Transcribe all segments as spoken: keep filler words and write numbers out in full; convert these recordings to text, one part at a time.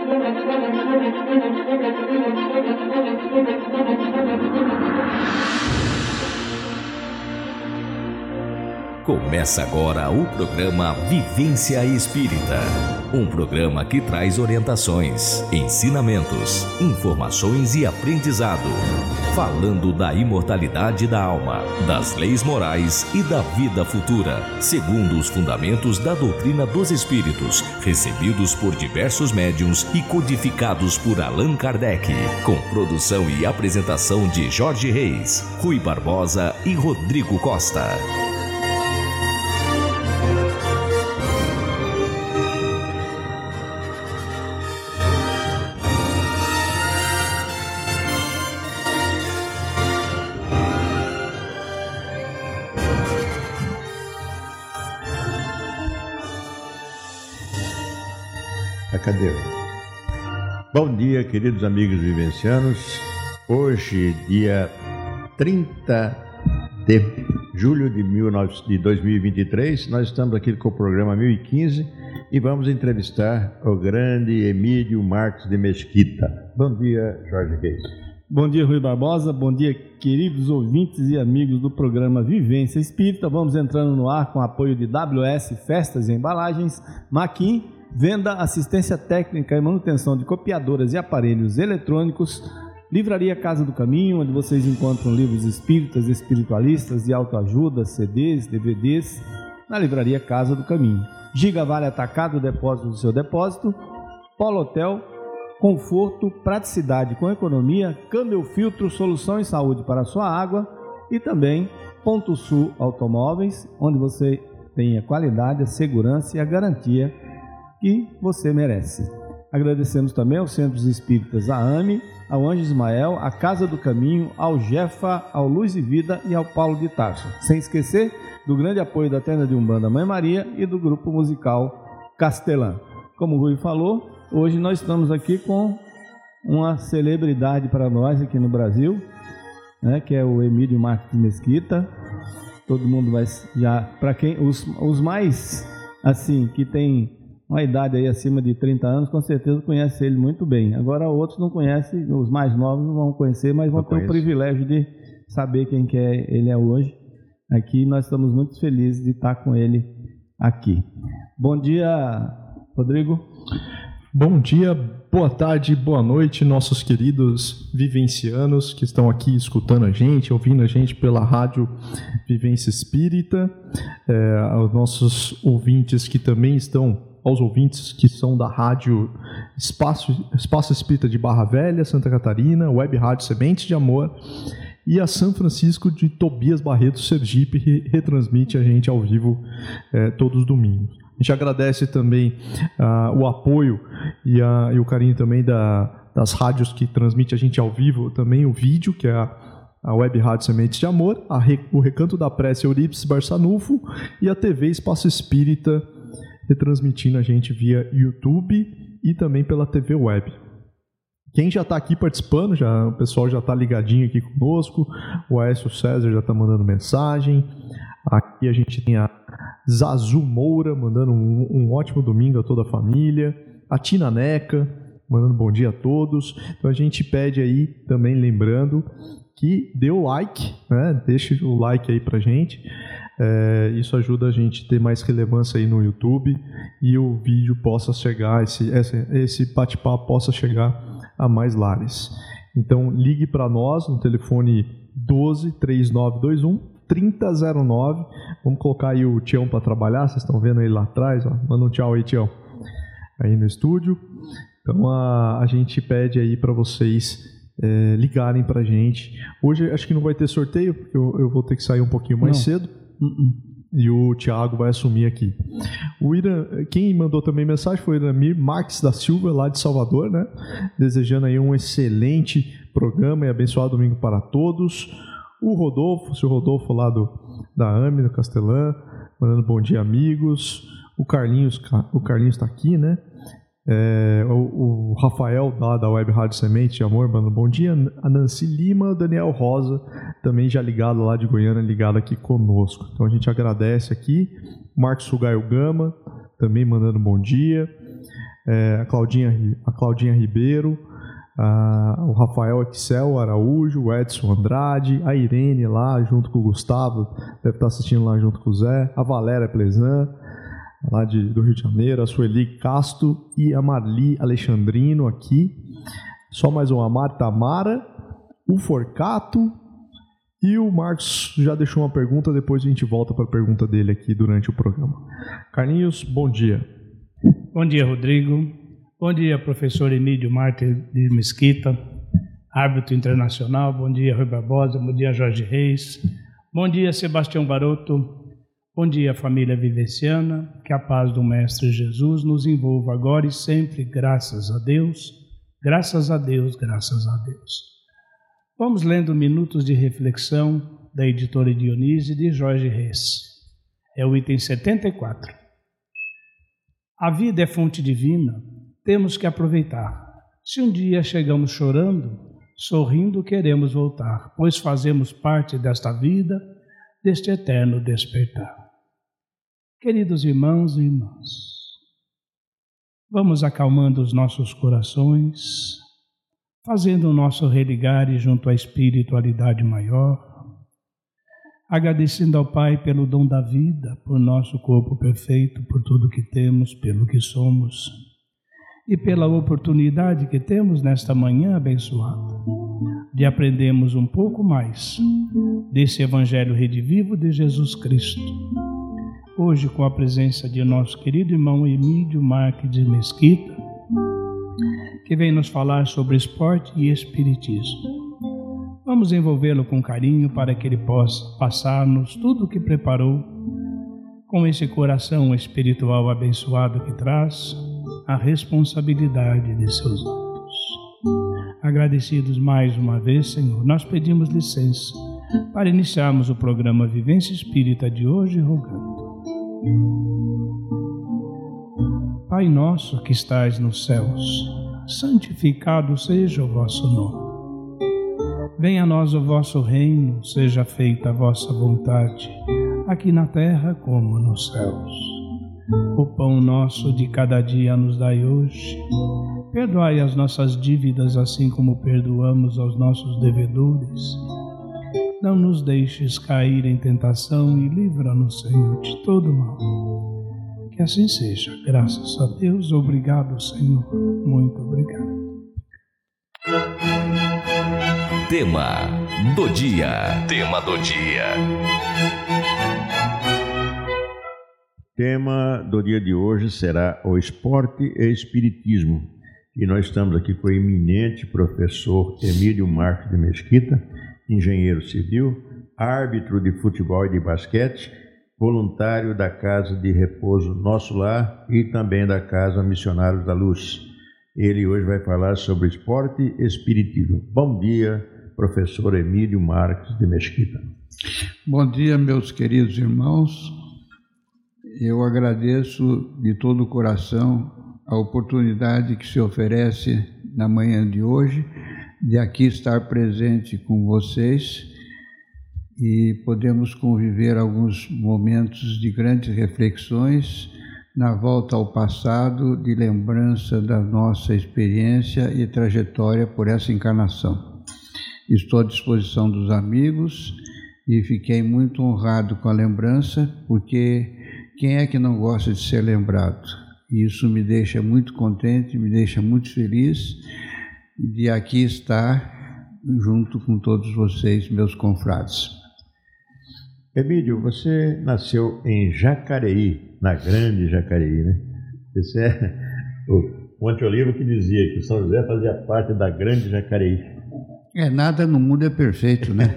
Começa agora o programa Vivência Espírita, um programa que traz orientações, ensinamentos, informações e aprendizado, falando da imortalidade da alma, das leis morais e da vida futura, segundo os fundamentos da doutrina dos espíritos, recebidos por diversos médiuns e codificados por Allan Kardec, com produção e apresentação de Jorge Reis, Rui Barbosa e Rodrigo Costa. Cadê? Bom dia, queridos amigos vivencianos. Hoje, dia trinta de julho de dois mil e vinte e três, nós estamos aqui com o programa mil e quinze e vamos entrevistar o grande Emílio Marques de Mesquita. Bom dia, Jorge Reis. Bom dia, Rui Barbosa. Bom dia, queridos ouvintes e amigos do programa Vivência Espírita. Vamos entrando no ar com apoio de W S Festas e Embalagens, Maquin, Venda, assistência técnica e manutenção de copiadoras e aparelhos eletrônicos, Livraria Casa do Caminho, onde vocês encontram livros espíritas, espiritualistas e autoajuda, C Ds, D V Ds, na Livraria Casa do Caminho. Giga Vale Atacado, depósito do seu depósito. Polo Hotel, conforto, praticidade com economia. Câmbio Filtro, solução em saúde para a sua água. E também Ponto Sul Automóveis, onde você tem a qualidade, a segurança e a garantia que você merece. Agradecemos também aos Centros Espíritas, a AME, ao Anjo Ismael, à Casa do Caminho, ao Jefa, ao Luz e Vida e ao Paulo de Tarso. Sem esquecer do grande apoio da Tenda de Umbanda Mãe Maria e do grupo musical Castelã. Como o Rui falou, hoje nós estamos aqui com uma celebridade para nós aqui no Brasil, né, que é o Emílio Marques de Mesquita. Todo mundo vai já, para quem os, os mais assim que tem uma idade aí acima de trinta anos, com certeza conhece ele muito bem. Agora outros não conhecem, os mais novos não vão conhecer, mas vão ter o privilégio de saber quem que é, ele é hoje. Aqui nós estamos muito felizes de estar com ele aqui. Bom dia, Rodrigo. Bom dia, boa tarde, boa noite, nossos queridos vivencianos que estão aqui escutando a gente, ouvindo a gente pela rádio Vivência Espírita, é, aos nossos ouvintes que também estão aos ouvintes que são da rádio Espaço, Espaço Espírita de Barra Velha, Santa Catarina, Web Rádio Sementes de Amor e a São Francisco de Tobias Barreto, Sergipe, que retransmite a gente ao vivo eh, todos os domingos. A gente agradece também uh, o apoio e, a, e o carinho também da, das rádios que transmite a gente ao vivo, também o vídeo, que é a, a Web Rádio Sementes de Amor, a, o Recanto da Prece Eurípides Barçanufo e a T V Espaço Espírita, retransmitindo a gente via YouTube e também pela T V Web. Quem já está aqui participando, já, o pessoal já está ligadinho aqui conosco, o Aécio César já está mandando mensagem, aqui a gente tem a Zazu Moura mandando um, um ótimo domingo a toda a família, a Tina Neca mandando bom dia a todos. Então a gente pede aí também, lembrando, que dê o like, né? Deixe o like aí pra gente. É, isso ajuda a gente a ter mais relevância aí no YouTube e o vídeo possa chegar, esse, esse, esse bate-papo possa chegar a mais lares. Então ligue para nós no telefone doze, três nove dois um, trinta zero nove. Vamos colocar aí o Tião para trabalhar, vocês estão vendo ele lá atrás, ó. Manda um tchau aí, Tião, aí no estúdio. Então a, a gente pede aí para vocês é, ligarem para a gente. Hoje acho que não vai ter sorteio, porque eu, eu vou ter que sair um pouquinho mais não. cedo. Uh-uh. E o Thiago vai assumir aqui. O Irã, quem mandou também mensagem foi o Iramir Marques da Silva, lá de Salvador, né? Desejando aí um excelente programa e abençoado domingo para todos. O Rodolfo, o seu Rodolfo lá do, da AME, do Castelã, mandando bom dia, amigos. O Carlinhos, o Carlinhos está aqui, né? É, o, o Rafael lá da Web Rádio Semente de Amor, mandando bom dia. A Nancy Lima, o Daniel Rosa, também já ligado lá de Goiânia, ligado aqui conosco. Então a gente agradece aqui. Marcos Sugaio Gama, também mandando bom dia. é, a, Claudinha, a Claudinha Ribeiro, a, o Rafael Excel Araújo, o Edson Andrade, a Irene lá junto com o Gustavo, deve estar assistindo lá junto com o Zé, a Valéria Plezan, lá de, do Rio de Janeiro, a Sueli Castro e a Marli Alexandrino aqui. Só mais uma, Marta Mara, o Forcato e o Marcos já deixou uma pergunta, depois a gente volta para a pergunta dele aqui durante o programa. Carlinhos, bom dia. Bom dia, Rodrigo. Bom dia, professor Emílio Marques de Mesquita, árbitro internacional. Bom dia, Rui Barbosa. Bom dia, Jorge Reis. Bom dia, Sebastião Baroto. Bom dia, família vivenciana, que a paz do Mestre Jesus nos envolva agora e sempre, graças a Deus, graças a Deus, graças a Deus. Vamos lendo Minutos de Reflexão, da editora Dionísio, de Jorge Reis. É o item setenta e quatro. A vida é fonte divina, temos que aproveitar. Se um dia chegamos chorando, sorrindo queremos voltar, pois fazemos parte desta vida, deste eterno despertar. Queridos irmãos e irmãs, vamos acalmando os nossos corações, fazendo o nosso religar junto à espiritualidade maior, agradecendo ao Pai pelo dom da vida, por nosso corpo perfeito, por tudo que temos, pelo que somos, e pela oportunidade que temos nesta manhã abençoada, de aprendermos um pouco mais desse Evangelho redivivo de Jesus Cristo. Hoje, com a presença de nosso querido irmão Emílio Marques de Mesquita, que vem nos falar sobre esporte e espiritismo. Vamos envolvê-lo com carinho para que ele possa passar-nos tudo o que preparou com esse coração espiritual abençoado que traz a responsabilidade de seus atos. Agradecidos mais uma vez, Senhor, nós pedimos licença para iniciarmos o programa Vivência Espírita de hoje, rogando. Pai nosso que estais nos céus, santificado seja o vosso nome. Venha a nós o vosso reino, seja feita a vossa vontade, aqui na terra como nos céus. O pão nosso de cada dia nos dai hoje. Perdoai as nossas dívidas, assim como perdoamos aos nossos devedores. Não nos deixes cair em tentação e livra-nos, Senhor, de todo mal. Que assim seja, graças a Deus. Obrigado, Senhor. Muito obrigado. Tema do dia. Tema do dia. Tema do dia de hoje será o esporte e espiritismo. E nós estamos aqui com o eminente professor Emílio Marques de Mesquita, engenheiro civil, árbitro de futebol e de basquete, voluntário da Casa de Repouso Nosso Lar e também da Casa Missionários da Luz. Ele hoje vai falar sobre esporte e espiritismo. Bom dia, professor Emílio Marques de Mesquita. Bom dia, meus queridos irmãos. Eu agradeço de todo o coração a oportunidade que se oferece na manhã de hoje de aqui estar presente com vocês e podemos conviver alguns momentos de grandes reflexões na volta ao passado, de lembrança da nossa experiência e trajetória por essa encarnação. Estou à disposição dos amigos e fiquei muito honrado com a lembrança, porque quem é que não gosta de ser lembrado? Isso me deixa muito contente, me deixa muito feliz de aqui estar junto com todos vocês, meus confrades. Emílio, você nasceu em Jacareí, na grande Jacareí, né? Esse é o Monte Oliva que dizia que São José fazia parte da grande Jacareí. É, nada no mundo é perfeito, né?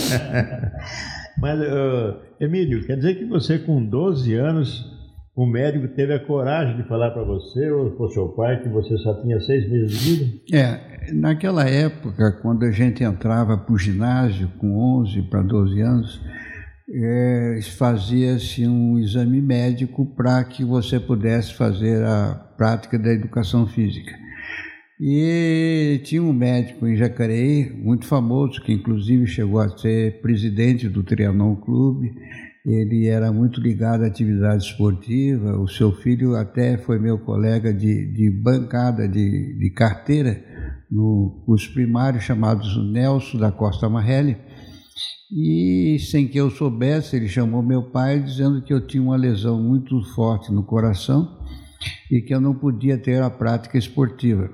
Mas, uh, Emílio, quer dizer que você com doze anos, o médico teve a coragem de falar para você, ou para o seu pai, que você só tinha seis meses de vida? É, naquela época, quando a gente entrava para o ginásio com onze para doze anos, é, fazia-se um exame médico para que você pudesse fazer a prática da educação física. E tinha um médico em Jacareí, muito famoso, que inclusive chegou a ser presidente do Trianon Clube, ele era muito ligado à atividade esportiva, o seu filho até foi meu colega de, de bancada, de, de carteira, no curso primário chamado Nelson da Costa Marrelli, e sem que eu soubesse, ele chamou meu pai dizendo que eu tinha uma lesão muito forte no coração e que eu não podia ter a prática esportiva.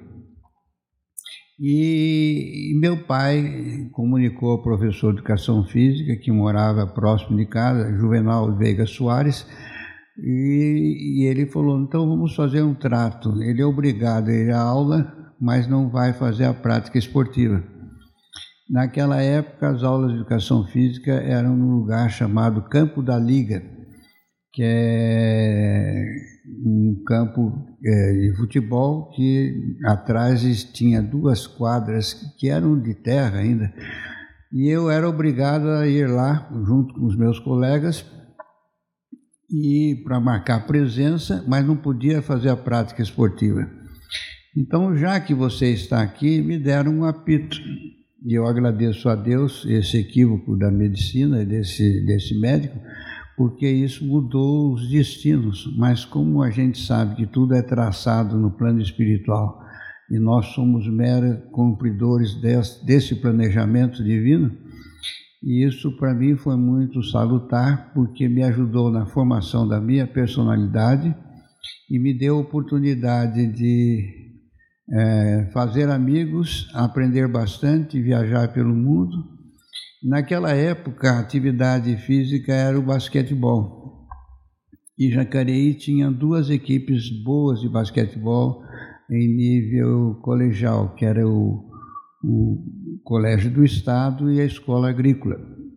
E, e meu pai comunicou ao professor de educação física, que morava próximo de casa, Juvenal Veiga Soares, e, e ele falou, então vamos fazer um trato, ele é obrigado a ir à aula, mas não vai fazer a prática esportiva. Naquela época, as aulas de educação física eram num lugar chamado Campo da Liga, que é um campo é, de futebol que atrás tinha duas quadras que eram de terra ainda, e eu era obrigado a ir lá junto com os meus colegas e para marcar presença, mas não podia fazer a prática esportiva. Então, já que você está aqui, me deram um apito, e eu agradeço a Deus esse equívoco da medicina, desse, desse médico, porque isso mudou os destinos, mas como a gente sabe que tudo é traçado no plano espiritual e nós somos meros cumpridores desse, desse planejamento divino, e isso para mim foi muito salutar, porque me ajudou na formação da minha personalidade e me deu a oportunidade de é, fazer amigos, aprender bastante, viajar pelo mundo. Naquela época, a atividade física era o basquetebol. E Jacareí tinha duas equipes boas de basquetebol em nível colegial, que era o, o Colégio do Estado e a Escola Agrícola.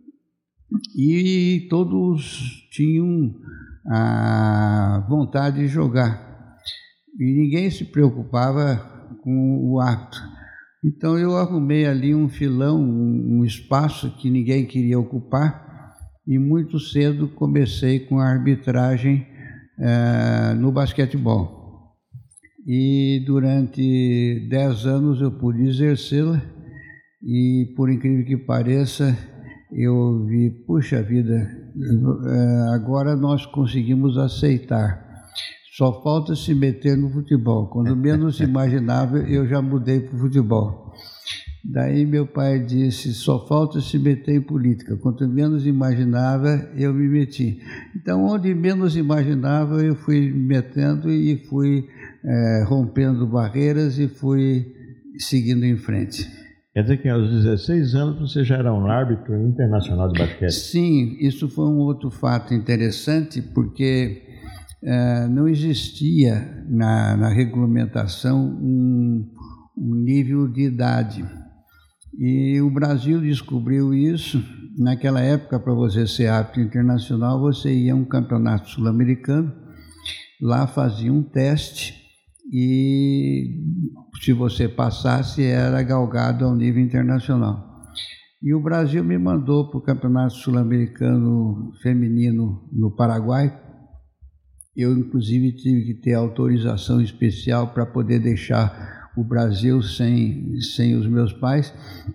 E todos tinham a vontade de jogar. E ninguém se preocupava com o ato. Então eu arrumei ali um filão, um, um espaço que ninguém queria ocupar, e muito cedo comecei com a arbitragem eh, no basquetebol. E durante dez anos eu pude exercê-la, e por incrível que pareça, eu vi, puxa vida, eh, agora nós conseguimos aceitar. Só falta se meter no futebol. Quando menos imaginava, eu já mudei para o futebol. Daí meu pai disse, só falta se meter em política. Quanto menos imaginava, eu me meti. Então, onde menos imaginava, eu fui me metendo e fui é, rompendo barreiras e fui seguindo em frente. Quer dizer que aos dezesseis anos você já era um árbitro internacional de basquete? Sim, isso foi um outro fato interessante, porque Uh, não existia na, na regulamentação um, um nível de idade. E o Brasil descobriu isso. Naquela época, para você ser árbitro internacional, você ia a um campeonato sul-americano, lá fazia um teste e se você passasse, era galgado ao nível internacional. E o Brasil me mandou para o campeonato sul-americano feminino no Paraguai. Eu, inclusive, tive que ter autorização especial para poder deixar o Brasil sem, sem os meus pais.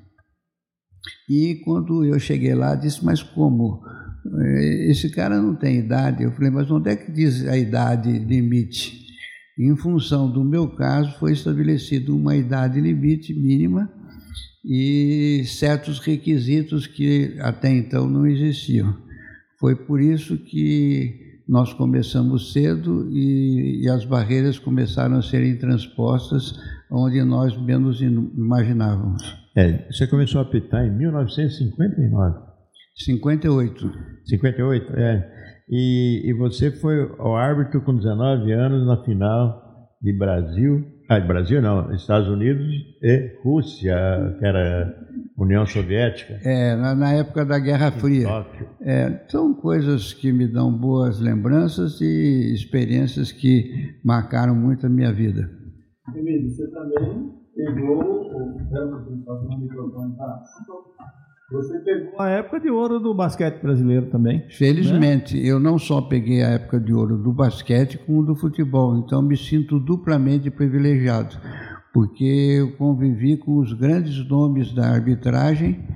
E quando eu cheguei lá, disse, mas como? Esse cara não tem idade. Eu falei, mas onde é que diz a idade limite? Em função do meu caso, foi estabelecido uma idade limite mínima e certos requisitos que até então não existiam. Foi por isso que nós começamos cedo e, e as barreiras começaram a serem transpostas onde nós menos imaginávamos. É, você começou a apitar em mil novecentos e cinquenta e nove? cinquenta e oito. cinquenta e oito, é. E, e você foi o árbitro com dezenove anos na final de Brasil, ah, de Brasil não, Estados Unidos e Rússia, que era União Soviética. É, na, na época da Guerra Fria. É, são coisas que me dão boas lembranças e experiências que marcaram muito a minha vida. Emílio, você também pegou o microfone, tá? Você pegou a época de ouro do basquete brasileiro também. Felizmente, né? Eu não só peguei a época de ouro do basquete, como do futebol. Então, me sinto duplamente privilegiado, porque eu convivi com os grandes nomes da arbitragem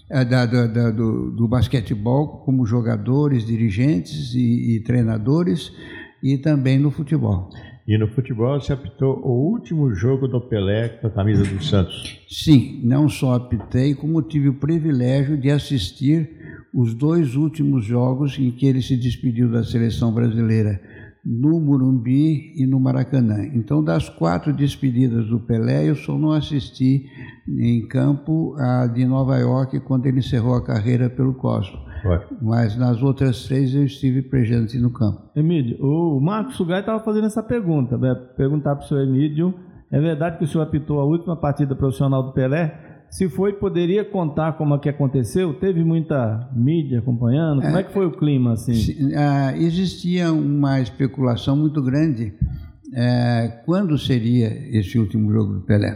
da, da, da, do, do basquetebol, como jogadores, dirigentes e, e treinadores, e também no futebol. E no futebol você apitou o último jogo do Pelé com a camisa do Santos? Sim, não só apitei, como tive o privilégio de assistir os dois últimos jogos em que ele se despediu da seleção brasileira, no Morumbi e no Maracanã. Então, das quatro despedidas do Pelé, eu só não assisti em campo a de Nova York, quando ele encerrou a carreira pelo Cosmo. Mas nas outras três eu estive presente no campo. Emílio, o Marcos Sugai estava fazendo essa pergunta, né? Perguntar para o senhor Emílio, é verdade que o senhor apitou a última partida profissional do Pelé? Se foi, poderia contar como é que aconteceu? Teve muita mídia acompanhando? Como é, é que foi o clima? Assim? Se, ah, existia uma especulação muito grande é, quando seria esse último jogo do Pelé.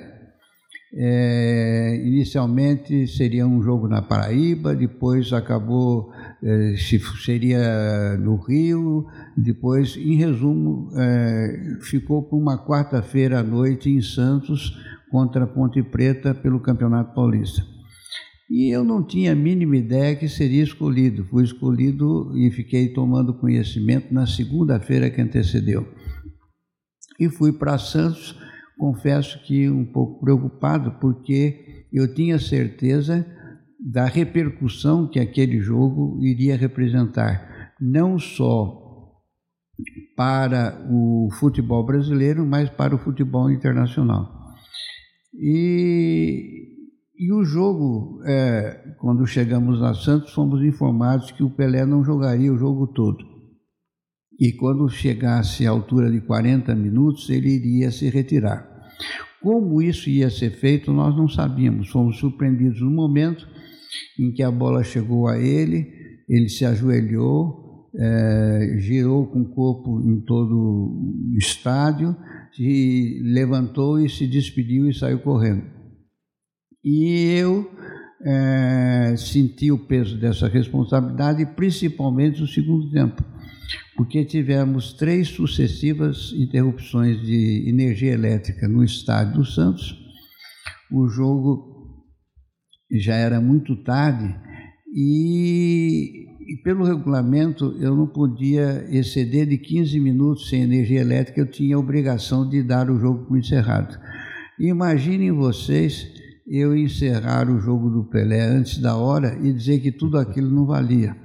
É, inicialmente seria um jogo na Paraíba, depois acabou, é, se seria no Rio, depois, em resumo, é, ficou por uma quarta-feira à noite em Santos, contra a Ponte Preta pelo Campeonato Paulista. E eu não tinha a mínima ideia que seria escolhido. Fui escolhido e fiquei tomando conhecimento na segunda-feira que antecedeu. E fui para Santos, confesso que um pouco preocupado, porque eu tinha certeza da repercussão que aquele jogo iria representar, não só para o futebol brasileiro, mas para o futebol internacional. E, e o jogo, é, quando chegamos a Santos, fomos informados que o Pelé não jogaria o jogo todo. E quando chegasse à altura de quarenta minutos, ele iria se retirar. Como isso ia ser feito, nós não sabíamos. Fomos surpreendidos no momento em que a bola chegou a ele, ele se ajoelhou, é, girou com o corpo em todo o estádio, se levantou e se despediu e saiu correndo. E eu é, senti o peso dessa responsabilidade, principalmente no segundo tempo, porque tivemos três sucessivas interrupções de energia elétrica no estádio do Santos. O jogo já era muito tarde e... E pelo regulamento eu não podia exceder de quinze minutos sem energia elétrica, eu tinha a obrigação de dar o jogo como encerrado. Imaginem vocês eu encerrar o jogo do Pelé antes da hora e dizer que tudo aquilo não valia.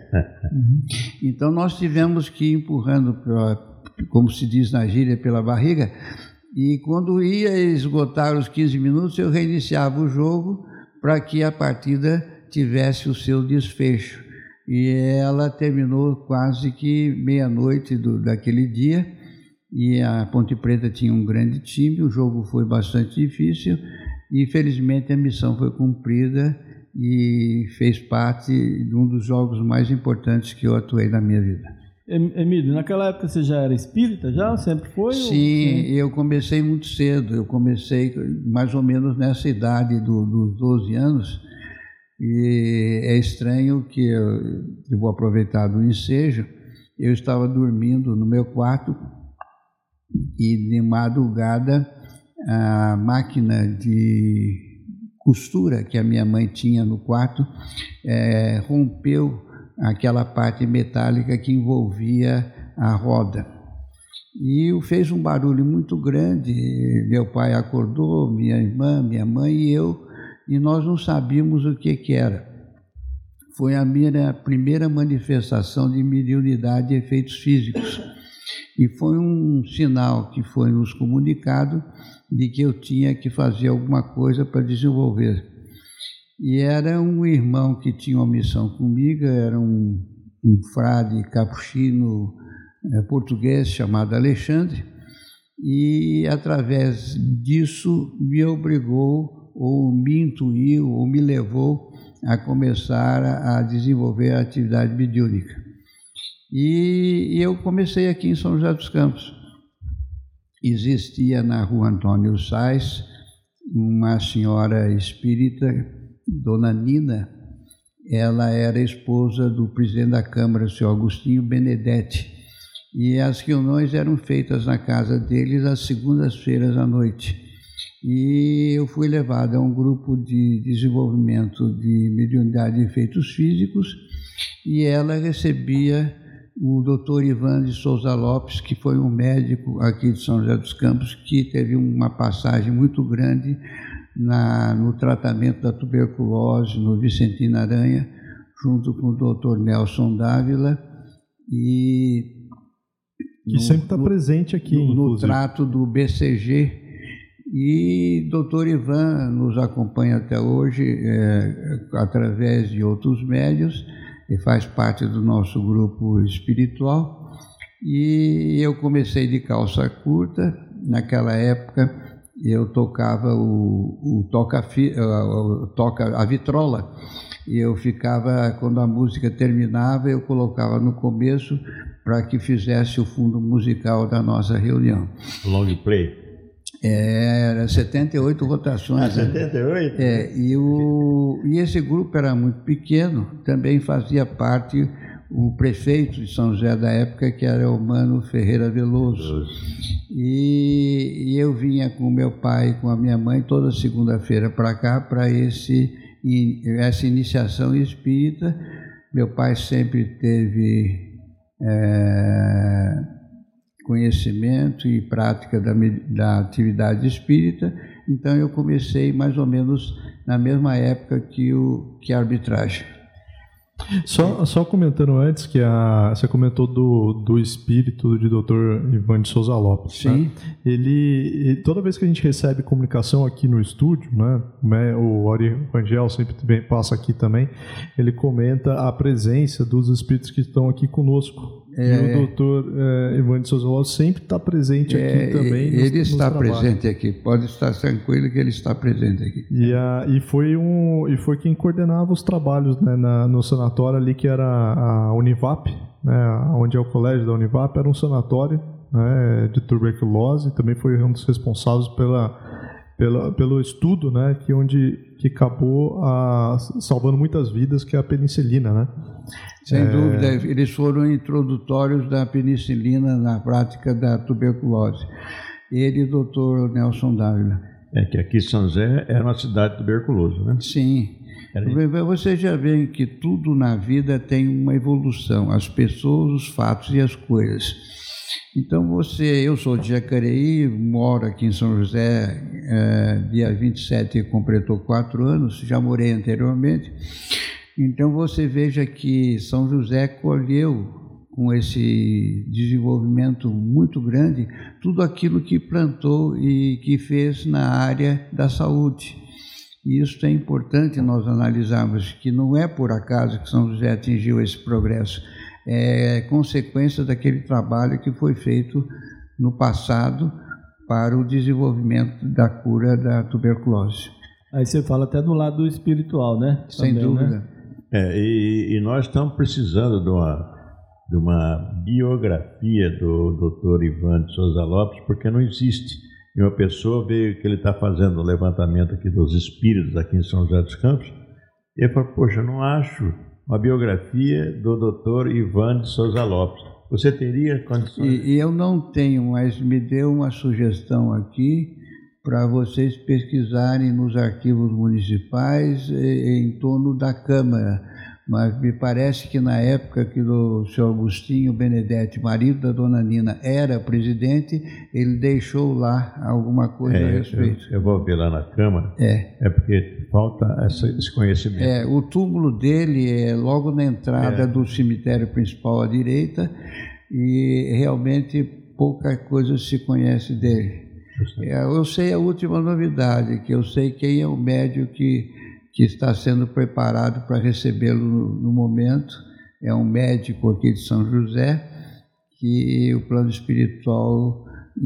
Então nós tivemos que ir empurrando, pra, como se diz na gíria, pela barriga, e quando ia esgotar os quinze minutos eu reiniciava o jogo para que a partida tivesse o seu desfecho. E ela terminou quase que meia-noite do, daquele dia, e a Ponte Preta tinha um grande time, o jogo foi bastante difícil, e felizmente a missão foi cumprida e fez parte de um dos jogos mais importantes que eu atuei na minha vida. Emílio, naquela época você já era espírita, já? Sempre foi? Sim, ou... eu comecei muito cedo, eu comecei mais ou menos nessa idade do, dos doze anos, e é estranho que eu, eu vou aproveitar do ensejo, eu estava dormindo no meu quarto e de madrugada a máquina de costura que a minha mãe tinha no quarto é, rompeu aquela parte metálica que envolvia a roda. E fez um barulho muito grande, meu pai acordou, minha irmã, minha mãe e eu, e nós não sabíamos o que que era. Foi a minha primeira manifestação de mediunidade e efeitos físicos. E foi um sinal que foi nos comunicado de que eu tinha que fazer alguma coisa para desenvolver. E era um irmão que tinha uma missão comigo, era um, um frade capuchino é, português chamado Alexandre, e através disso me obrigou ou me intuiu, ou me levou a começar a desenvolver a atividade mediúnica. E eu comecei aqui em São José dos Campos. Existia na rua Antônio Sais uma senhora espírita, Dona Nina, ela era esposa do presidente da Câmara, o senhor Agostinho Benedetti, e as reuniões eram feitas na casa deles às segundas-feiras à noite. e eu fui levado a um grupo de desenvolvimento de mediunidade de efeitos físicos, e ela recebia o doutor Ivan de Souza Lopes, que foi um médico aqui de São José dos Campos, que teve uma passagem muito grande na, no tratamento da tuberculose no Vicentino Aranha, junto com o doutor Nelson Dávila, e que no, sempre está presente aqui, no, no trato do B C G. E doutor Ivan nos acompanha até hoje é, através de outros médios, e faz parte do nosso grupo espiritual. E eu comecei de calça curta. Naquela época eu tocava o, o toca, o, toca a vitrola, e eu ficava, quando a música terminava, eu colocava no começo para que fizesse o fundo musical da nossa reunião. Long play. É, era setenta e oito rotações. Ah, setenta e oito? Né? É, e, o, e esse grupo era muito pequeno, também fazia parte o prefeito de São José da época, que era o Mano Ferreira Veloso. E, e eu vinha com meu pai e com a minha mãe toda segunda-feira para cá, para esse, essa iniciação espírita. Meu pai sempre teve é, conhecimento e prática da, da atividade espírita, então eu comecei mais ou menos na mesma época que, o, que a arbitragem. Só, só comentando antes, que a, você comentou do, do espírito de doutor Ivan de Souza Lopes. Sim. Né? Ele, toda vez que a gente recebe comunicação aqui no estúdio, né, o Ori Rangel sempre vem, passa aqui também, ele comenta a presença dos espíritos que estão aqui conosco. É, e o doutor é, Ivan de Souza Lopes sempre está presente aqui é, também. Ele nos, está nos presente aqui, pode estar tranquilo que ele está presente aqui. E, a, e, foi, um, e foi quem coordenava os trabalhos, né, na, no sanatório ali, que era a Univap, né, onde é o colégio da Univap, era um sanatório, né, de tuberculose, também foi um dos responsáveis pela, pela, pelo estudo, né, que, onde, que acabou a, salvando muitas vidas, que é a penicilina, né? Sem é... dúvida, eles foram introdutórios da penicilina na prática da tuberculose. Ele e o doutor Nelson Dávila. É que aqui São José era uma cidade tuberculosa, né? Sim. Você já vê que tudo na vida tem uma evolução, as pessoas, os fatos e as coisas. Então você, eu sou de Jacareí, moro aqui em São José, é, dia vinte e sete completou quatro anos, já morei anteriormente. Então você veja que São José colheu, com esse desenvolvimento muito grande, tudo aquilo que plantou e que fez na área da saúde. E isso é importante nós analisarmos, que não é por acaso que São José atingiu esse progresso, é consequência daquele trabalho que foi feito no passado para o desenvolvimento da cura da tuberculose. Aí você fala até do lado espiritual, né? Sem Também, dúvida. Né? É, e, e nós estamos precisando de uma, de uma biografia do doutor Ivan de Souza Lopes, porque não existe. E uma pessoa veio que ele está fazendo o levantamento aqui dos espíritos aqui em São José dos Campos, e ele falou, poxa, eu não acho uma biografia do doutor Ivan de Souza Lopes. Você teria condições? E, e eu não tenho, mas me deu uma sugestão aqui para vocês pesquisarem nos arquivos municipais em torno da Câmara. Mas me parece que na época que o senhor Agostinho Benedetti, marido da dona Nina, era presidente, ele deixou lá alguma coisa é, a respeito. Eu, eu vou ver lá na Câmara, é, é porque falta essa, esse conhecimento. É, o túmulo dele é logo na entrada é. do cemitério principal à direita, e realmente pouca coisa se conhece dele. É, eu sei a última novidade, que eu sei quem é o médium que, que está sendo preparado para recebê-lo no, no momento. É um médico aqui de São José, que o plano espiritual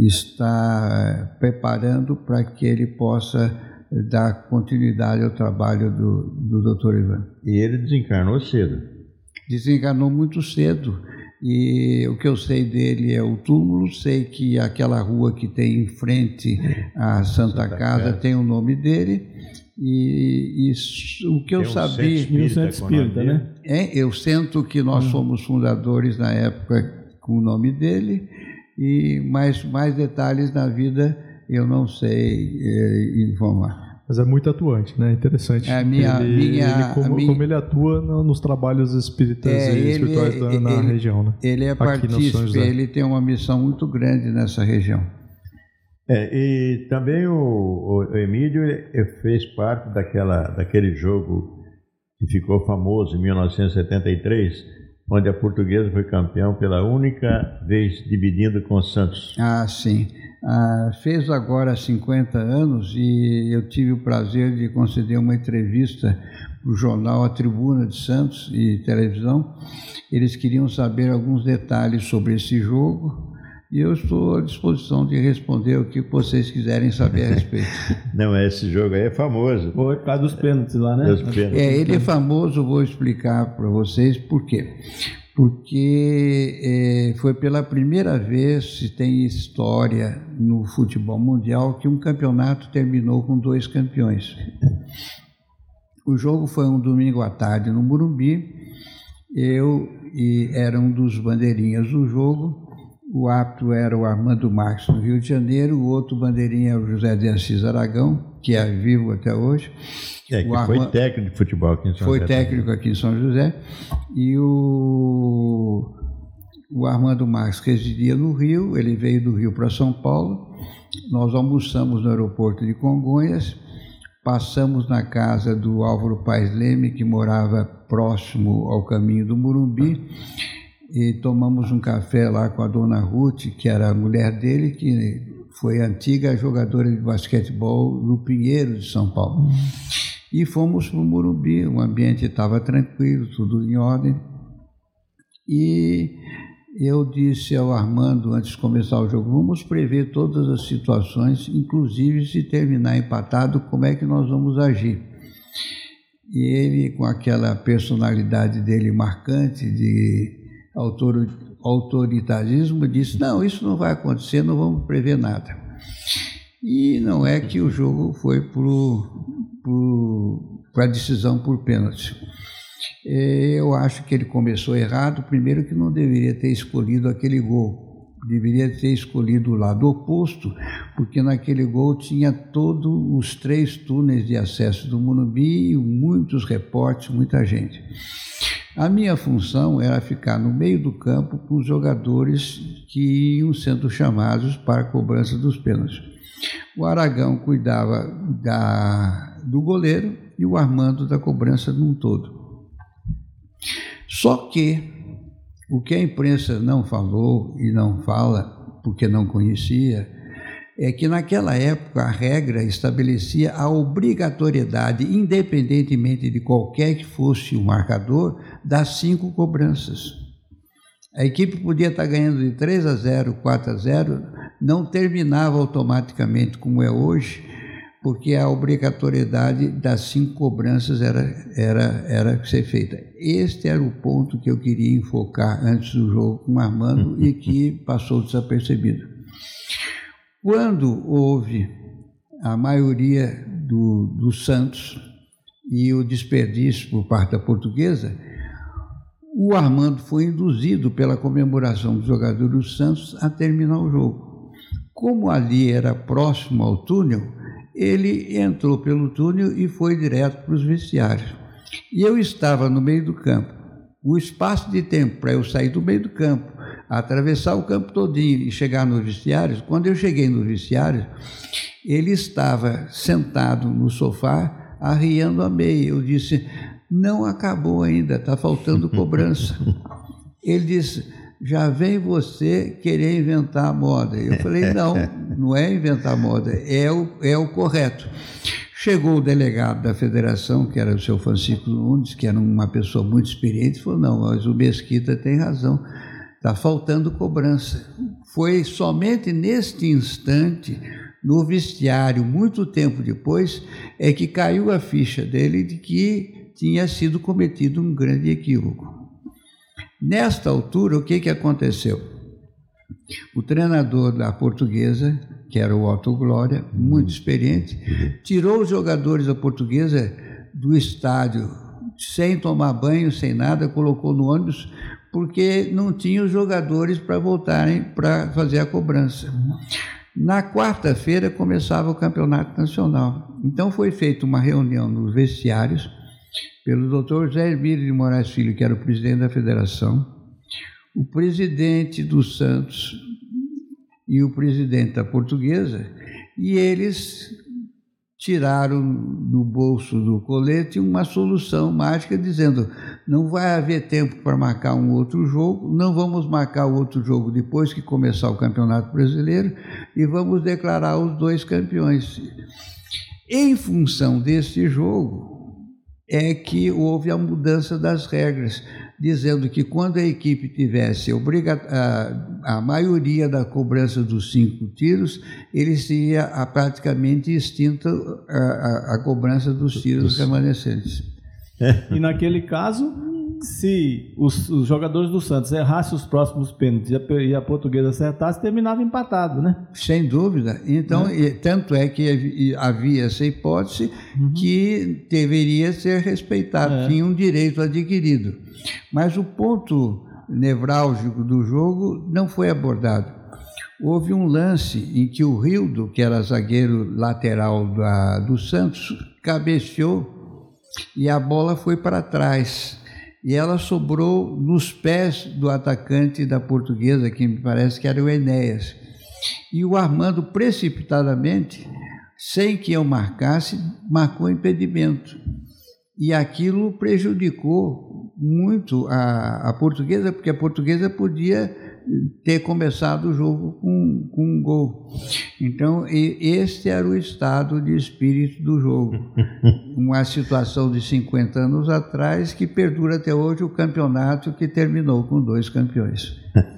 está preparando para que ele possa dar continuidade ao trabalho do, do doutor Ivan. E ele desencarnou cedo. Desencarnou muito cedo. E o que eu sei dele é o túmulo, sei que aquela rua que tem em frente à Santa, Santa Casa, Casa tem o nome dele, e, e o que tem eu um sabia... E o Centro Espírita, né? É, eu sinto que nós hum. fomos fundadores na época com o nome dele, e mais, mais detalhes na vida eu não sei é, informar. Mas é muito atuante, né? Interessante. A minha, ele, minha, ele como, minha, como ele atua no, nos trabalhos espíritas é, e espirituais ele, da, ele, na região, né? Ele é partícipe, ele tem uma missão muito grande nessa região. É, e também o, o Emílio fez parte daquela, daquele jogo que ficou famoso em mil novecentos e setenta e três, onde a Portuguesa foi campeão pela única vez, dividindo com o Santos. Ah, sim. Ah, fez agora cinquenta anos e eu tive o prazer de conceder uma entrevista para o jornal A Tribuna de Santos e televisão. Eles queriam saber alguns detalhes sobre esse jogo e eu estou à disposição de responder o que vocês quiserem saber a respeito. Não, esse jogo aí é famoso. Foi por causa dos pênaltis lá, né? Dos pênaltis. É, ele é famoso, vou explicar para vocês por quê. Porque é, foi pela primeira vez, se tem história no futebol mundial, que um campeonato terminou com dois campeões. O jogo foi um domingo à tarde no Morumbi, eu e era um dos bandeirinhas do jogo, o árbitro era o Armando Marques, no Rio de Janeiro, o outro bandeirinha é o José de Assis Aragão, que é vivo até hoje. É, que foi Arma... técnico de futebol aqui em São Foi José. Foi técnico aqui em São José. E o, o Armando Marques residia no Rio, ele veio do Rio para São Paulo. Nós almoçamos no aeroporto de Congonhas, passamos na casa do Álvaro Paes Leme, que morava próximo ao caminho do Morumbi, e tomamos um café lá com a dona Ruth, que era a mulher dele, que foi antiga jogadora de basquetebol no Pinheiro de São Paulo. E fomos para o Morumbi, o ambiente estava tranquilo, tudo em ordem. E eu disse ao Armando, antes de começar o jogo, vamos prever todas as situações, inclusive se terminar empatado, como é que nós vamos agir. E ele, com aquela personalidade dele marcante, de autor, autoritarismo, disse, não, isso não vai acontecer, não vamos prever nada. E não é que o jogo foi para a decisão por pênalti. Eu acho que ele começou errado, primeiro que não deveria ter escolhido aquele gol, deveria ter escolhido o lado oposto, porque naquele gol tinha todos os três túneis de acesso do Morumbi, muitos repórteres, muita gente. A minha função era ficar no meio do campo com os jogadores que iam sendo chamados para a cobrança dos pênaltis. O Aragão cuidava da, do goleiro e o Armando da cobrança num todo. Só que o que a imprensa não falou e não fala, porque não conhecia, é que naquela época a regra estabelecia a obrigatoriedade, independentemente de qualquer que fosse o marcador, das cinco cobranças. A equipe podia estar ganhando de três a zero, quatro a zero, não terminava automaticamente como é hoje, porque a obrigatoriedade das cinco cobranças era, era, era ser feita. Este era o ponto que eu queria enfocar antes do jogo com o Armando e que passou desapercebido. Quando houve a maioria do, do Santos e o desperdício por parte da Portuguesa, o Armando foi induzido pela comemoração dos jogadores do Santos a terminar o jogo. Como ali era próximo ao túnel, ele entrou pelo túnel e foi direto para os vestiários. E eu estava no meio do campo. O espaço de tempo para eu sair do meio do campo, atravessar o campo todinho e chegar nos vestiários, quando eu cheguei nos vestiários, ele estava sentado no sofá, arriando a meia. Eu disse, não acabou ainda, está faltando cobrança. Ele disse, já vem você querer inventar a moda. Eu falei, não, não é inventar moda, é o, é o correto. Chegou o delegado da federação, que era o seu Francisco Nunes, que era uma pessoa muito experiente, e falou, não, mas o Mesquita tem razão, está faltando cobrança. Foi somente neste instante, no vestiário, muito tempo depois, é que caiu a ficha dele de que tinha sido cometido um grande equívoco. Nesta altura, o que, que aconteceu? O treinador da Portuguesa, que era o Otto Glória, muito experiente, tirou os jogadores da Portuguesa do estádio sem tomar banho, sem nada, colocou no ônibus, porque não tinha os jogadores para voltarem para fazer a cobrança. Na quarta-feira começava o campeonato nacional. Então foi feita uma reunião nos vestiários pelo doutor José Hermílio de Moraes Filho, que era o presidente da federação, o presidente do Santos e o presidente da Portuguesa, e eles tiraram do bolso do colete uma solução mágica dizendo: não vai haver tempo para marcar um outro jogo, não vamos marcar o outro jogo depois que começar o Campeonato Brasileiro e vamos declarar os dois campeões. Em função deste jogo é que houve a mudança das regras, dizendo que quando a equipe tivesse obriga- a, a maioria da cobrança dos cinco tiros, ele seria a, praticamente extinta a, a, a cobrança dos tiros remanescentes. E naquele caso, se os, os jogadores do Santos errassem os próximos pênaltis e a, e a Portuguesa acertasse, terminava empatado, né? Sem dúvida. Então, é. e, tanto é que havia essa hipótese uhum. que deveria ser respeitado, é. tinha um direito adquirido. Mas o ponto nevrálgico do jogo não foi abordado. Houve um lance em que o Rildo, que era zagueiro lateral da, do Santos, cabeceou e a bola foi para trás. E ela sobrou nos pés do atacante da Portuguesa, que me parece que era o Enéas. E o Armando, precipitadamente, sem que eu marcasse, marcou impedimento. E aquilo prejudicou muito a, a Portuguesa, porque a Portuguesa podia ter começado o jogo com, com um gol. Então, e, este era o estado de espírito do jogo. Uma situação de cinquenta anos atrás que perdura até hoje, o campeonato que terminou com dois campeões.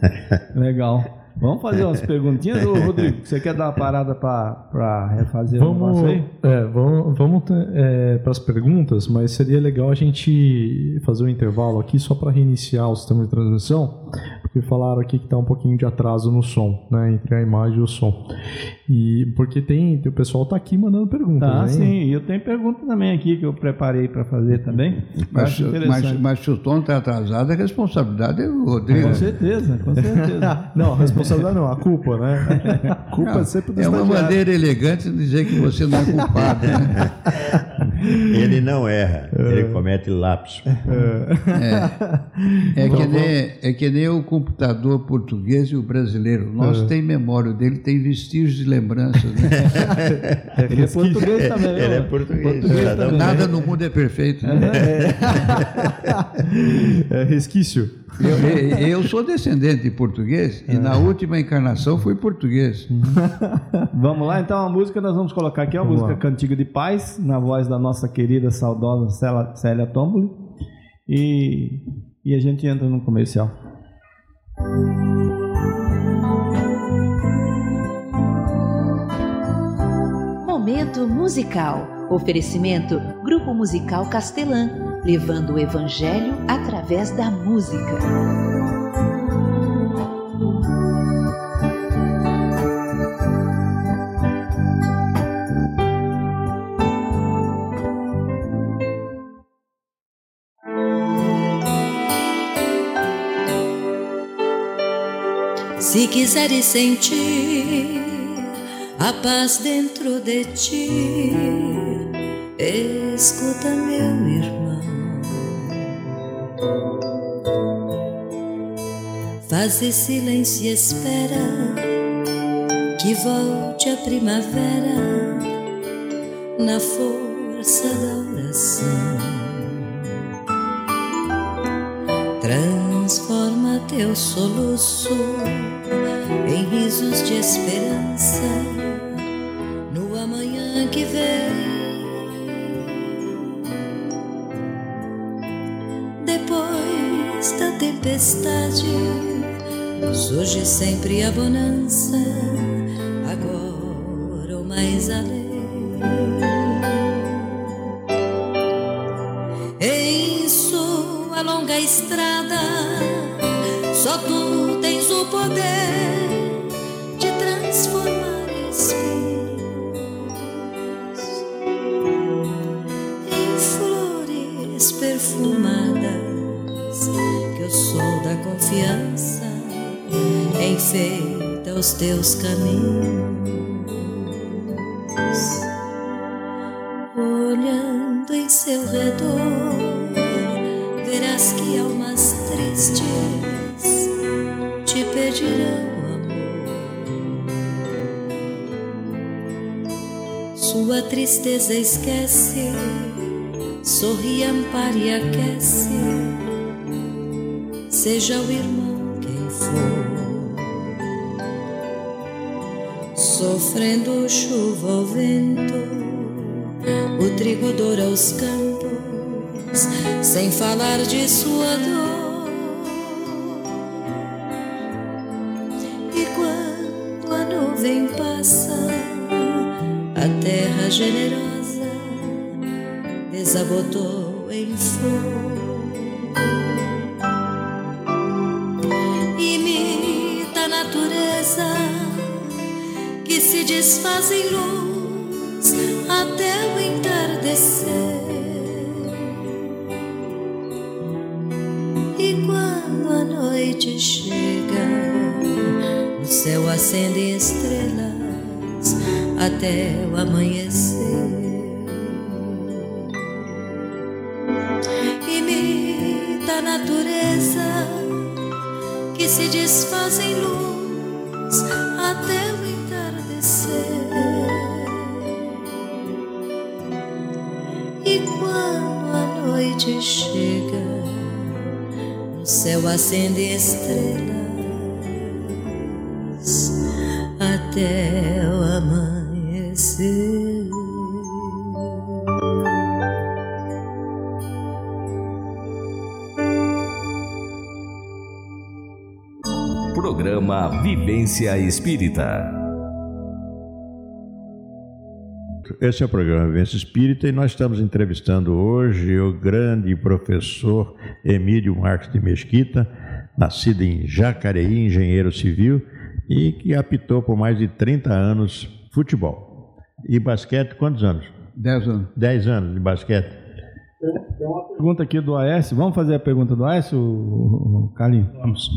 Legal. Vamos fazer umas perguntinhas, ô Rodrigo? Você quer dar uma parada para refazer vamos, o negócio aí? É, vamos vamos é, para as perguntas, mas seria legal a gente fazer um intervalo aqui só para reiniciar o sistema de transmissão, porque falaram aqui que está um pouquinho de atraso no som, né, entre a imagem e o som. E porque tem, o pessoal está aqui mandando perguntas. Ah, hein? sim, e eu tenho pergunta também aqui que eu preparei para fazer também. Mas, mas, mas se o Tom está atrasado, a responsabilidade é do Rodrigo. Com certeza, com certeza. Não, a responsabilidade não, a culpa, né? A culpa não, é sempre do É uma estagiário. maneira elegante de dizer que você não é culpado, né? Ele não erra, ele comete lapso. É, é, que nem, é que nem o computador português e o brasileiro. O nosso tem memória, o dele tem vestígios de lembranças. Né? Ele é português também. Ele é português. português também. Nada no mundo é perfeito. Né? É resquício. Eu, eu, eu sou descendente de português e na última encarnação fui português. Vamos lá, então a música nós vamos colocar aqui, a Vamos música lá. Cantiga de Paz, na voz da nossa querida, saudosa Célia, Célia Tomboli, e, e a gente entra no comercial. Momento musical. Oferecimento Grupo Musical Castelã, levando o Evangelho através da música. Se quiseres sentir a paz dentro de ti, escuta, meu irmão. Faze silêncio e espera que volte a primavera na força da oração. Transforma teu soluço em risos de esperança no amanhã que vem. Depois da tempestade, surge sempre a bonança, agora ou mais além. Em sua longa estrada, só tu tens o poder de transformar espinhos em flores perfumadas, que o sol da confiança enfeita os teus caminhos. Olhando em seu redor, verás que almas tristes te pedirão amor. Sua tristeza esquece, sorri, ampare e aquece, seja o irmão quem for. Sofrendo chuva ou vento, o trigo doura os campos, sem falar de sua dor. E quando a nuvem passa, a terra generosa desabotou em flor. Imita a natureza que se desfaz em luz até o entardecer. E quando a noite chega, no céu acendem estrelas até o amanhecer. Imita a natureza que se desfaz em luz até o e quando a noite chega, no céu acendem estrelas até o amanhecer. Programa Vivência Espírita. Esse é o programa Vivência Espírita e nós estamos entrevistando hoje o grande professor Emílio Marques de Mesquita, nascido em Jacareí, engenheiro civil, e que apitou por mais de trinta anos futebol. E basquete, quantos anos? Dez anos. Dez anos de basquete. Tem uma pergunta aqui do Aécio. Vamos fazer a pergunta do Aécio, Carlinhos? Vamos.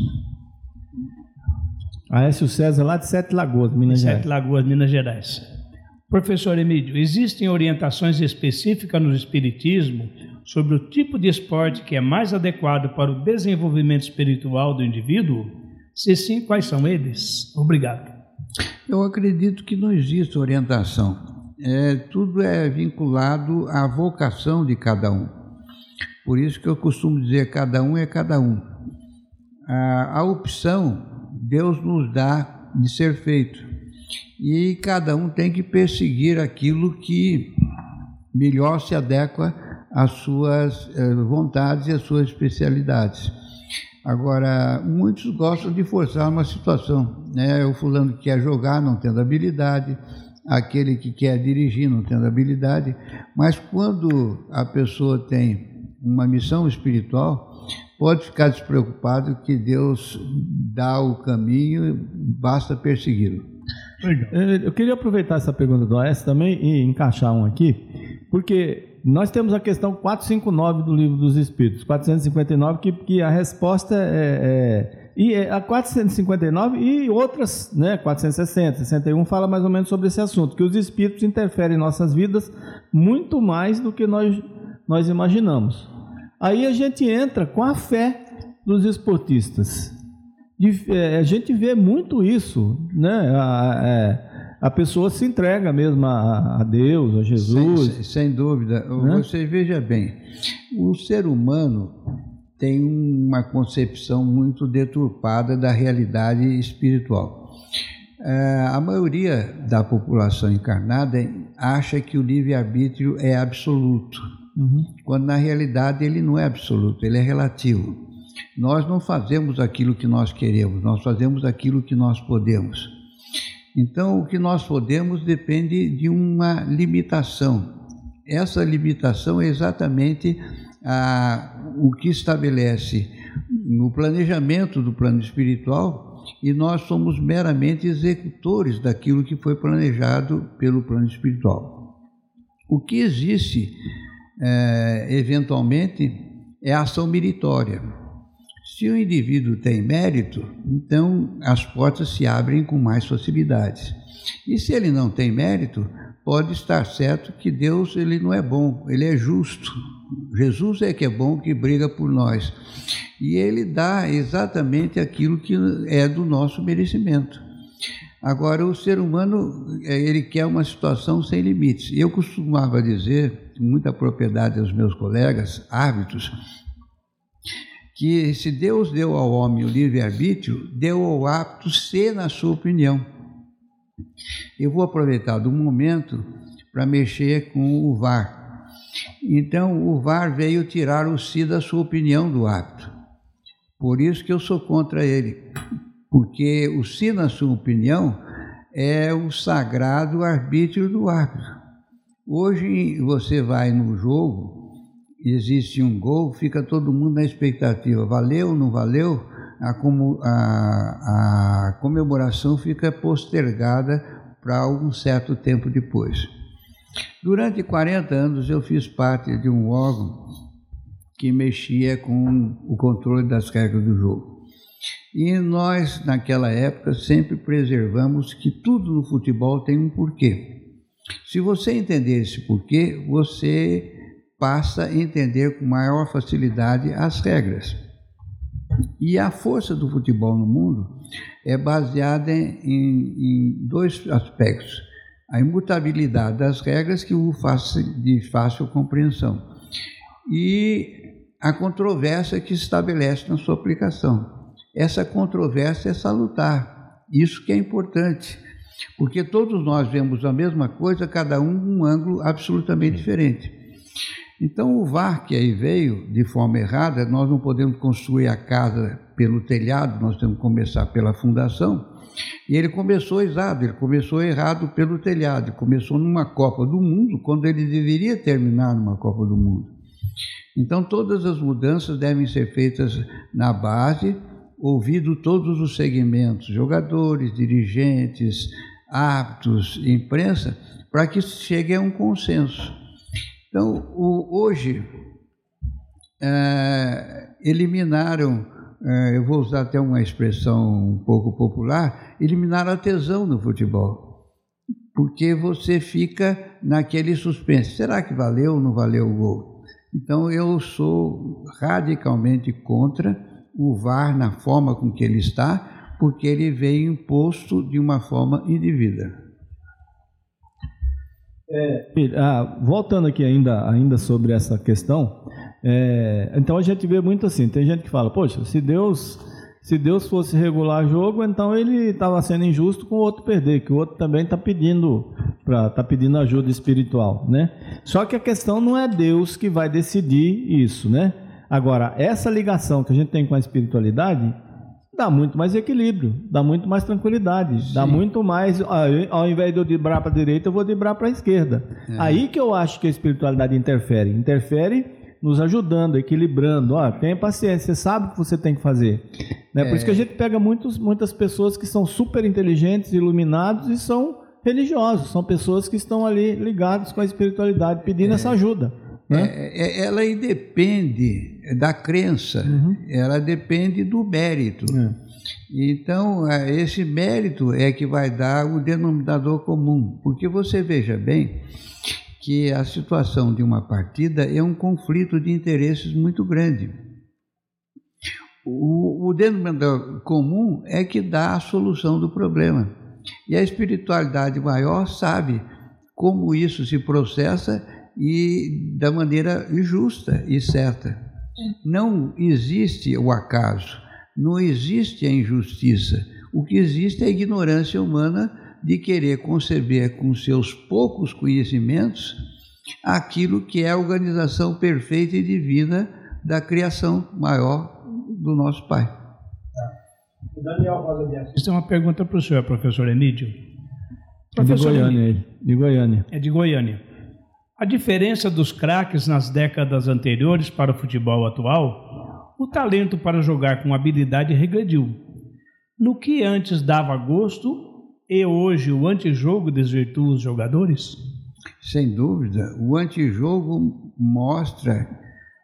Aécio César, lá de Sete Lagoas, Minas Gerais. Sete Lagoas, Minas Gerais. Professor Emílio, existem orientações específicas no Espiritismo sobre o tipo de esporte que é mais adequado para o desenvolvimento espiritual do indivíduo? Se sim, quais são eles? Obrigado. Eu acredito que não existe orientação. É, tudo é vinculado à vocação de cada um. Por isso que eu costumo dizer, cada um é cada um. A, a opção Deus nos dá de ser feito. E cada um tem que perseguir aquilo que melhor se adequa às suas eh, vontades e às suas especialidades. Agora, muitos gostam de forçar uma situação, né? O fulano que quer jogar não tendo habilidade, aquele que quer dirigir não tendo habilidade, mas quando a pessoa tem uma missão espiritual, pode ficar despreocupado que Deus dá o caminho, basta persegui-lo. Eu queria aproveitar essa pergunta do Aécio também e encaixar um aqui, porque nós temos a questão quatrocentos e cinquenta e nove do Livro dos Espíritos, quatrocentos e cinquenta e nove, que, que a resposta é, é, e é a quatrocentos e cinquenta e nove e outras, né, quatrocentos e sessenta, sessenta e um, fala mais ou menos sobre esse assunto, que os espíritos interferem em nossas vidas muito mais do que nós, nós imaginamos. Aí a gente entra com a fé dos esportistas. De, é, a gente vê muito isso, né? A, é, a pessoa se entrega mesmo a, a Deus, a Jesus. Sem, sem dúvida. Né? Você veja bem, o ser humano tem uma concepção muito deturpada da realidade espiritual. É, a maioria da população encarnada acha que o livre-arbítrio é absoluto, uhum. quando na realidade ele não é absoluto, ele é relativo. Nós não fazemos aquilo que nós queremos, nós fazemos aquilo que nós podemos. Então, o que nós podemos depende de uma limitação. Essa limitação é exatamente a, o que estabelece no planejamento do plano espiritual, e nós somos meramente executores daquilo que foi planejado pelo plano espiritual. O que existe, é, eventualmente, é a ação meritória. Se o indivíduo tem mérito, então as portas se abrem com mais facilidade. E se ele não tem mérito, pode estar certo que Deus ele não é bom, ele é justo. Jesus é que é bom, que briga por nós. E ele dá exatamente aquilo que é do nosso merecimento. Agora, o ser humano, ele quer uma situação sem limites. Eu costumava dizer, com muita propriedade aos meus colegas, árbitros, que se Deus deu ao homem o livre-arbítrio, deu ao árbitro ser na sua opinião. Eu vou aproveitar do momento para mexer com o V A R. Então, o V A R veio tirar o si da sua opinião do árbitro. Por isso que eu sou contra ele. Porque o si na sua opinião é o sagrado arbítrio do árbitro. Hoje você vai no jogo, existe um gol, fica todo mundo na expectativa. Valeu ou não valeu? A, como, a, a comemoração fica postergada para algum certo tempo depois. Durante quarenta anos eu fiz parte de um órgão que mexia com o controle das regras do jogo. E nós, naquela época, sempre preservamos que tudo no futebol tem um porquê. Se você entender esse porquê, você passa a entender com maior facilidade as regras. E a força do futebol no mundo é baseada em, em dois aspectos. A imutabilidade das regras, que o faz de fácil compreensão, e a controvérsia que se estabelece na sua aplicação. Essa controvérsia é salutar, isso que é importante, porque todos nós vemos a mesma coisa, cada um num ângulo absolutamente diferente. Então o V A R que aí veio de forma errada, nós não podemos construir a casa pelo telhado, nós temos que começar pela fundação, e ele começou exato, ele começou errado pelo telhado, começou numa Copa do Mundo, quando ele deveria terminar numa Copa do Mundo. Então todas as mudanças devem ser feitas na base, ouvido todos os segmentos, jogadores, dirigentes, árbitros, imprensa, para que chegue a um consenso. Então, o, hoje, é, eliminaram, é, eu vou usar até uma expressão um pouco popular, eliminaram a tesão no futebol, porque você fica naquele suspense, será que valeu ou não valeu o gol? Então, eu sou radicalmente contra o V A R na forma com que ele está, porque ele veio imposto de uma forma indevida. É, ah, voltando aqui ainda, ainda sobre essa questão, é, então a gente vê muito assim, tem gente que fala, poxa, se Deus, se Deus fosse regular jogo, então ele estava sendo injusto com o outro perder, que o outro também está pedindo, pra, tá pedindo ajuda espiritual, né? Só que a questão não é Deus que vai decidir isso, né? Agora, essa ligação que a gente tem com a espiritualidade dá muito mais equilíbrio, dá muito mais tranquilidade, Sim. dá muito mais, ao invés de eu driblar para a direita, eu vou driblar para a esquerda. É. Aí que eu acho que a espiritualidade interfere, interfere nos ajudando, equilibrando, ó, tenha paciência, você sabe o que você tem que fazer. Né? É. Por isso que a gente pega muitos, muitas pessoas que são super inteligentes, iluminados e são religiosos, são pessoas que estão ali ligadas com a espiritualidade, pedindo é. essa ajuda. Né? É, ela independe da crença, uhum. ela depende do mérito. É. Então, esse mérito é que vai dar o denominador comum, porque você veja bem que a situação de uma partida é um conflito de interesses muito grande. O, o denominador comum é que dá a solução do problema. E a espiritualidade maior sabe como isso se processa e da maneira justa e certa. Não existe o acaso, não existe a injustiça. O que existe é a ignorância humana de querer conceber com seus poucos conhecimentos aquilo que é a organização perfeita e divina da criação maior do nosso Pai. O Daniel Rosa de Assis tem uma pergunta para o senhor, professor Emídio. Professor de Goiânia, ele. De Goiânia. É de Goiânia. A diferença dos craques nas décadas anteriores para o futebol atual, o talento para jogar com habilidade regrediu. No que antes dava gosto e hoje o antijogo desvirtua os jogadores? Sem dúvida. O antijogo mostra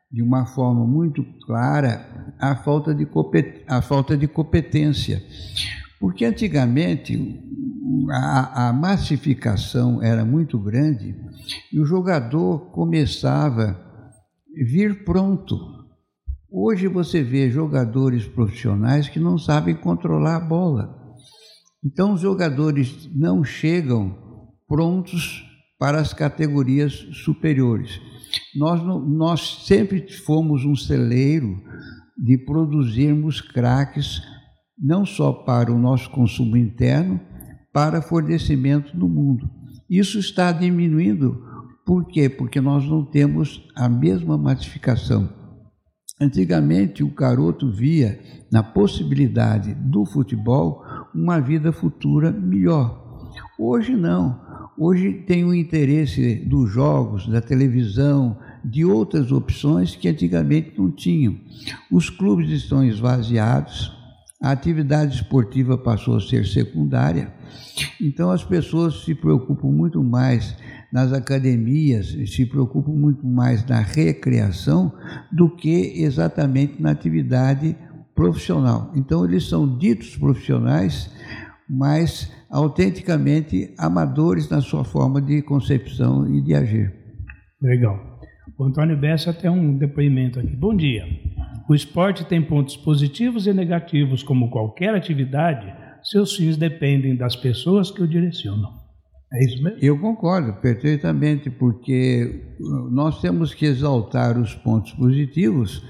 de uma forma muito clara a falta de, a falta de competência. Porque antigamente a, a massificação era muito grande e o jogador começava a vir pronto. Hoje você vê jogadores profissionais que não sabem controlar a bola. Então os jogadores não chegam prontos para as categorias superiores. Nós, nós sempre fomos um celeiro de produzirmos craques, não só para o nosso consumo interno, para fornecimento no mundo. Isso está diminuindo. Por quê? Porque nós não temos a mesma massificação. Antigamente, o garoto via na possibilidade do futebol uma vida futura melhor. Hoje não. Hoje tem o interesse dos jogos, da televisão, de outras opções que antigamente não tinham. Os clubes estão esvaziados, a atividade esportiva passou a ser secundária, então as pessoas se preocupam muito mais nas academias, se preocupam muito mais na recreação do que exatamente na atividade profissional. Então eles são ditos profissionais, mas autenticamente amadores na sua forma de concepção e de agir. Legal. O Antônio Bessa tem um depoimento aqui. Bom dia. O esporte tem pontos positivos e negativos, como qualquer atividade. Seus fins dependem das pessoas que o direcionam. É isso mesmo? Eu concordo perfeitamente, porque nós temos que exaltar os pontos positivos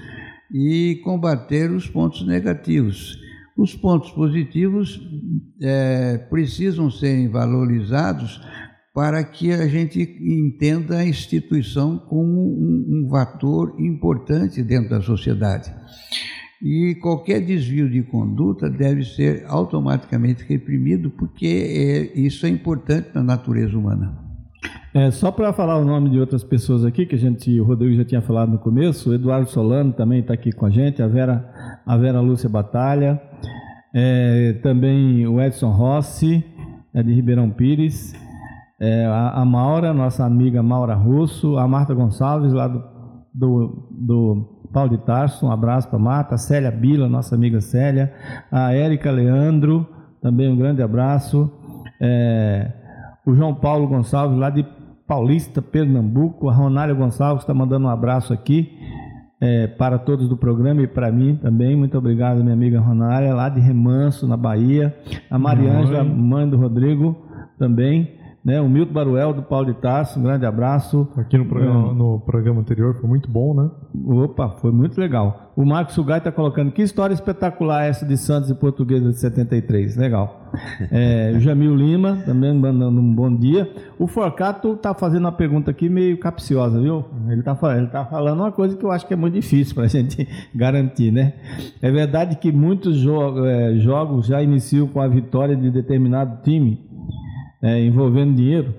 e combater os pontos negativos. Os pontos positivos é, precisam ser valorizados para que a gente entenda a instituição como um, um fator importante dentro da sociedade. E qualquer desvio de conduta deve ser automaticamente reprimido, porque é, isso é importante na natureza humana. É, só para falar o nome de outras pessoas aqui, que a gente, o Rodrigo já tinha falado no começo, o Eduardo Solano também está aqui com a gente, a Vera, a Vera Lúcia Batalha, é, também o Edson Rossi, é de Ribeirão Pires, é, a, a Maura, nossa amiga Maura Russo, a Marta Gonçalves, lá do, do, do Paulo de Tarso, um abraço para a Marta, a Célia Bila, nossa amiga Célia, a Érica Leandro, também um grande abraço, é, o João Paulo Gonçalves, lá de Paulista, Pernambuco, a Ronália Gonçalves está mandando um abraço aqui, é, para todos do programa e para mim também, muito obrigado, minha amiga Ronália, lá de Remanso, na Bahia, a Mariângela, mãe do Rodrigo, também, né? O Milton Baruel, do Paulo de Tarso, um grande abraço. Aqui no programa, no programa anterior foi muito bom, né? Opa, foi muito legal. O Marcos Sugai está colocando, que história espetacular essa de Santos e Portuguesa de setenta e três, legal. É, o Jamil Lima, também mandando um bom dia. O Forcato está fazendo uma pergunta aqui meio capciosa, viu? Ele está ele tá falando uma coisa que eu acho que é muito difícil para a gente garantir, né? É verdade que muitos jo- é, jogos já iniciam com a vitória de determinado time, É, envolvendo dinheiro?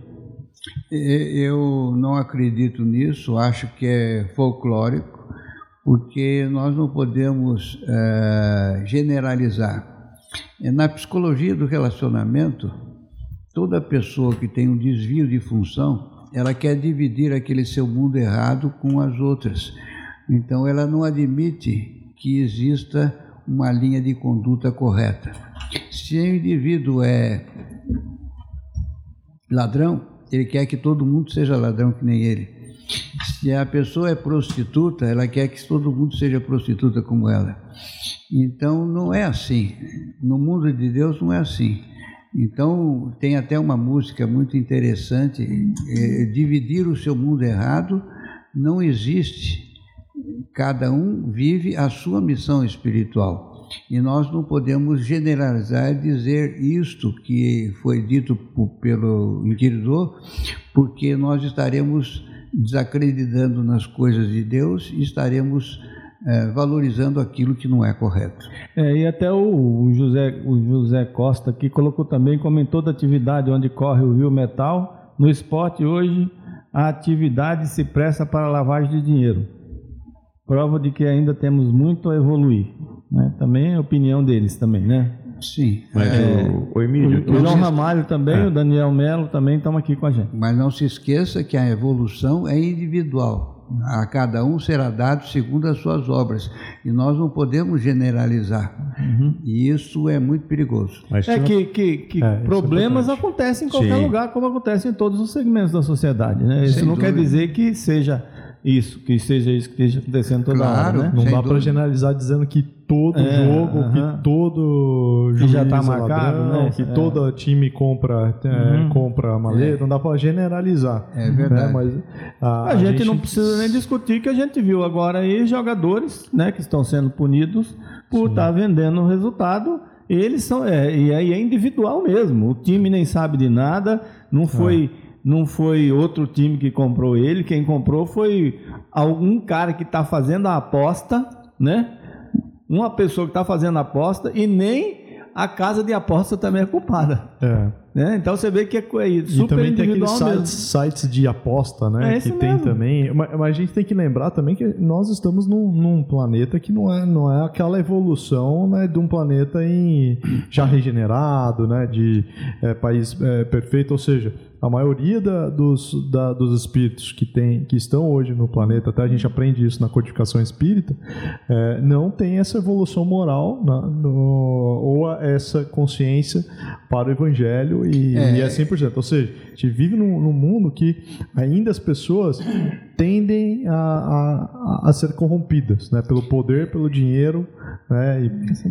Eu não acredito nisso, acho que é folclórico, porque nós não podemos é, generalizar. Na psicologia do relacionamento, toda pessoa que tem um desvio de função, ela quer dividir aquele seu mundo errado com as outras. Então ela não admite que exista uma linha de conduta correta. Se o indivíduo é ladrão, ele quer que todo mundo seja ladrão que nem ele. Se a pessoa é prostituta, ela quer que todo mundo seja prostituta como ela. Então não é assim. No mundo de Deus não é assim. Então tem até uma música muito interessante, é, dividir o seu mundo errado não existe. Cada um vive a sua missão espiritual. E nós não podemos generalizar e dizer isto que foi dito pelo inquiridor, porque nós estaremos desacreditando nas coisas de Deus e estaremos é, valorizando aquilo que não é correto. É, e até o, o, José, o José Costa aqui colocou também, comentou da atividade onde corre o Rio Metal. No esporte hoje, a atividade se presta para lavagem de dinheiro. Prova de que ainda temos muito a evoluir. Né? Também é a opinião deles também, né? Sim. Mas é, o, o Emílio... O, o João Ramalho também, é. O Daniel Melo também estão aqui com a gente. Mas não se esqueça que a evolução é individual. A cada um será dado segundo as suas obras. E nós não podemos generalizar. Uhum. E isso é muito perigoso. Mas é que, que, que é, problemas é acontecem em qualquer Sim. lugar, como acontece em todos os segmentos da sociedade. Né? Isso Sem não dúvida. Quer dizer que seja isso, que seja isso que esteja acontecendo toda claro, hora. Né? Não dá para generalizar dizendo que todo é, jogo, uh-huh. que todo juiz já está marcado, ladrão, né? que é. todo time compra, é, uhum. compra maleta, é. não dá para generalizar. É verdade. Né? Mas a, a, gente, gente não precisa nem discutir que a gente viu agora aí jogadores, né, que estão sendo punidos por estar tá vendendo o resultado. Eles são, é, e aí é individual mesmo. O time nem sabe de nada, não foi... Ah. Não foi outro time que comprou ele, quem comprou foi algum cara que está fazendo a aposta, né? Uma pessoa que está fazendo a aposta e nem a casa de aposta também é culpada. É. Né? Então você vê que é super e também individual tem aqueles mesmo. sites, sites de aposta, né? É que tem mesmo. também. Mas, mas a gente tem que lembrar também que nós estamos num, num planeta que não é, não é aquela evolução, né, de um planeta em, já regenerado, né? De é, país é, perfeito, ou seja, a maioria da, dos, da, dos espíritos que, tem, que estão hoje no planeta, até a gente aprende isso na codificação espírita, é, não tem essa evolução moral na, no, ou essa consciência para o evangelho e é, e é cem por cento. Ou seja, a gente vive num, num mundo que ainda as pessoas tendem a, a, a ser corrompidas, né, pelo poder, pelo dinheiro, né,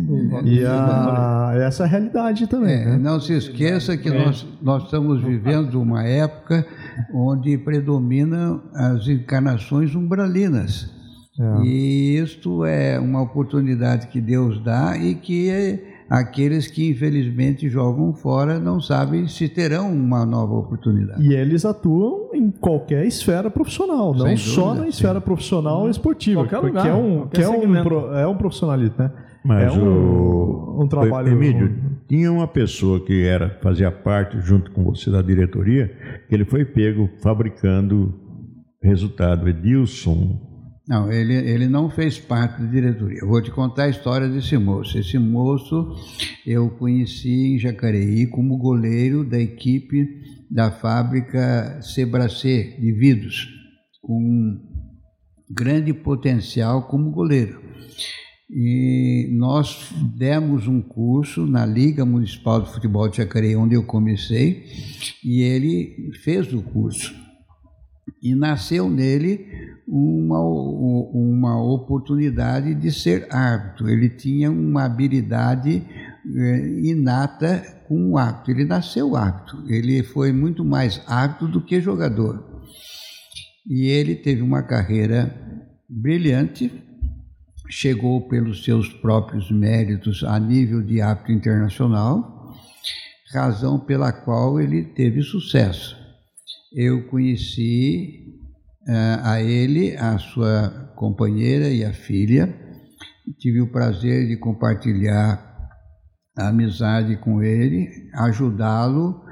e, e a, essa é a realidade também. É, né? Não se esqueça que é. nós, nós estamos vivendo uma época onde predominam as encarnações umbralinas. É. E isto é uma oportunidade que Deus dá e que aqueles que infelizmente jogam fora não sabem se terão uma nova oportunidade. E eles atuam em qualquer esfera profissional, não Sem só dúvida, na esfera sim. profissional e esportiva, qualquer porque lugar, é um, que é, um, é um profissionalismo, né? Mas é um, o, um trabalho... Emílio, tinha uma pessoa que era, fazia parte, junto com você, da diretoria, que ele foi pego fabricando resultado, Edilson. Não, ele, ele não fez parte da diretoria. Eu vou te contar a história desse moço. Esse moço eu conheci em Jacareí como goleiro da equipe da fábrica Sebracê de vidros, com grande potencial como goleiro. E nós demos um curso na Liga Municipal de Futebol de Jacareí, onde eu comecei, e ele fez o curso. E nasceu nele uma, uma oportunidade de ser árbitro. Ele tinha uma habilidade inata com o árbitro. Ele nasceu árbitro. Ele foi muito mais árbitro do que jogador. E ele teve uma carreira brilhante, chegou pelos seus próprios méritos a nível de árbitro internacional, razão pela qual ele teve sucesso. Eu conheci uh, a ele, a sua companheira e a filha. Tive o prazer de compartilhar a amizade com ele, ajudá-lo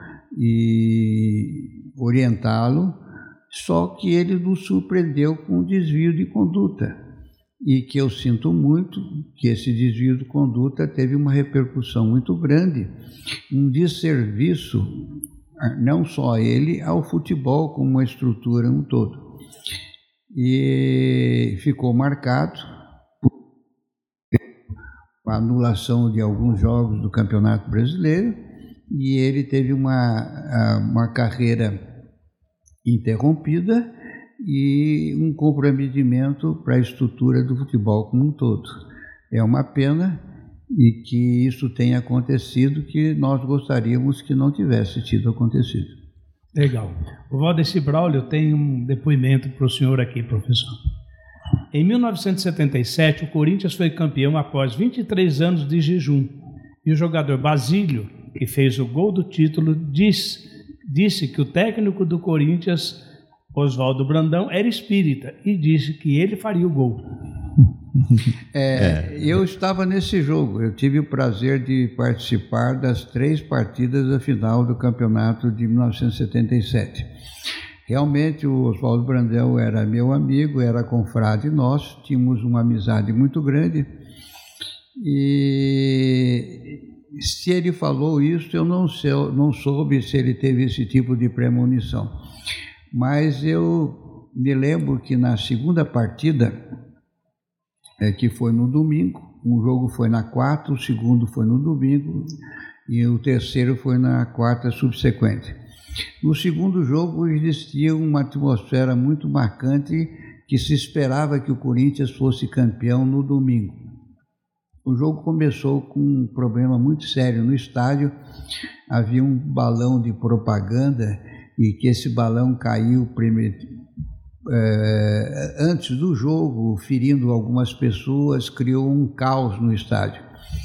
e orientá-lo, só que ele nos surpreendeu com um desvio de conduta. E que eu sinto muito que esse desvio de conduta teve uma repercussão muito grande, um desserviço, não só a ele, ao futebol como uma estrutura um todo. E ficou marcado por a anulação de alguns jogos do Campeonato Brasileiro, e ele teve uma, uma carreira interrompida e um comprometimento para a estrutura do futebol como um todo. É uma pena e que isso tenha acontecido, que nós gostaríamos que não tivesse tido acontecido. Legal. O Valdeci Braulio tem um depoimento para o senhor aqui, professor. Em mil novecentos e setenta e sete, o Corinthians foi campeão após vinte e três anos de jejum. E o jogador Basílio, que fez o gol do título, disse, disse que o técnico do Corinthians, Oswaldo Brandão, era espírita e disse que ele faria o gol. É, eu estava nesse jogo, eu tive o prazer de participar das três partidas da final do campeonato de mil novecentos e setenta e sete. Realmente o Oswaldo Brandão era meu amigo, era confrade nosso, tínhamos uma amizade muito grande, e se ele falou isso, eu não, sei, não soube se ele teve esse tipo de premonição, mas eu me lembro que na segunda partida, é, que foi no domingo, um jogo foi na quarta, o segundo foi no domingo e o terceiro foi na quarta subsequente. No segundo jogo existia uma atmosfera muito marcante, que se esperava que o Corinthians fosse campeão no domingo. O jogo começou com um problema muito sério no estádio. Havia um balão de propaganda e que esse balão caiu primeiro, é, antes do jogo, ferindo algumas pessoas, criou um caos no estádio.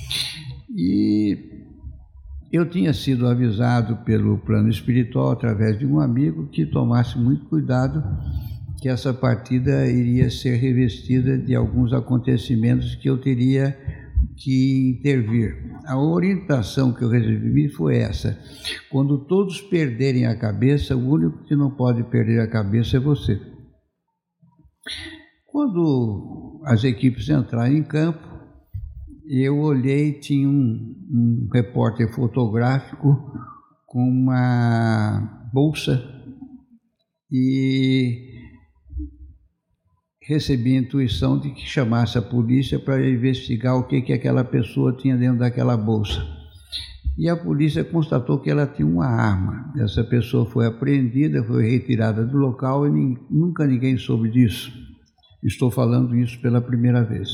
E eu tinha sido avisado pelo plano espiritual, através de um amigo, que tomasse muito cuidado, que essa partida iria ser revestida de alguns acontecimentos que eu teria que intervir. A orientação que eu recebi foi essa: quando todos perderem a cabeça, o único que não pode perder a cabeça é você. Quando as equipes entraram em campo, eu olhei, tinha um, um repórter fotográfico com uma bolsa e recebi a intuição de que chamasse a polícia para investigar o que, que aquela pessoa tinha dentro daquela bolsa. E a polícia constatou que ela tinha uma arma. Essa pessoa foi apreendida, foi retirada do local e nem, nunca ninguém soube disso. Estou falando isso pela primeira vez.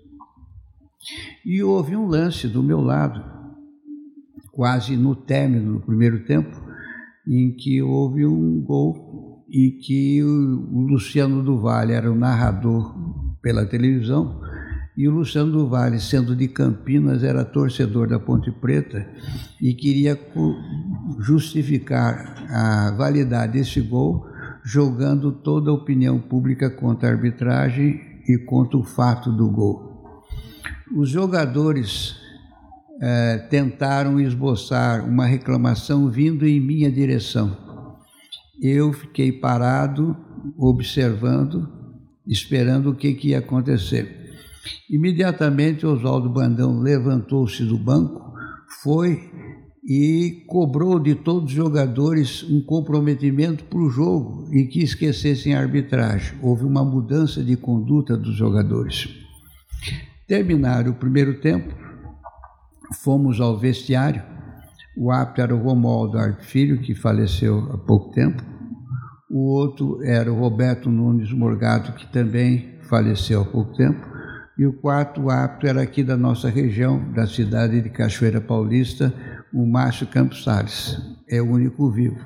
E houve um lance do meu lado, quase no término do primeiro tempo, em que houve um gol e que o Luciano do Vale era o narrador pela televisão, e o Luciano do Vale, sendo de Campinas, era torcedor da Ponte Preta e queria justificar a validade desse gol, jogando toda a opinião pública contra a arbitragem e contra o fato do gol. Os jogadores eh, tentaram esboçar uma reclamação vindo em minha direção. Eu fiquei parado, observando, esperando o que, que ia acontecer. Imediatamente, Oswaldo Brandão levantou-se do banco, foi e cobrou de todos os jogadores um comprometimento para o jogo e que esquecessem a arbitragem. Houve uma mudança de conduta dos jogadores. Terminaram o primeiro tempo, fomos ao vestiário. O árbitro era o Romualdo Arte Filho, que faleceu há pouco tempo. O outro era o Roberto Nunes Morgado, que também faleceu há pouco tempo. E o quarto árbitro era aqui da nossa região, da cidade de Cachoeira Paulista, o Márcio Campos Salles. É o único vivo.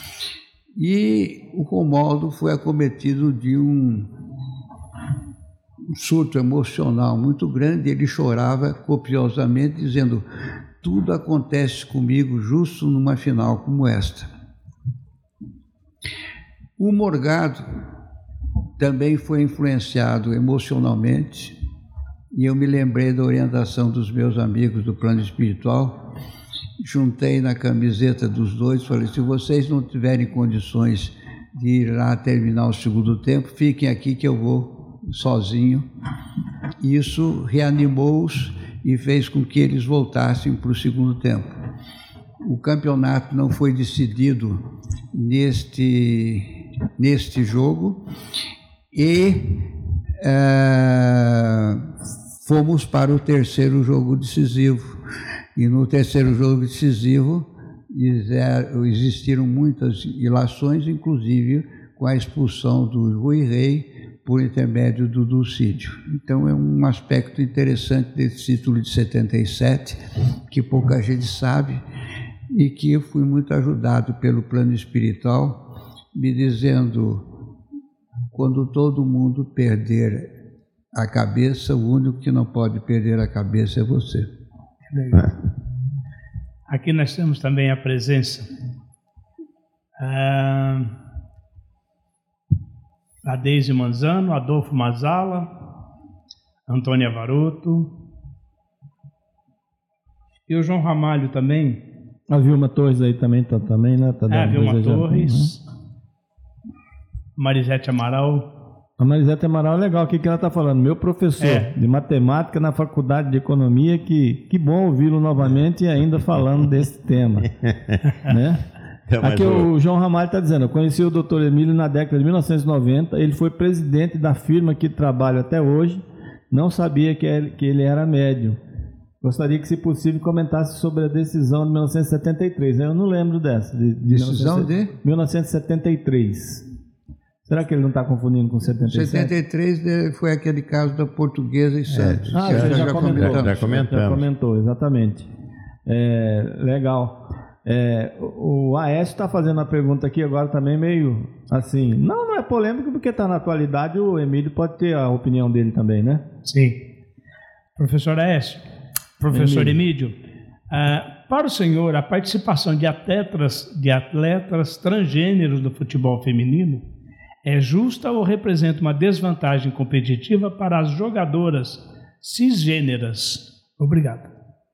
E o Romualdo foi acometido de um um surto emocional muito grande. Ele chorava copiosamente, dizendo: tudo acontece comigo justo numa final como esta. O Morgado também foi influenciado emocionalmente, e eu me lembrei da orientação dos meus amigos do plano espiritual, juntei na camiseta dos dois, falei: se vocês não tiverem condições de ir lá terminar o segundo tempo, fiquem aqui que eu vou sozinho. Isso reanimou-os e fez com que eles voltassem para o segundo tempo. O campeonato não foi decidido neste, neste jogo e é, fomos para o terceiro jogo decisivo. E no terceiro jogo decisivo existiram muitas ilações, inclusive com a expulsão do Rui Rei por intermédio do Dulcídio. Então é um aspecto interessante desse título de setenta e sete, que pouca gente sabe, e que eu fui muito ajudado pelo plano espiritual, me dizendo: quando todo mundo perder a cabeça, o único que não pode perder a cabeça é você. Aqui nós temos também a presença ah, a Deise Manzano, Adolfo Mazala, Antônia Varoto e o João Ramalho também. A Vilma Torres aí também está também, né? Tá é, a Vilma Torres, né? Marisete Amaral. A Marisete Amaral é legal, o que, que ela está falando? Meu professor é. de matemática na Faculdade de Economia, que, que bom ouvi-lo novamente e ainda falando desse tema. Né? Aqui o João Ramalho está dizendo, eu conheci o doutor Emílio na década de mil novecentos e noventa, ele foi presidente da firma que trabalho até hoje, não sabia que ele, que ele era médium. Gostaria que, se possível, comentasse sobre a decisão de mil novecentos e setenta e três. Eu não lembro dessa. De, de decisão de? mil novecentos e setenta e três. Será que ele não está confundindo com setenta e sete? setenta e três foi aquele caso da Portuguesa e Santos. É. Ah, que você já, já, já comentou. comentamos. Já comentamos. Já comentou, exatamente. É, legal. É, o Aécio está fazendo a pergunta aqui agora também meio assim. Não, não é polêmico porque está na atualidade. O Emílio pode ter a opinião dele também, né? Sim. Professor Aécio, professor Emílio, uh, para o senhor, a participação de atletas, de atletas transgêneros no futebol feminino é justa ou representa uma desvantagem competitiva para as jogadoras cisgêneras? Obrigado.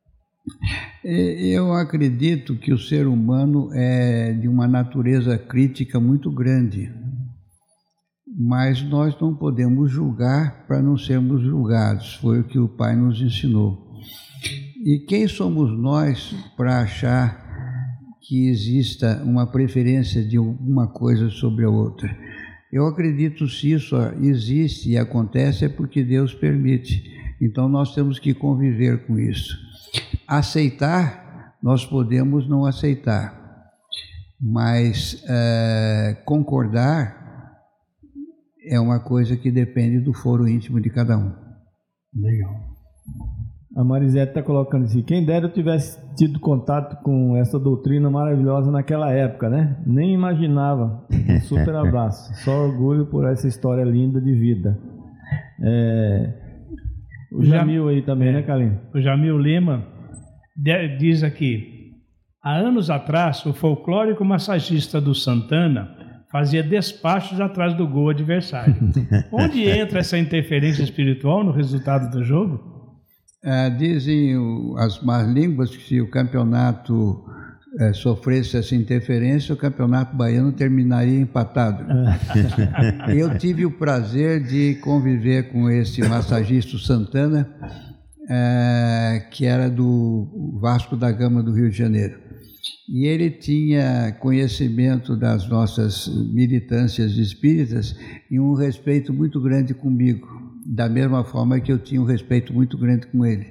Eu acredito que o ser humano é de uma natureza crítica muito grande, mas nós não podemos julgar para não sermos julgados, foi o que o Pai nos ensinou. E quem somos nós para achar que exista uma preferência de uma coisa sobre a outra? Eu acredito se isso existe e acontece é porque Deus permite, então nós temos que conviver com isso. Aceitar, nós podemos não aceitar, mas é, concordar é uma coisa que depende do foro íntimo de cada um. Legal. A Marisete está colocando assim, quem dera eu tivesse tido contato com essa doutrina maravilhosa naquela época, né? Nem imaginava. Um super abraço. Só orgulho por essa história linda de vida. É... O Jamil aí também, é, né, Carlinhos? O Jamil Lima diz aqui, há anos atrás, o folclórico massagista do Santana fazia despachos atrás do gol adversário. Onde entra essa interferência espiritual no resultado do jogo? É, dizem as más línguas que se o campeonato é, sofresse essa interferência, o campeonato baiano terminaria empatado. Eu tive o prazer de conviver com esse massagista Santana, é, que era do Vasco da Gama do Rio de Janeiro. E ele tinha conhecimento das nossas militâncias espíritas e um respeito muito grande comigo, da mesma forma que eu tinha um respeito muito grande com ele.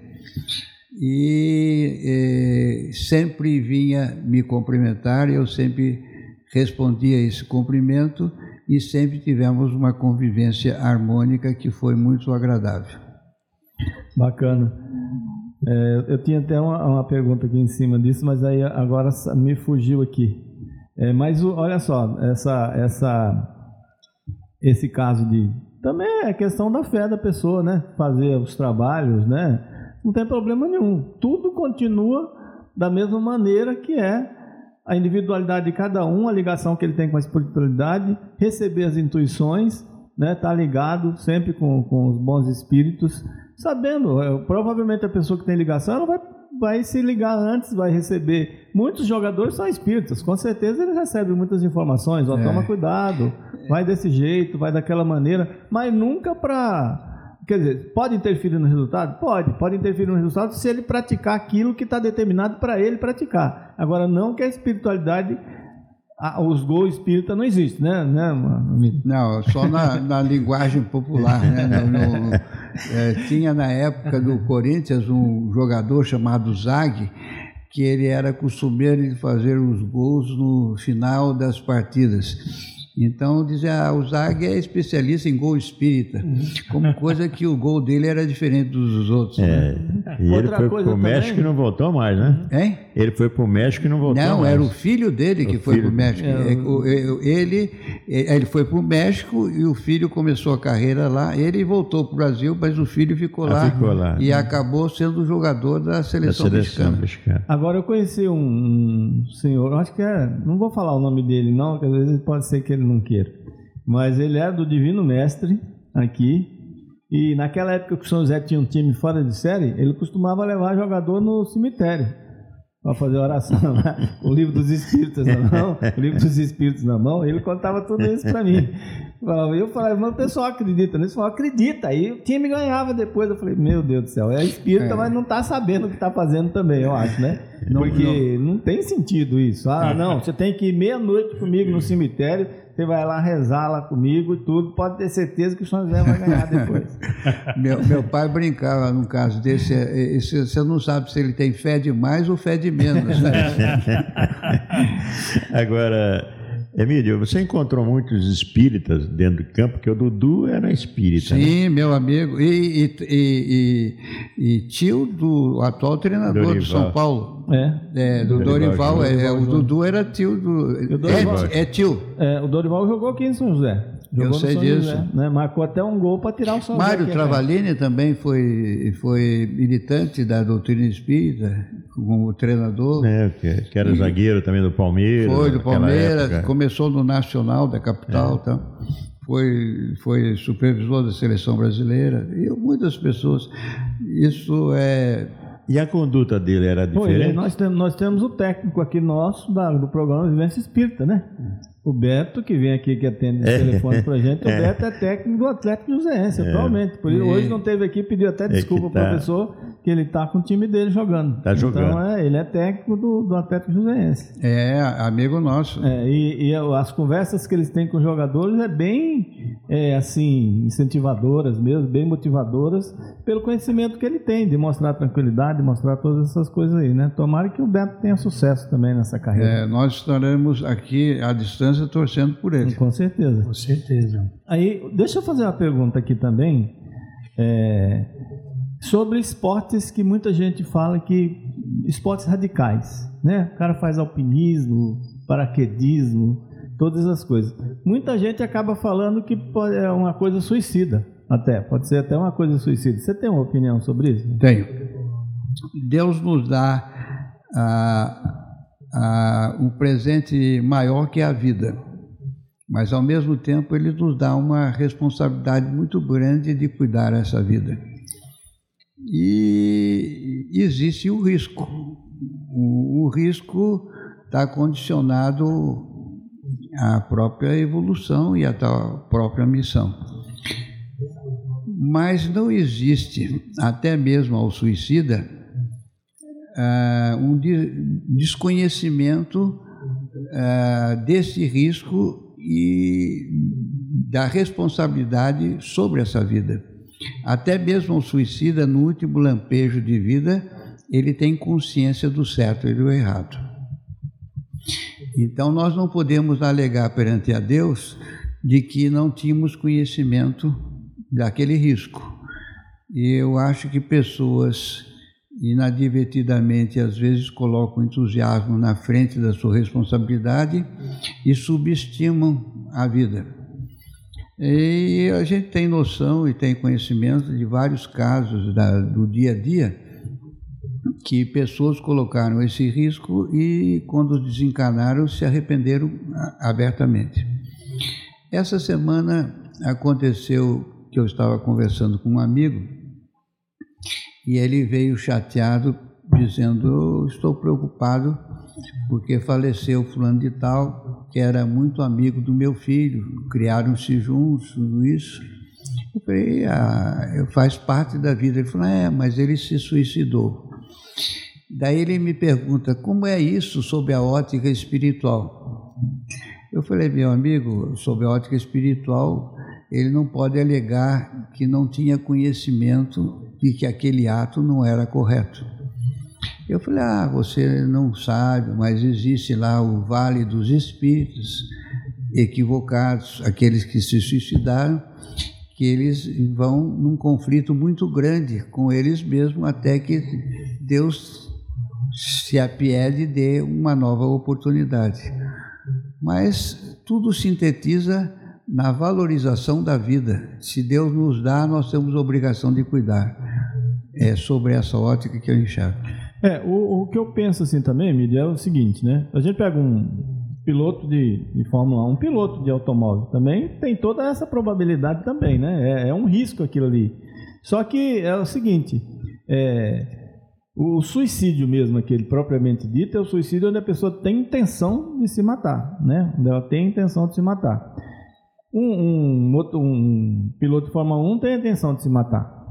E, e sempre vinha me cumprimentar, eu sempre respondia a esse cumprimento e sempre tivemos uma convivência harmônica que foi muito agradável. Bacana. É, eu tinha até uma, uma pergunta aqui em cima disso, mas aí agora me fugiu aqui. É, mas olha só, essa, essa, esse caso de... Também é questão da fé da pessoa, né? Fazer os trabalhos, né? Não tem problema nenhum. Tudo continua da mesma maneira que é a individualidade de cada um, a ligação que ele tem com a espiritualidade, receber as intuições, né? Tá ligado sempre com, com os bons espíritos, sabendo, provavelmente a pessoa que tem ligação, ela vai, vai se ligar antes, vai receber. Muitos jogadores são espíritas, com certeza eles recebem muitas informações, ó, é. Toma cuidado, vai desse jeito, vai daquela maneira, mas nunca para... Quer dizer, pode interferir no resultado? Pode, pode interferir no resultado se ele praticar aquilo que está determinado para ele praticar. Agora, não que a espiritualidade, a, os gols espírita não existem, né? né não, só na, na linguagem popular. Né? No, no, é, tinha na época do Corinthians um jogador chamado Zag, que ele era costumeiro de fazer os gols no final das partidas. Então, dizia, ah, o Zag é especialista em gol espírita, como coisa que o gol dele era diferente dos outros. É. Né? E Outra ele foi para o México e não voltou mais, né? Hein? Ele foi para o México e não voltou não, mais. Não, era o filho dele que o foi para o México. É. Ele, ele foi para o México e o filho começou a carreira lá. Ele voltou para o Brasil, mas o filho ficou lá, ah, ficou lá e né? acabou sendo jogador da seleção, da seleção mexicana. mexicana. Agora, eu conheci um, um senhor, acho que é, não vou falar o nome dele não, porque às vezes pode ser que ele não queira, mas ele é do Divino Mestre aqui, e naquela época que o São José tinha um time fora de série, ele costumava levar jogador no cemitério para fazer oração, né? O livro dos Espíritos na mão, o livro dos Espíritos na mão, ele contava tudo isso para mim. Eu falava, mas o pessoal acredita nisso? Falava, acredita. Aí o time ganhava depois. Eu falei, meu Deus do céu, é espírita, é. mas não está sabendo o que está fazendo também, eu acho, né? Porque não, não tem sentido isso. Ah, não, você tem que ir meia-noite comigo no cemitério, você vai lá rezar lá comigo e tudo, pode ter certeza que o São José vai ganhar depois. meu, meu pai brincava num caso desse, esse, você não sabe se ele tem fé de mais ou fé de menos. Né? Agora, Emílio, você encontrou muitos espíritas dentro do campo, porque o Dudu era espírita. Sim, né? meu amigo, e, e, e, e tio do atual treinador Dorival. Do São Paulo. É, é do Dorival, Dorival, é, Dorival o Dudu era tio do... Dorival, é, é tio. É, o Dorival jogou aqui em São José. Jogou Eu sei São disso. José, né? Marcou até um gol para tirar o São Mário José. Travalini também foi, foi militante da doutrina espírita, como treinador. É, que, que era e zagueiro também do Palmeiras. Foi do Palmeiras, época. Começou no Nacional da capital, é. Tá? foi, foi supervisor da seleção brasileira, e muitas pessoas. Isso é... E a conduta dele era diferente? Pô, nós, temos, nós temos o técnico aqui nosso da, do programa Vivência Espírita, né? O Beto, que vem aqui, que atende o é. telefone pra gente, o é. Beto é técnico do Atlético Joseense, é. atualmente. Por isso, hoje não teve aqui, pediu até desculpa é tá. ao professor, que ele tá com o time dele jogando. Tá jogando. Então, é, ele é técnico do, do Atlético Joseense. É, amigo nosso. É, e, e as conversas que eles têm com os jogadores é bem, é, assim, incentivadoras mesmo, bem motivadoras, pelo conhecimento que ele tem, de mostrar tranquilidade, de mostrar todas essas coisas aí, né? Tomara que o Beto tenha sucesso também nessa carreira. É, nós estaremos aqui à distância torcendo por ele. Com certeza. Com certeza. Aí, deixa eu fazer uma pergunta aqui também, é, sobre esportes que muita gente fala que, esportes radicais, né? O cara faz alpinismo, paraquedismo, todas as coisas. Muita gente acaba falando que é uma coisa suicida, até, pode ser até uma coisa suicida. Você tem uma opinião sobre isso? Tenho. Deus nos dá a Uh, um presente maior que é a vida, mas ao mesmo tempo ele nos dá uma responsabilidade muito grande de cuidar dessa vida, e existe o risco. O, o risco está condicionado à própria evolução e à própria missão, mas não existe, até mesmo ao suicida, Uh, um de, desconhecimento uh, desse risco e da responsabilidade sobre essa vida. Até mesmo o suicida, no último lampejo de vida, ele tem consciência do certo e do errado. Então nós não podemos alegar perante a Deus de que não tínhamos conhecimento daquele risco. E eu acho que pessoas inadvertidamente às vezes colocam o entusiasmo na frente da sua responsabilidade e subestimam a vida. E a gente tem noção e tem conhecimento de vários casos da, do dia a dia que pessoas colocaram esse risco e quando desencanaram se arrependeram abertamente. Essa semana aconteceu que eu estava conversando com um amigo e ele veio chateado, dizendo: estou preocupado porque faleceu fulano de tal, que era muito amigo do meu filho, criaram-se juntos, tudo isso. Eu falei: ah, faz parte da vida. Ele falou: é, mas ele se suicidou. Daí ele me pergunta: como é isso sob a ótica espiritual? Eu falei: meu amigo, sob a ótica espiritual, ele não pode alegar que não tinha conhecimento de que aquele ato não era correto. Eu falei: ah, você não sabe, mas existe lá o Vale dos Espíritos equivocados, aqueles que se suicidaram, que eles vão num conflito muito grande com eles mesmos até que Deus se apiede e dê uma nova oportunidade. Mas tudo sintetiza na valorização da vida. Se Deus nos dá, nós temos a obrigação de cuidar. É sobre essa ótica que eu enxergo. É, o, o que eu penso assim também, Emílio, é o seguinte, né? A gente pega um piloto de, de Fórmula um, um piloto de automóvel, também tem toda essa probabilidade também, né? É, é um risco aquilo ali. Só que é o seguinte, é, o suicídio mesmo, aquele propriamente dito, é o suicídio onde a pessoa tem intenção de se matar, né? Onde ela tem intenção de se matar. Um, um, outro, um piloto de Fórmula um tem a intenção de se matar.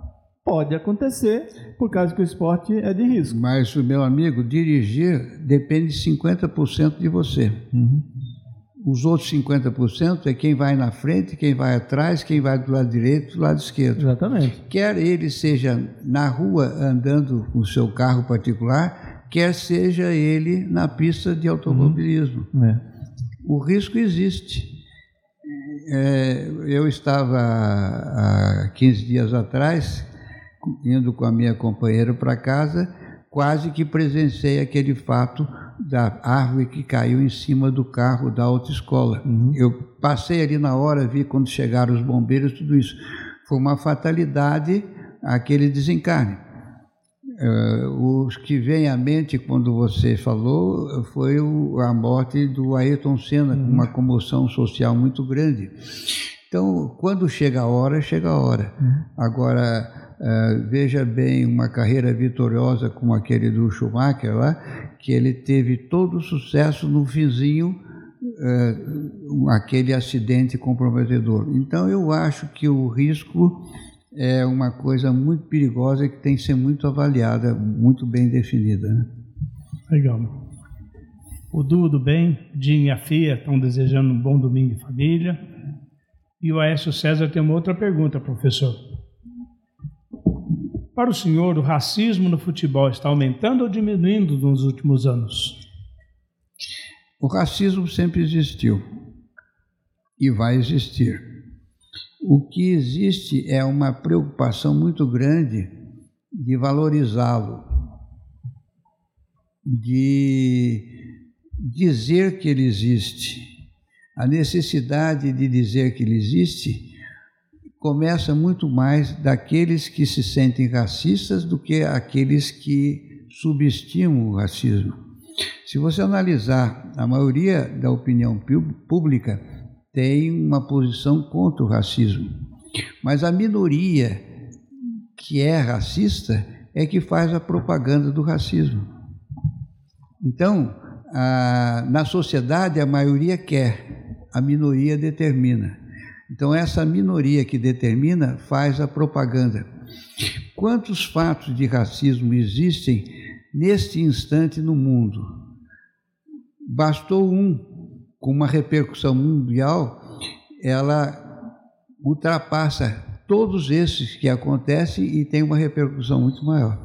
pode acontecer por causa que o esporte é de risco. Mas, meu amigo, dirigir depende de cinquenta por cento de você. Uhum. Os outros cinquenta por cento é quem vai na frente, quem vai atrás, quem vai do lado direito, do lado esquerdo. Exatamente. Quer ele seja na rua andando com o seu carro particular, quer seja ele na pista de automobilismo. Uhum. É. O risco existe. É, eu estava há quinze dias atrás, indo com a minha companheira para casa, quase que presenciei aquele fato da árvore que caiu em cima do carro da autoescola. Uhum. Eu passei ali na hora, vi quando chegaram os bombeiros, tudo isso. Foi uma fatalidade aquele desencarne. Uh, os que vem à mente quando você falou foi o, a morte do Ayrton Senna, uhum. com uma comoção social muito grande. Então, quando chega a hora, chega a hora. Uhum. Agora, Uh, veja bem, uma carreira vitoriosa como aquele do Schumacher lá, que ele teve todo o sucesso no finzinho, uh, aquele acidente comprometedor. Então eu acho que o risco é uma coisa muito perigosa que tem que ser muito avaliada, muito bem definida, né? Legal. O Du do Bem, Jim e a Fia estão desejando um bom domingo de família. E o Aécio César tem uma outra pergunta, professor. Para o senhor, o racismo no futebol está aumentando ou diminuindo nos últimos anos? O racismo sempre existiu e vai existir. O que existe é uma preocupação muito grande de valorizá-lo, de dizer que ele existe. A necessidade de dizer que ele existe começa muito mais daqueles que se sentem racistas do que aqueles que subestimam o racismo. Se você analisar, a maioria da opinião pública tem uma posição contra o racismo, mas a minoria que é racista é que faz a propaganda do racismo. Então, a, na sociedade a maioria quer, a minoria determina. Então, essa minoria que determina faz a propaganda. Quantos fatos de racismo existem neste instante no mundo? Bastou um, com uma repercussão mundial, ela ultrapassa todos esses que acontecem e tem uma repercussão muito maior.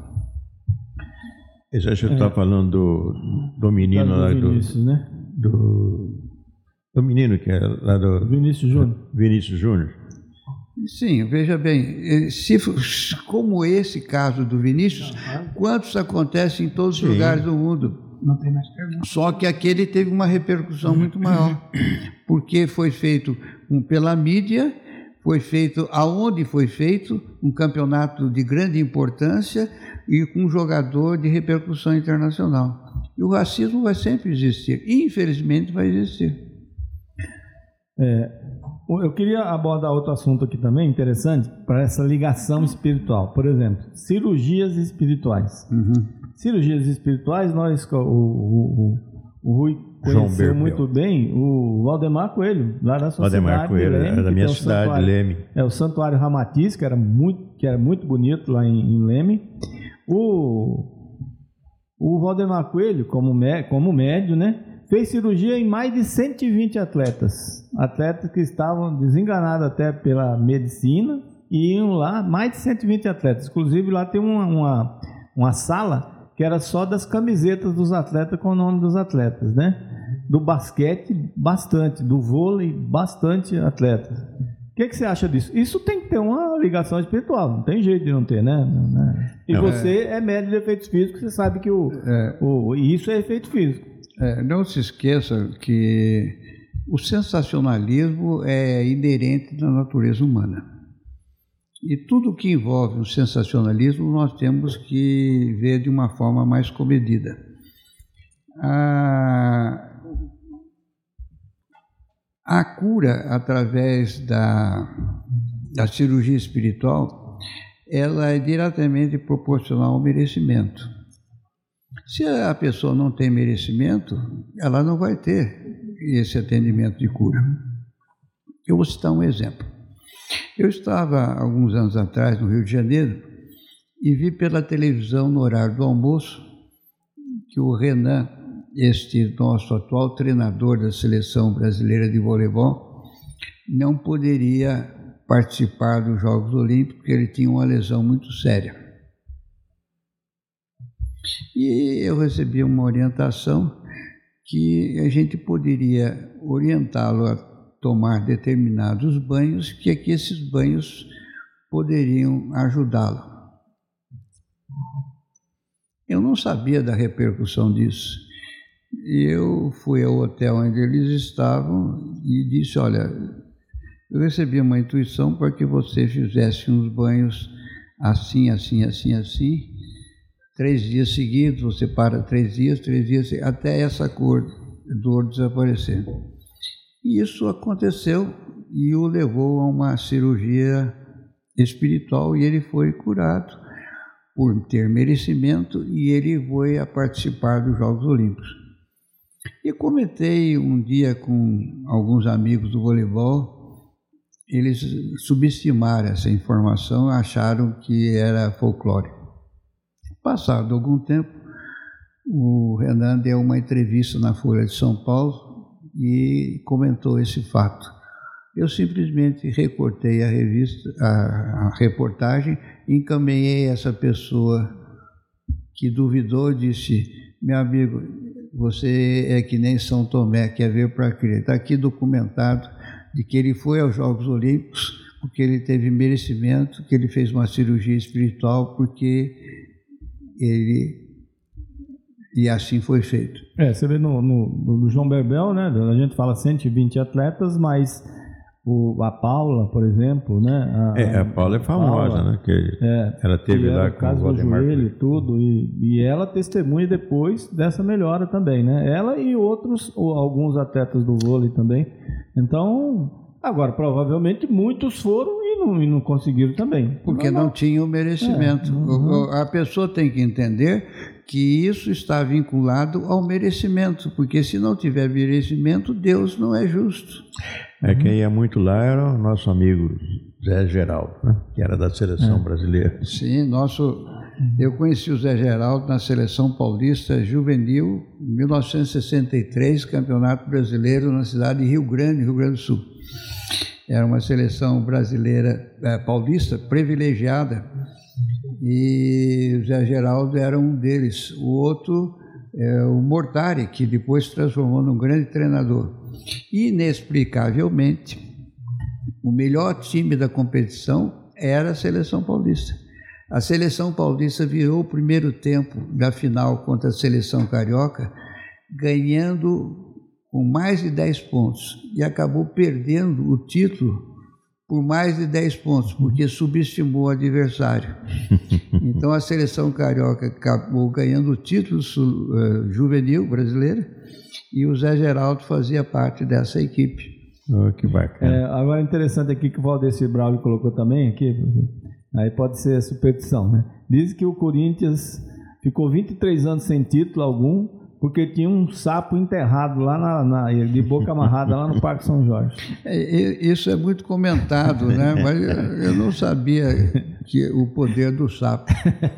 Esse acho que você está é. falando do, do menino do lá do... Vinícius, né? Do... Do menino que é lá do... Vinícius Júnior. Vinícius Júnior. Sim, veja bem, se, como esse caso do Vinícius, quantos acontecem em todos Sim. os lugares do mundo? Não tem mais perguntas. Só que aquele teve uma repercussão muito maior, porque foi feito um, pela mídia, foi feito aonde foi feito, um campeonato de grande importância e com um jogador de repercussão internacional. E o racismo vai sempre existir, infelizmente vai existir. É, eu queria abordar outro assunto aqui também, interessante, para essa ligação espiritual. Por exemplo, cirurgias espirituais. Uhum. Cirurgias espirituais, nós, o, o, o Rui conheceu muito bem o Valdemar Coelho, lá da sua Valdemar cidade. Coelho, Leme, era da minha cidade, Leme. É o Santuário Ramatiz, que era muito, que era muito bonito lá em, em Leme. O, o Valdemar Coelho, como, mé, como médio, né? Fez cirurgia em mais de cento e vinte atletas. Atletas que estavam desenganados até pela medicina e iam lá, mais de cento e vinte atletas. Inclusive lá tem uma, uma, uma sala que era só das camisetas dos atletas com o nome dos atletas, né? Do basquete, bastante. Do vôlei, bastante atletas. O que, que você acha disso? Isso tem que ter uma ligação espiritual, não tem jeito de não ter, né? E não, você é, é médico de efeitos físicos, você sabe que o, é, o, isso é efeito físico. É, não se esqueça que o sensacionalismo é inerente da natureza humana. E tudo que envolve o sensacionalismo nós temos que ver de uma forma mais comedida. A, a cura através da, da cirurgia espiritual, ela é diretamente proporcional ao merecimento. Se a pessoa não tem merecimento, ela não vai ter esse atendimento de cura. Eu vou citar um exemplo. Eu estava, alguns anos atrás, no Rio de Janeiro, e vi pela televisão, no horário do almoço, que o Renan, este nosso atual treinador da Seleção Brasileira de Voleibol, não poderia participar dos Jogos Olímpicos, porque ele tinha uma lesão muito séria. E eu recebi uma orientação que a gente poderia orientá-lo a tomar determinados banhos, que aqui esses banhos poderiam ajudá-lo. Eu não sabia da repercussão disso. Eu fui ao hotel onde eles estavam e disse, olha, eu recebi uma intuição para que você fizesse uns banhos assim, assim, assim, assim, três dias seguidos, você para três dias, três dias, até essa cor, dor desaparecer. E isso aconteceu e o levou a uma cirurgia espiritual e ele foi curado por ter merecimento e ele foi a participar dos Jogos Olímpicos. E comentei um dia com alguns amigos do voleibol, eles subestimaram essa informação, acharam que era folclore. Passado algum tempo, o Renan deu uma entrevista na Folha de São Paulo e comentou esse fato. Eu simplesmente recortei a revista, a, a reportagem, encaminhei essa pessoa que duvidou, disse, meu amigo, você é que nem São Tomé, quer ver para crer. Está aqui documentado de que ele foi aos Jogos Olímpicos porque ele teve merecimento, que ele fez uma cirurgia espiritual porque ele... E assim foi feito. É, você vê no, no, no João Bebel, né? A gente fala cento e vinte atletas, mas o, a Paula, por exemplo, né? A, é, a Paula é famosa, Paula, né? Que é, ela teve lá com o Valdemar. Joelho e tudo, e, e ela testemunha depois dessa melhora também, né? Ela e outros, ou alguns atletas do vôlei também. Então, agora, provavelmente muitos foram e não, e não conseguiram também. Porque não, não tinham merecimento. É, uhum. A pessoa tem que entender que isso está vinculado ao merecimento, porque se não tiver merecimento, Deus não é justo. É, quem ia muito lá era o nosso amigo Zé Geraldo, né? Que era da seleção é. brasileira. Sim, nosso, eu conheci o Zé Geraldo na seleção paulista juvenil, em mil novecentos e sessenta e três, Campeonato Brasileiro na cidade de Rio Grande, Rio Grande do Sul. Era uma seleção brasileira, é, paulista, privilegiada, e o Zé Geraldo era um deles. O outro é o Mortari, que depois se transformou num grande treinador. Inexplicavelmente, o melhor time da competição era a seleção paulista. A seleção paulista virou o primeiro tempo da final contra a seleção carioca, ganhando com mais de dez pontos, e acabou perdendo o título por mais de dez pontos, porque subestimou o adversário. Então a seleção carioca acabou ganhando o título uh, juvenil brasileiro e o Zé Geraldo fazia parte dessa equipe. Oh, que bacana. É, agora interessante aqui que o Valdeci Braulio colocou também aqui, aí pode ser superstição, né? Diz que o Corinthians ficou vinte e três anos sem título algum, porque tinha um sapo enterrado lá na, na, de boca amarrada lá no Parque São Jorge. É, isso é muito comentado, né? Mas eu não sabia que o poder do sapo.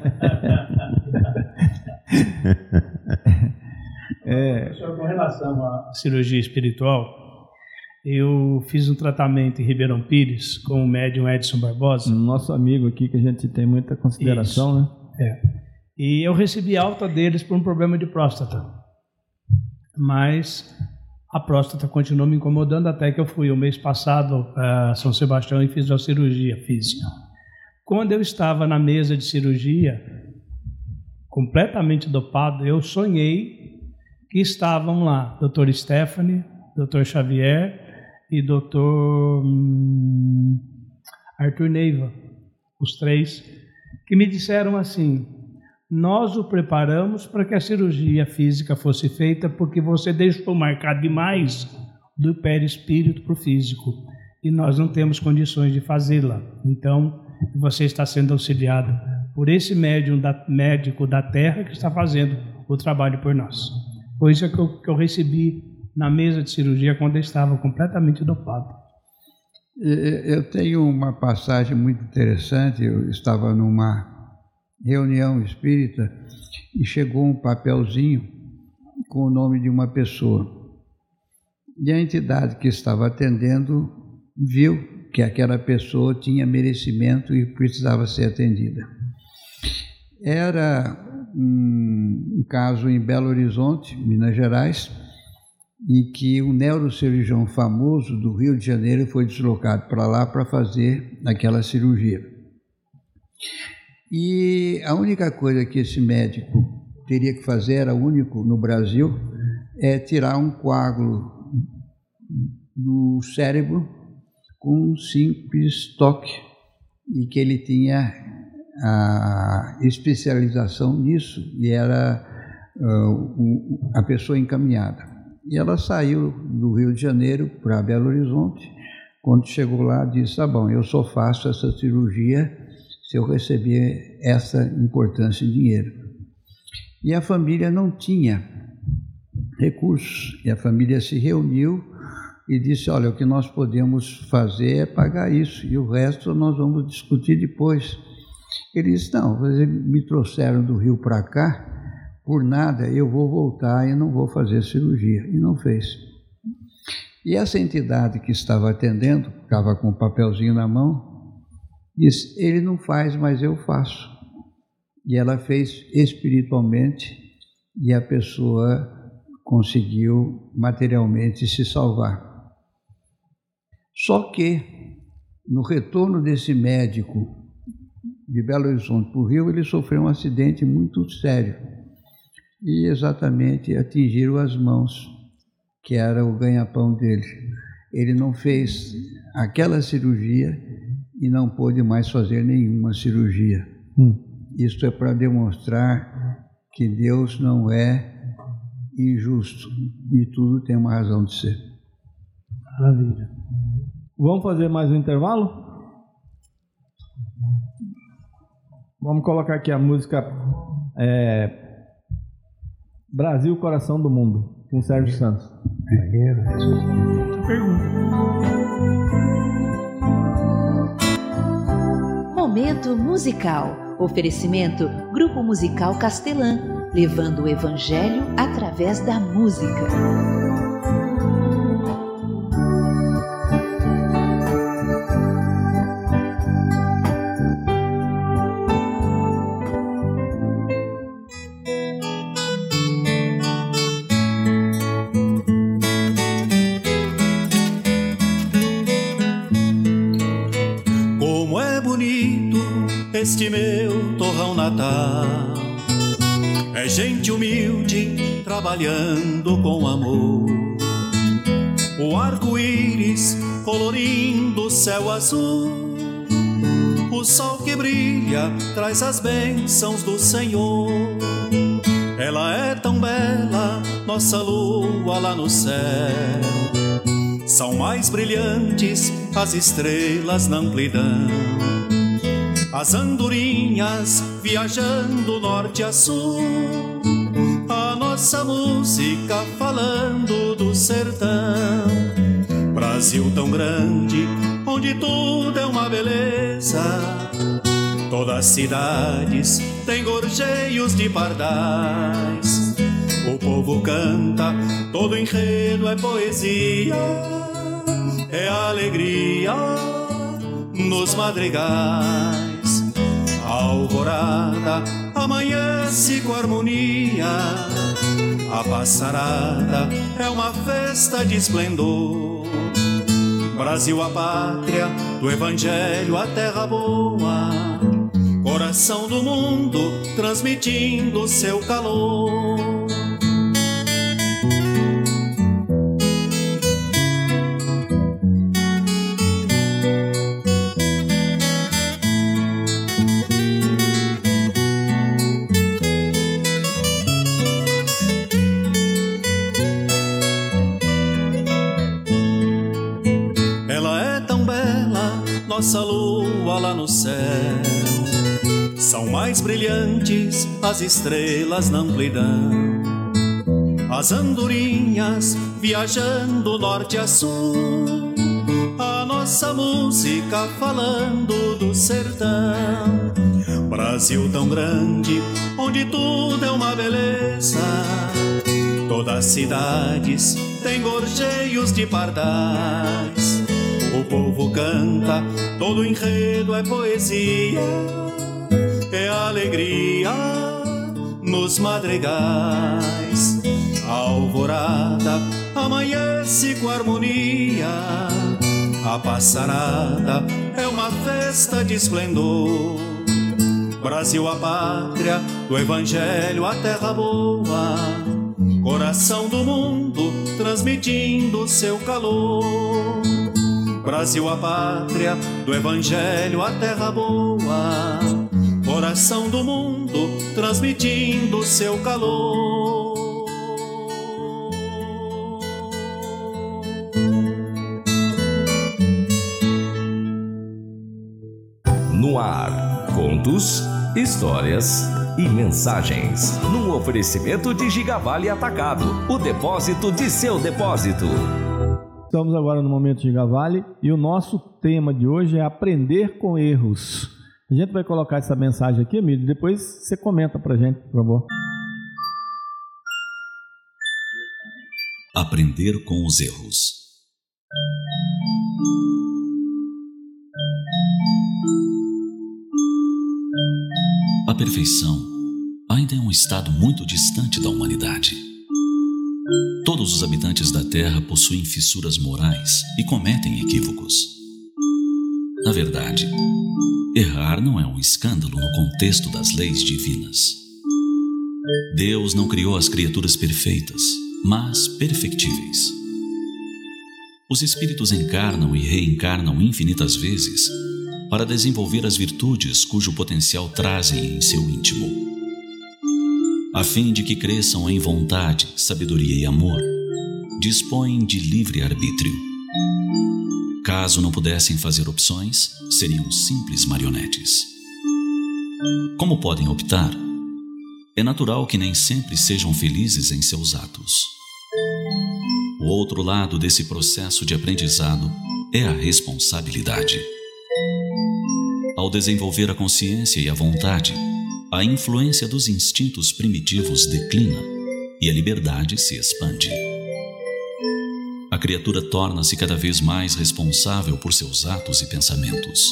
É. Professor, com relação à cirurgia espiritual, eu fiz um tratamento em Ribeirão Pires com o médium Edson Barbosa. Nosso amigo aqui, que a gente tem muita consideração, isso. Né? É. E eu recebi alta deles por um problema de próstata. Mas a próstata continuou me incomodando até que eu fui o mês passado a São Sebastião e fiz a cirurgia física. Quando eu estava na mesa de cirurgia, completamente dopado, eu sonhei que estavam lá doutor Stephanie, doutor Xavier e doutor hum, Arthur Neiva, os três, que me disseram assim: nós o preparamos para que a cirurgia física fosse feita porque você deixou marcar demais do perispírito para o físico e nós não temos condições de fazê-la. Então, você está sendo auxiliado por esse médium da, médico da Terra que está fazendo o trabalho por nós. Foi isso que eu, que eu recebi na mesa de cirurgia quando eu estava completamente dopado. Eu tenho uma passagem muito interessante. Eu estava numa reunião espírita e chegou um papelzinho com o nome de uma pessoa. E a entidade que estava atendendo viu que aquela pessoa tinha merecimento e precisava ser atendida. Era um, um caso em Belo Horizonte, Minas Gerais, em que um neurocirurgião famoso do Rio de Janeiro foi deslocado para lá para fazer aquela cirurgia. E a única coisa que esse médico teria que fazer, era único no Brasil, é tirar um coágulo do cérebro com um simples toque, e que ele tinha a especialização nisso e era uh, a pessoa encaminhada. E ela saiu do Rio de Janeiro para Belo Horizonte. Quando chegou lá, disse: tá bom, eu só faço essa cirurgia se eu receber essa importância em dinheiro. E a família não tinha recursos, e a família se reuniu e disse: olha, o que nós podemos fazer é pagar isso, e o resto nós vamos discutir depois. Ele disse: não, vocês me trouxeram do Rio para cá, por nada eu vou voltar e não vou fazer cirurgia. E não fez. E essa entidade que estava atendendo, estava com o papelzinho na mão, disse: ele não faz, mas eu faço. E ela fez espiritualmente, e a pessoa conseguiu materialmente se salvar. Só que, no retorno desse médico de Belo Horizonte para o Rio, ele sofreu um acidente muito sério. E exatamente atingiram as mãos, que era o ganha-pão dele. Ele não fez aquela cirurgia e não pôde mais fazer nenhuma cirurgia. Hum. Isso é para demonstrar que Deus não é injusto e tudo tem uma razão de ser. Maravilha. Vamos fazer mais um intervalo? Vamos colocar aqui a música é, Brasil, Coração do Mundo, com Sérgio Santos. Pergunta. Momento musical. Oferecimento Grupo Musical Castelã, levando o Evangelho através da música. Este meu torrão natal é gente humilde trabalhando com amor. O arco-íris colorindo o céu azul, o sol que brilha traz as bênçãos do Senhor. Ela é tão bela, nossa lua lá no céu. São mais brilhantes as estrelas na amplidão. As andorinhas viajando norte a sul, a nossa música falando do sertão. Brasil tão grande, onde tudo é uma beleza. Todas as cidades têm gorjeios de pardais. O povo canta, todo enredo é poesia, é alegria nos madrigais. A alvorada amanhece com harmonia, a passarada é uma festa de esplendor. Brasil, a pátria do Evangelho, a terra boa, coração do mundo transmitindo seu calor. Nossa lua lá no céu, são mais brilhantes as estrelas na amplidão. As andorinhas viajando norte a sul, a nossa música falando do sertão. Brasil tão grande, onde tudo é uma beleza. Todas as cidades têm gorjeios de pardais. O povo canta, todo enredo é poesia, é alegria nos madrigais. A alvorada amanhece com harmonia, a passarada é uma festa de esplendor. Brasil, a pátria do evangelho, a terra boa, coração do mundo transmitindo seu calor. Brasil, a pátria do evangelho, a terra boa, coração do mundo transmitindo seu calor. No ar, contos, histórias e mensagens. Num oferecimento de Gigavale Atacado, o depósito de seu depósito. Estamos agora no momento de Gigavale e o nosso tema de hoje é aprender com erros. A gente vai colocar essa mensagem aqui, Emílio, depois você comenta pra gente, por favor. Aprender com os erros. A perfeição ainda é um estado muito distante da humanidade. Todos os habitantes da Terra possuem fissuras morais e cometem equívocos. Na verdade, errar não é um escândalo no contexto das leis divinas. Deus não criou as criaturas perfeitas, mas perfectíveis. Os espíritos encarnam e reencarnam infinitas vezes para desenvolver as virtudes cujo potencial trazem em seu íntimo, a fim de que cresçam em vontade, sabedoria e amor, dispõem de livre arbítrio. Caso não pudessem fazer opções, seriam simples marionetes. Como podem optar? É natural que nem sempre sejam felizes em seus atos. O outro lado desse processo de aprendizado é a responsabilidade. Ao desenvolver a consciência e a vontade, a influência dos instintos primitivos declina e a liberdade se expande. A criatura torna-se cada vez mais responsável por seus atos e pensamentos.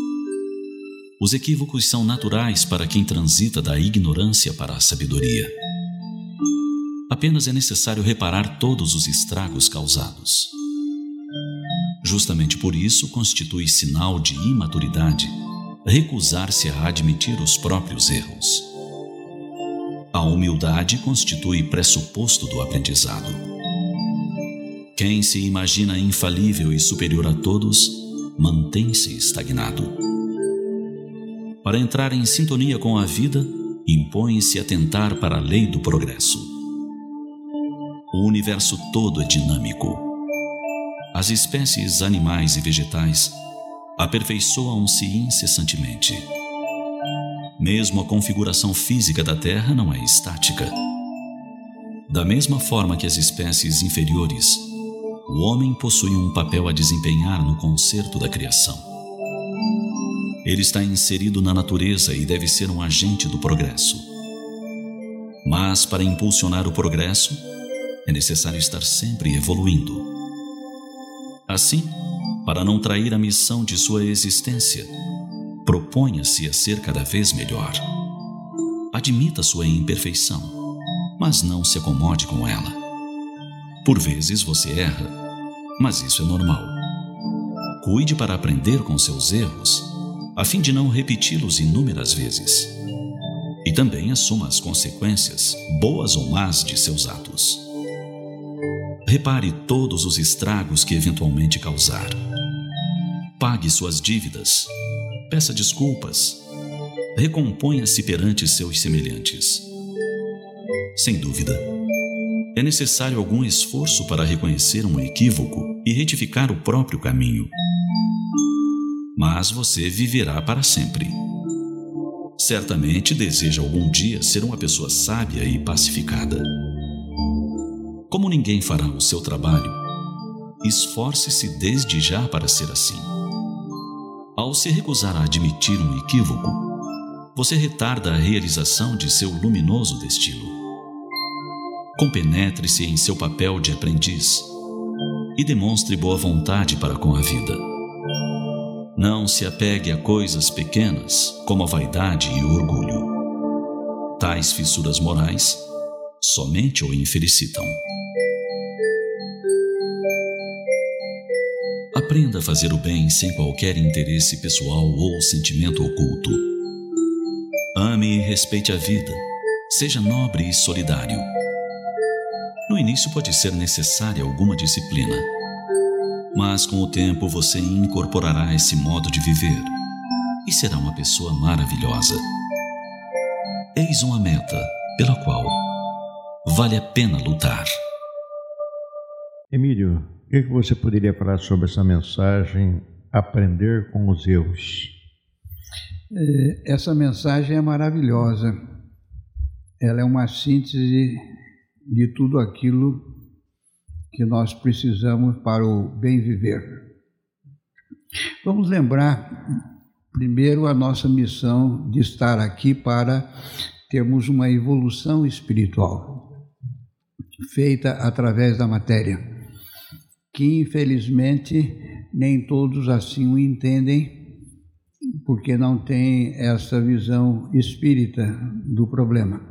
Os equívocos são naturais para quem transita da ignorância para a sabedoria. Apenas é necessário reparar todos os estragos causados. Justamente por isso constitui sinal de imaturidade recusar-se a admitir os próprios erros. A humildade constitui pressuposto do aprendizado. Quem se imagina infalível e superior a todos, mantém-se estagnado. Para entrar em sintonia com a vida, impõe-se a atentar para a lei do progresso. O universo todo é dinâmico. As espécies animais e vegetais aperfeiçoam-se incessantemente. Mesmo a configuração física da Terra não é estática. Da mesma forma que as espécies inferiores, o homem possui um papel a desempenhar no concerto da criação. Ele está inserido na natureza e deve ser um agente do progresso. Mas para impulsionar o progresso, é necessário estar sempre evoluindo. Assim, para não trair a missão de sua existência, proponha-se a ser cada vez melhor. Admita sua imperfeição, mas não se acomode com ela. Por vezes você erra, mas isso é normal. Cuide para aprender com seus erros, a fim de não repeti-los inúmeras vezes. E também assuma as consequências, boas ou más, de seus atos. Repare todos os estragos que eventualmente causar. Pague suas dívidas, peça desculpas, recomponha-se perante seus semelhantes. Sem dúvida, é necessário algum esforço para reconhecer um equívoco e retificar o próprio caminho. Mas você viverá para sempre. Certamente deseja algum dia ser uma pessoa sábia e pacificada. Como ninguém fará o seu trabalho, esforce-se desde já para ser assim. Ao se recusar a admitir um equívoco, você retarda a realização de seu luminoso destino. Compenetre-se em seu papel de aprendiz e demonstre boa vontade para com a vida. Não se apegue a coisas pequenas, como a vaidade e o orgulho. Tais fissuras morais somente o infelicitam. Aprenda a fazer o bem sem qualquer interesse pessoal ou sentimento oculto. Ame e respeite a vida. Seja nobre e solidário. No início pode ser necessária alguma disciplina, mas com o tempo você incorporará esse modo de viver e será uma pessoa maravilhosa. Eis uma meta pela qual vale a pena lutar. Emílio, o que você poderia falar sobre essa mensagem, aprender com os erros? Essa mensagem é maravilhosa. Ela é uma síntese de tudo aquilo que nós precisamos para o bem viver. Vamos lembrar, primeiro, a nossa missão de estar aqui para termos uma evolução espiritual, feita através da matéria, que infelizmente nem todos assim o entendem, porque não têm essa visão espírita do problema.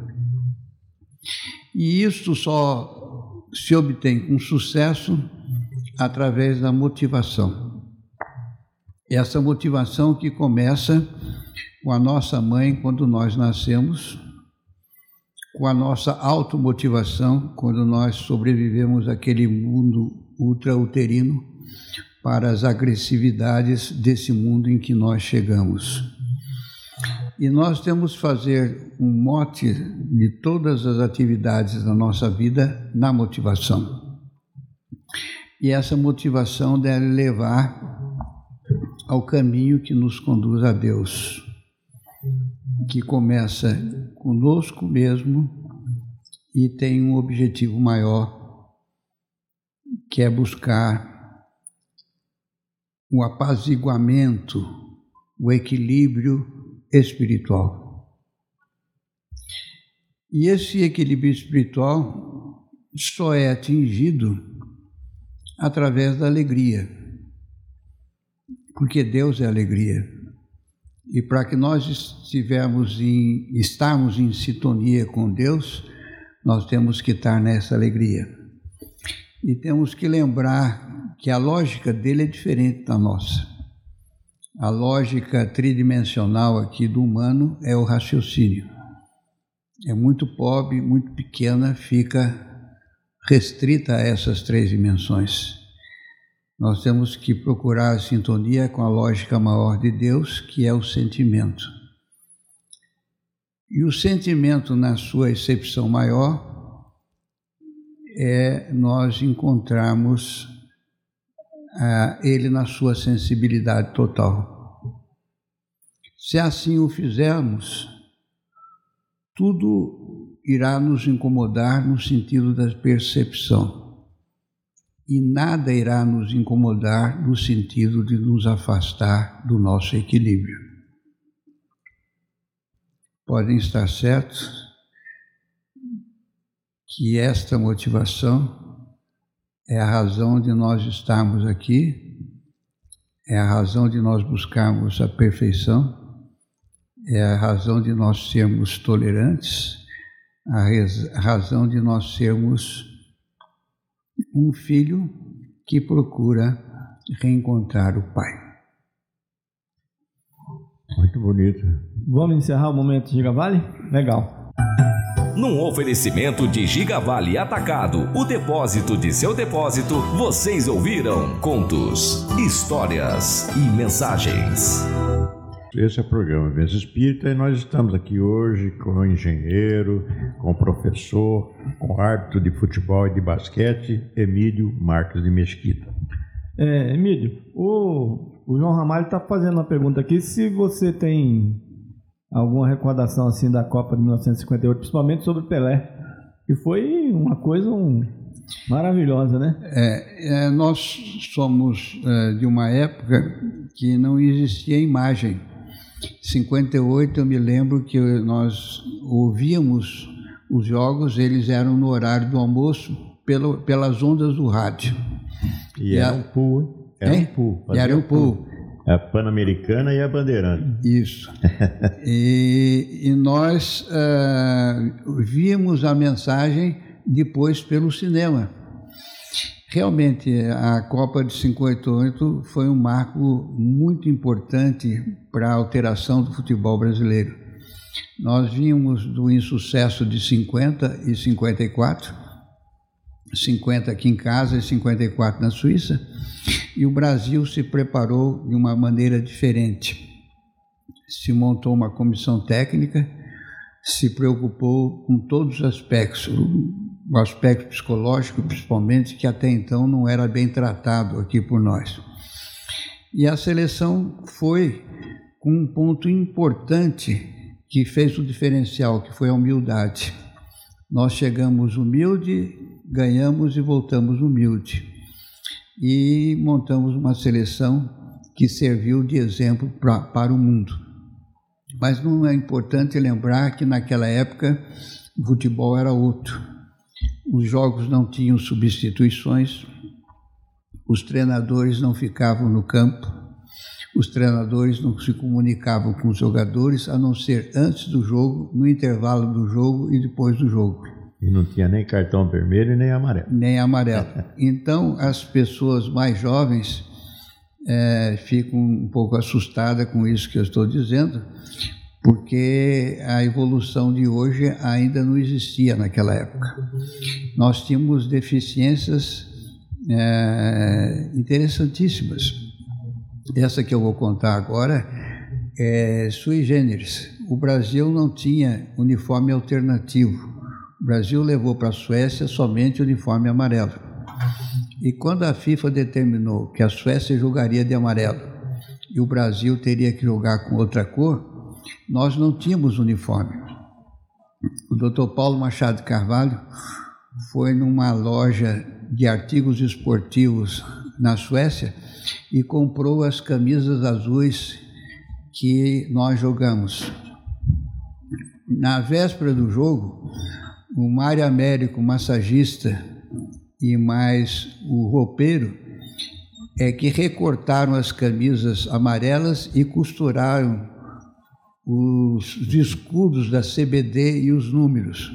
E isso só se obtém com sucesso através da motivação. Essa motivação que começa com a nossa mãe quando nós nascemos, com a nossa automotivação quando nós sobrevivemos àquele mundo ultrauterino para as agressividades desse mundo em que nós chegamos. E nós temos que fazer um mote de todas as atividades da nossa vida na motivação. E essa motivação deve levar ao caminho que nos conduz a Deus, que começa conosco mesmo e tem um objetivo maior, que é buscar o apaziguamento, o equilíbrio espiritual. E esse equilíbrio espiritual só é atingido através da alegria, porque Deus é alegria. E para que nós estivermos em, estarmos em sintonia com Deus, nós temos que estar nessa alegria. E temos que lembrar que a lógica dele é diferente da nossa. A lógica tridimensional aqui do humano é o raciocínio. É muito pobre, muito pequena, fica restrita a essas três dimensões. Nós temos que procurar a sintonia com a lógica maior de Deus, que é o sentimento. E o sentimento, na sua acepção maior, é nós encontrarmos ah, ele na sua sensibilidade total. Se assim o fizermos, tudo irá nos incomodar no sentido da percepção. E nada irá nos incomodar no sentido de nos afastar do nosso equilíbrio. Podem estar certos que esta motivação é a razão de nós estarmos aqui, é a razão de nós buscarmos a perfeição, é a razão de nós sermos tolerantes, a razão de nós sermos um filho que procura reencontrar o pai. Muito bonito. Vamos encerrar o momento Giga Vale? Legal. Num oferecimento de Giga Vale Atacado, o depósito de seu depósito, vocês ouviram contos, histórias e mensagens. Esse é o programa Vivência Espírita e nós estamos aqui hoje com o engenheiro, com o professor, com o árbitro de futebol e de basquete, Emílio Marques de Mesquita. É, Emílio, o, o João Ramalho está fazendo uma pergunta aqui, se você tem alguma recordação assim da Copa de mil novecentos e cinquenta e oito, principalmente sobre Pelé, que foi uma coisa um, maravilhosa, né? É, é, nós somos é, de uma época que não existia imagem. cinquenta e oito eu me lembro que nós ouvíamos os jogos, eles eram no horário do almoço pelo, pelas ondas do rádio. E, e era a, um pool, era hein? um pool. E era um pool. A Pan-Americana e a Bandeirante. Isso. e, e nós uh, víamos a mensagem depois pelo cinema. Realmente, a Copa de cinquenta e oito foi um marco muito importante para a alteração do futebol brasileiro. Nós vínhamos do insucesso de cinquenta e cinquenta e quatro, cinquenta aqui em casa e cinquenta e quatro na Suíça, e o Brasil se preparou de uma maneira diferente. Se montou uma comissão técnica, se preocupou com todos os aspectos, o aspecto psicológico principalmente, que até então não era bem tratado aqui por nós. E a seleção foi com um ponto importante que fez o diferencial, que foi a humildade. Nós chegamos humilde, ganhamos e voltamos humilde. E montamos uma seleção que serviu de exemplo pra, para o mundo. Mas não é importante lembrar que naquela época o futebol era outro. Os jogos não tinham substituições, os treinadores não ficavam no campo, os treinadores não se comunicavam com os jogadores, a não ser antes do jogo, no intervalo do jogo e depois do jogo. E não tinha nem cartão vermelho e nem amarelo. Nem amarelo. Então, as pessoas mais jovens é, ficam um pouco assustadas com isso que eu estou dizendo, porque a evolução de hoje ainda não existia naquela época. Nós tínhamos deficiências é, interessantíssimas. Essa que eu vou contar agora é sui generis. O Brasil não tinha uniforme alternativo. O Brasil levou para a Suécia somente o uniforme amarelo. E quando a FIFA determinou que a Suécia jogaria de amarelo e o Brasil teria que jogar com outra cor, nós não tínhamos uniforme. O doutor Paulo Machado de Carvalho foi numa loja de artigos esportivos na Suécia e comprou as camisas azuis que nós jogamos. Na véspera do jogo, o Mário Américo, massagista, e mais o roupeiro, é que recortaram as camisas amarelas e costuraram os escudos da C B D e os números.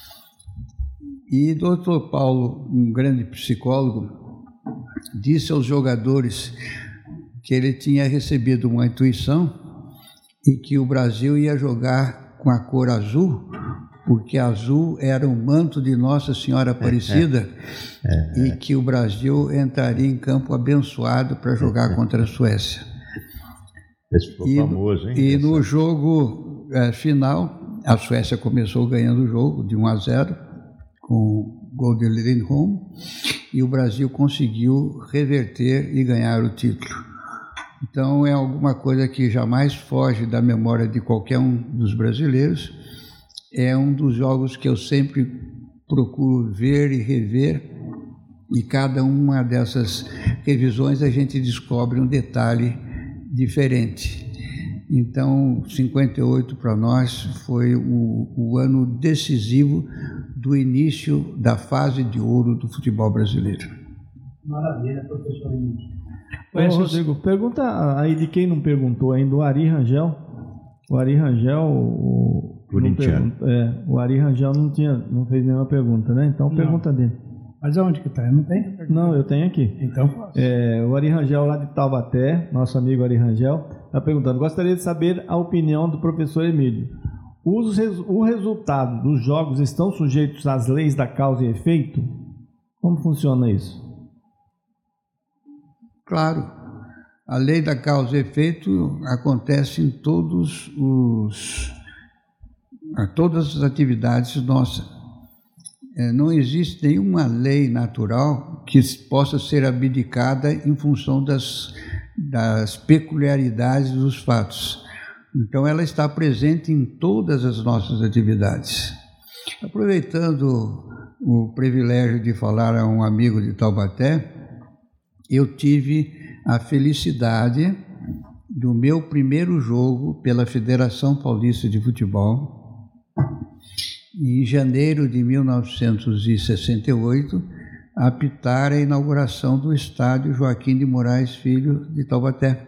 E doutor Paulo, um grande psicólogo, disse aos jogadores que ele tinha recebido uma intuição e que o Brasil ia jogar com a cor azul, porque azul era o manto de Nossa Senhora Aparecida é, é, é. e que o Brasil entraria em campo abençoado para jogar contra a Suécia. Esse ficou e, famoso, hein? E no jogo é, final, a Suécia começou ganhando o jogo de um a zero, com gol de Lindholm, e o Brasil conseguiu reverter e ganhar o título. Então é alguma coisa que jamais foge da memória de qualquer um dos brasileiros. É um dos jogos que eu sempre procuro ver e rever, e cada uma dessas revisões a gente descobre um detalhe diferente. Então, cinquenta e oito para nós foi o, o ano decisivo do início da fase de ouro do futebol brasileiro. Maravilha, professor Emílio. Ô, Rodrigo, pergunta aí de quem não perguntou ainda, o Ari Rangel. O Ari Rangel, o, Corintiano. É, o Ari Rangel não, tinha, não fez nenhuma pergunta, né? Então, não. Pergunta dele. Mas aonde que está? Não tem? Não, eu tenho aqui. Então faço. É, o Ari Rangel, lá de Taubaté, nosso amigo Ari Rangel, está perguntando: gostaria de saber a opinião do professor Emílio. Os, o resultado dos jogos estão sujeitos às leis da causa e efeito? Como funciona isso? Claro. A lei da causa e efeito acontece em todos os, a todas as atividades nossas. É, não existe nenhuma lei natural que possa ser abdicada em função das, das peculiaridades dos fatos. Então, ela está presente em todas as nossas atividades. Aproveitando o privilégio de falar a um amigo de Taubaté, eu tive a felicidade do meu primeiro jogo pela Federação Paulista de Futebol, em janeiro de mil novecentos e sessenta e oito, a apitar a inauguração do estádio Joaquim de Moraes Filho de Taubaté,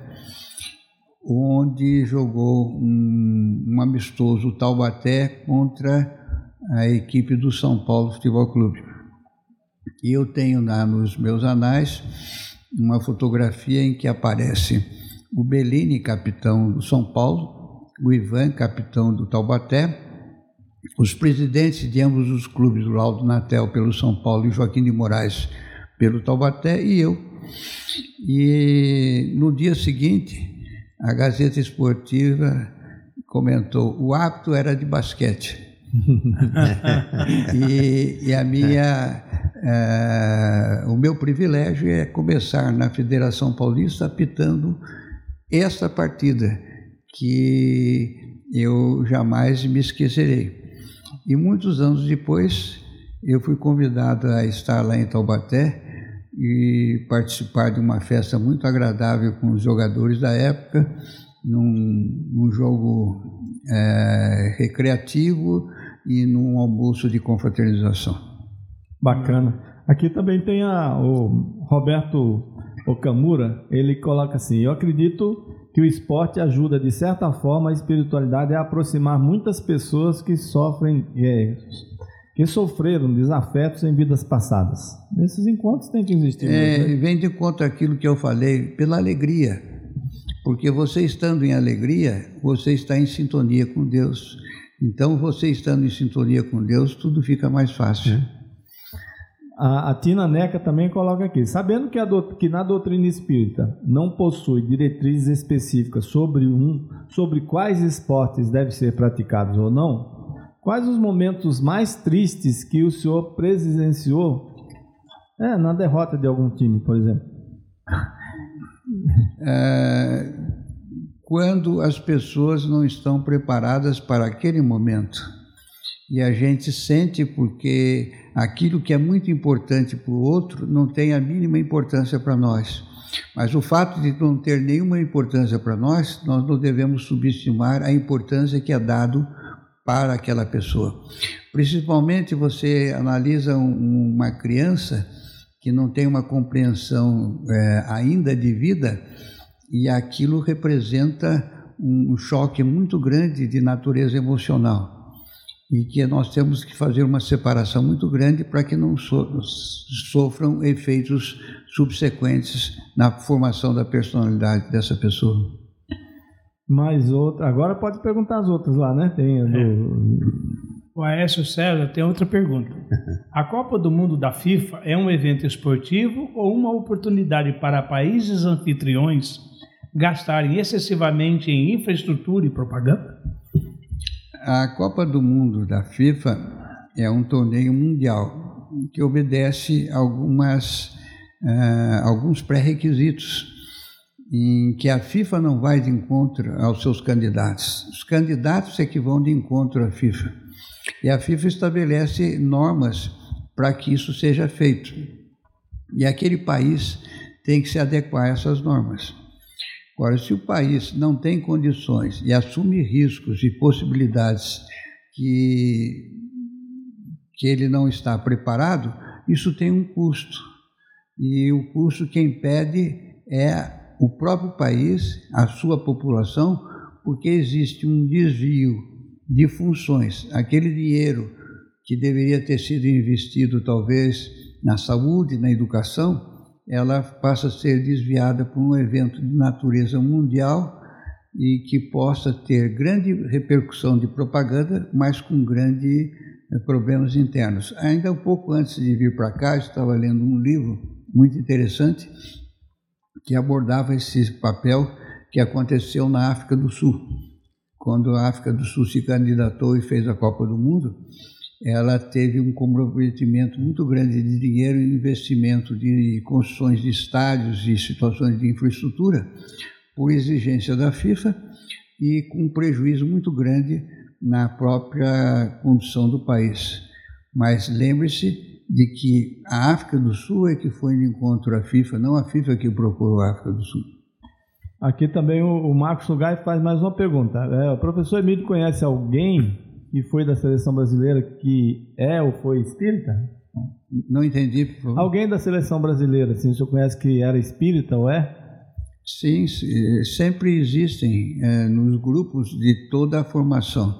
onde jogou um, um amistoso Taubaté contra a equipe do São Paulo Futebol Clube. E eu tenho lá nos meus anais uma fotografia em que aparece o Bellini, capitão do São Paulo, o Ivan, capitão do Taubaté, os presidentes de ambos os clubes, o Laudo Natel pelo São Paulo e Joaquim de Moraes pelo Taubaté, e eu. E no dia seguinte, a Gazeta Esportiva comentou: o hábito era de basquete. e, e a minha, uh, o meu privilégio é começar na Federação Paulista apitando essa partida, que eu jamais me esquecerei. E muitos anos depois, eu fui convidado a estar lá em Taubaté e participar de uma festa muito agradável com os jogadores da época, num, num jogo é, recreativo e num almoço de confraternização. Bacana. Aqui também tem a, o Roberto Okamura, ele coloca assim: eu acredito que o esporte ajuda, de certa forma, a espiritualidade a aproximar muitas pessoas que sofrem, é, que sofreram desafetos em vidas passadas. Esses encontros têm que existir. É, né? Vem de conta aquilo que eu falei, pela alegria. Porque você estando em alegria, você está em sintonia com Deus. Então, você estando em sintonia com Deus, tudo fica mais fácil. É. A, a Tina Neca também coloca aqui: sabendo que, a do, que na doutrina espírita não possui diretrizes específicas sobre, um, sobre quais esportes devem ser praticados ou não, quais os momentos mais tristes que o senhor presenciou é, na derrota de algum time, por exemplo? É, quando as pessoas não estão preparadas para aquele momento. E a gente sente porque aquilo que é muito importante para o outro não tem a mínima importância para nós. Mas o fato de não ter nenhuma importância para nós, nós não devemos subestimar a importância que é dado para aquela pessoa. Principalmente você analisa um, uma criança que não tem uma compreensão é, ainda de vida, e aquilo representa um choque muito grande de natureza emocional. E que nós temos que fazer uma separação muito grande para que não so, sofram efeitos subsequentes na formação da personalidade dessa pessoa. Mais outra, agora pode perguntar as outras lá, né? Tem a do... é. O Aécio César tem outra pergunta. A Copa do Mundo da FIFA é um evento esportivo ou uma oportunidade para países anfitriões gastarem excessivamente em infraestrutura e propaganda? A Copa do Mundo da FIFA é um torneio mundial que obedece algumas, uh, alguns pré-requisitos em que a FIFA não vai de encontro aos seus candidatos. Os candidatos é que vão de encontro à FIFA. E a FIFA estabelece normas para que isso seja feito. E aquele país tem que se adequar a essas normas. Agora, se o país não tem condições e assume riscos e possibilidades que, que ele não está preparado, isso tem um custo. E o custo quem pede é o próprio país, a sua população, porque existe um desvio de funções. Aquele dinheiro que deveria ter sido investido talvez na saúde, na educação, ela passa a ser desviada por um evento de natureza mundial e que possa ter grande repercussão de propaganda, mas com grandes problemas internos. Ainda um pouco antes de vir para cá, eu estava lendo um livro muito interessante que abordava esse papel que aconteceu na África do Sul. Quando a África do Sul se candidatou e fez a Copa do Mundo, ela teve um comprometimento muito grande de dinheiro e investimento de construções de estádios e situações de infraestrutura por exigência da FIFA e com um prejuízo muito grande na própria condição do país. Mas lembre-se de que a África do Sul é que foi de encontro à FIFA, não a FIFA que procurou a África do Sul. Aqui também o, o Marcos Lugai faz mais uma pergunta. É, o professor Emílio conhece alguém que foi da seleção brasileira que é ou foi espírita? Não entendi, por favor. Alguém da seleção brasileira, assim, o senhor conhece que era espírita ou é? Sim, sempre existem é, nos grupos de toda a formação.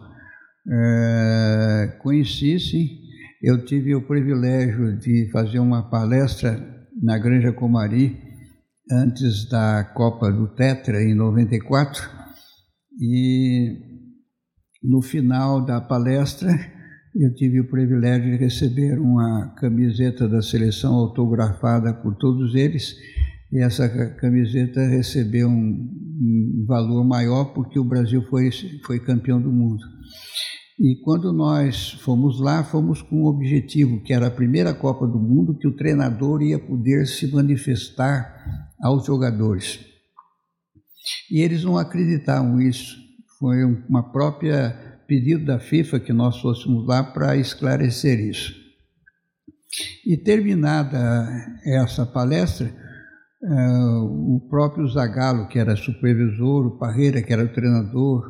É, conheci, sim. Eu tive o privilégio de fazer uma palestra na Granja Comari antes da Copa do Tetra, em noventa e quatro, e no final da palestra eu tive o privilégio de receber uma camiseta da seleção autografada por todos eles, e essa camiseta recebeu um, um valor maior porque o Brasil foi, foi campeão do mundo. E quando nós fomos lá, fomos com um objetivo, que era a primeira Copa do Mundo, que o treinador ia poder se manifestar aos jogadores. E eles não acreditavam nisso. Foi uma própria pedido da FIFA que nós fôssemos lá para esclarecer isso. E terminada essa palestra, Uh, o próprio Zagallo, que era supervisor, o Parreira, que era o treinador,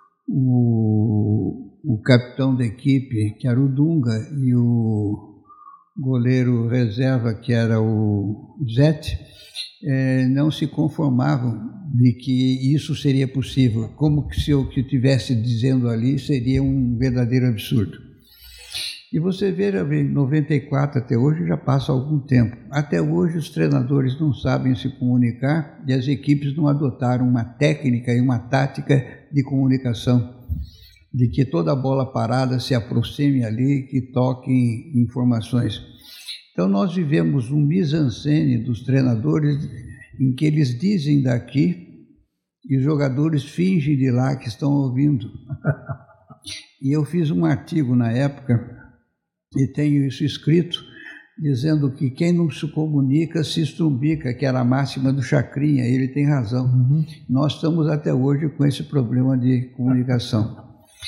o, o capitão da equipe, que era o Dunga, e o goleiro reserva, que era o Zete, eh, não se conformavam de que isso seria possível, como se o que eu estivesse dizendo ali seria um verdadeiro absurdo. E você vê, em noventa e quatro até hoje, já passa algum tempo. Até hoje os treinadores não sabem se comunicar e as equipes não adotaram uma técnica e uma tática de comunicação, de que toda bola parada se aproxime ali, que toque informações. Então nós vivemos um mise-en-scène dos treinadores em que eles dizem daqui e os jogadores fingem de lá que estão ouvindo. E eu fiz um artigo na época, e tenho isso escrito, dizendo que quem não se comunica se estrumbica, que era a máxima do Chacrinha, ele tem razão. Uhum. Nós estamos até hoje com esse problema de comunicação.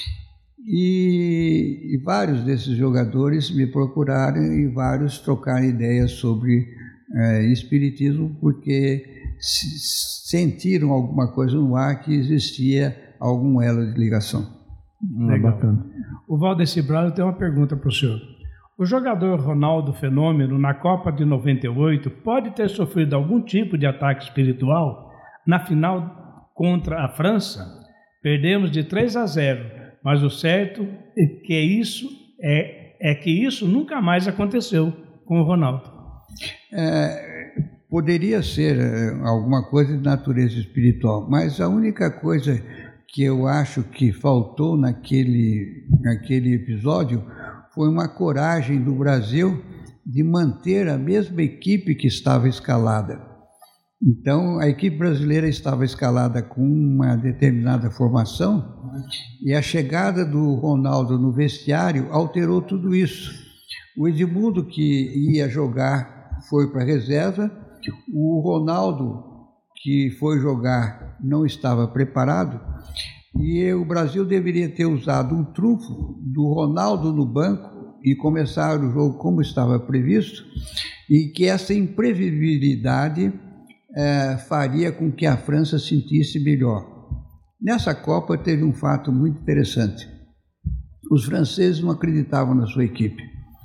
E, e vários desses jogadores me procuraram e vários trocaram ideias sobre é, espiritismo, porque sentiram alguma coisa no ar que existia algum elo de ligação. Legal. Bacana. O Valdeci Braga tem uma pergunta para o senhor. O jogador Ronaldo Fenômeno, na Copa de noventa e oito, pode ter sofrido algum tipo de ataque espiritual? Na final contra a França, perdemos de três a zero, mas o certo é que isso, é, é que isso nunca mais aconteceu com o Ronaldo. É, poderia ser alguma coisa de natureza espiritual, mas a única coisa que eu acho que faltou naquele, naquele episódio foi uma coragem do Brasil de manter a mesma equipe que estava escalada. Então, a equipe brasileira estava escalada com uma determinada formação e a chegada do Ronaldo no vestiário alterou tudo isso. O Edmundo, que ia jogar, foi para a reserva. O Ronaldo, que foi jogar, não estava preparado. E o Brasil deveria ter usado um trunfo do Ronaldo no banco e começar o jogo como estava previsto, e que essa imprevisibilidade é, faria com que a França sentisse melhor. Nessa Copa teve um fato muito interessante. Os franceses não acreditavam na sua equipe.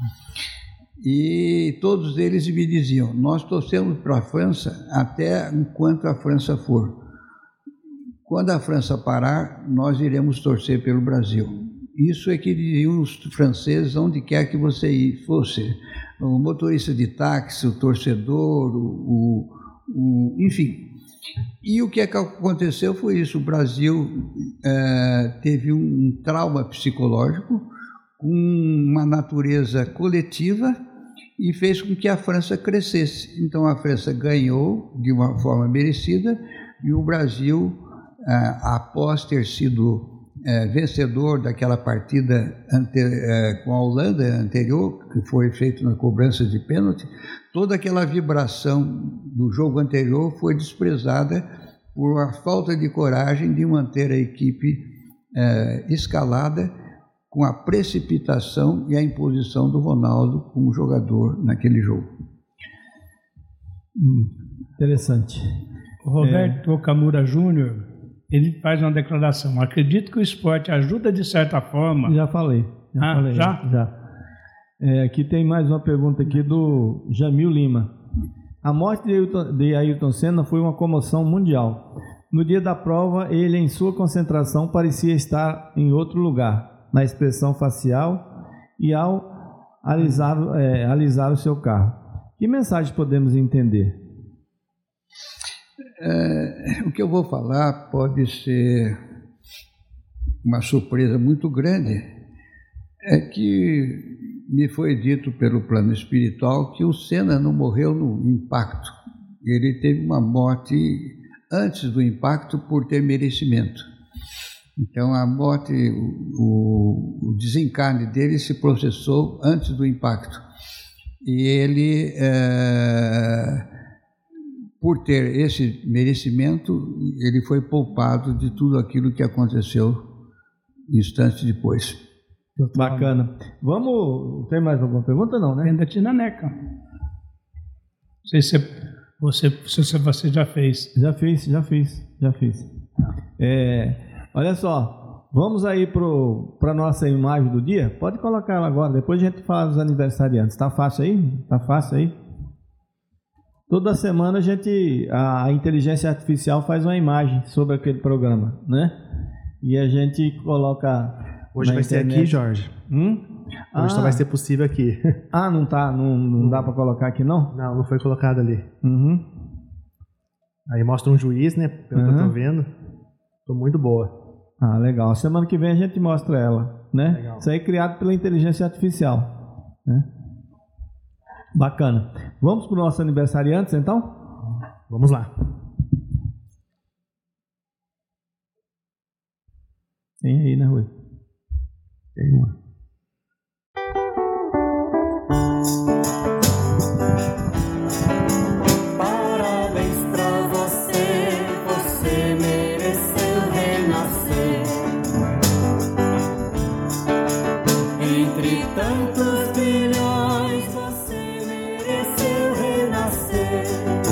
E todos eles me diziam, nós torcemos para a França até enquanto a França for. Quando a França parar, nós iremos torcer pelo Brasil. Isso é que diziam os franceses, onde quer que você fosse. O motorista de táxi, o torcedor, o, o, enfim. E o que aconteceu foi isso. O Brasil é, teve um trauma psicológico, uma natureza coletiva, e fez com que a França crescesse. Então a França ganhou de uma forma merecida, e o Brasil, após ter sido é, vencedor daquela partida ante, é, com a Holanda anterior, que foi feito na cobrança de pênalti, toda aquela vibração do jogo anterior foi desprezada por a falta de coragem de manter a equipe é, escalada, com a precipitação e a imposição do Ronaldo como jogador naquele jogo. Hum, interessante. O Roberto é. Okamura Júnior, ele faz uma declaração. Acredito que o esporte ajuda de certa forma. Já falei. Já ah, falei. Já? Já. É, aqui tem mais uma pergunta aqui do Jamil Lima. A morte de Ayrton, de Ayrton Senna foi uma comoção mundial. No dia da prova, ele, em sua concentração, parecia estar em outro lugar, na expressão facial e ao alisar, é, alisar o seu carro. Que mensagem podemos entender? É, o que eu vou falar pode ser uma surpresa muito grande. É que me foi dito pelo plano espiritual que o Senna não morreu no impacto. Ele teve uma morte antes do impacto por ter merecimento. Então a morte, o, o desencarne dele se processou antes do impacto. E ele, é, por ter esse merecimento, ele foi poupado de tudo aquilo que aconteceu instantes depois. Bacana. Vamos. Tem mais alguma pergunta? Não, né? Ainda tinha Neca. Não sei se você, se você já fez. Já fiz, já fiz, já fiz. É, olha só, vamos aí para a nossa imagem do dia. Pode colocar ela agora, depois a gente fala dos aniversariantes. Tá fácil aí? Tá fácil aí? Toda semana a gente, a, a inteligência artificial faz uma imagem sobre aquele programa, né? E a gente coloca. Hoje vai internet. Ser aqui, Jorge. Hum? Hoje ah. só vai ser possível aqui. Ah, não tá, não, não dá para colocar aqui não? Não, não foi colocado ali. Uhum. Aí mostra um juiz, né? Pelo uhum. que eu tô vendo. Tô muito boa. Ah, legal. Semana que vem a gente mostra ela, né? Legal. Isso aí é criado pela inteligência artificial, né? Bacana. Vamos pro nosso aniversariante, então? Vamos lá. Tem aí, né, Rui? Tem uma. Parabéns pra você, você mereceu renascer. Entre tantos bilhões, você mereceu renascer.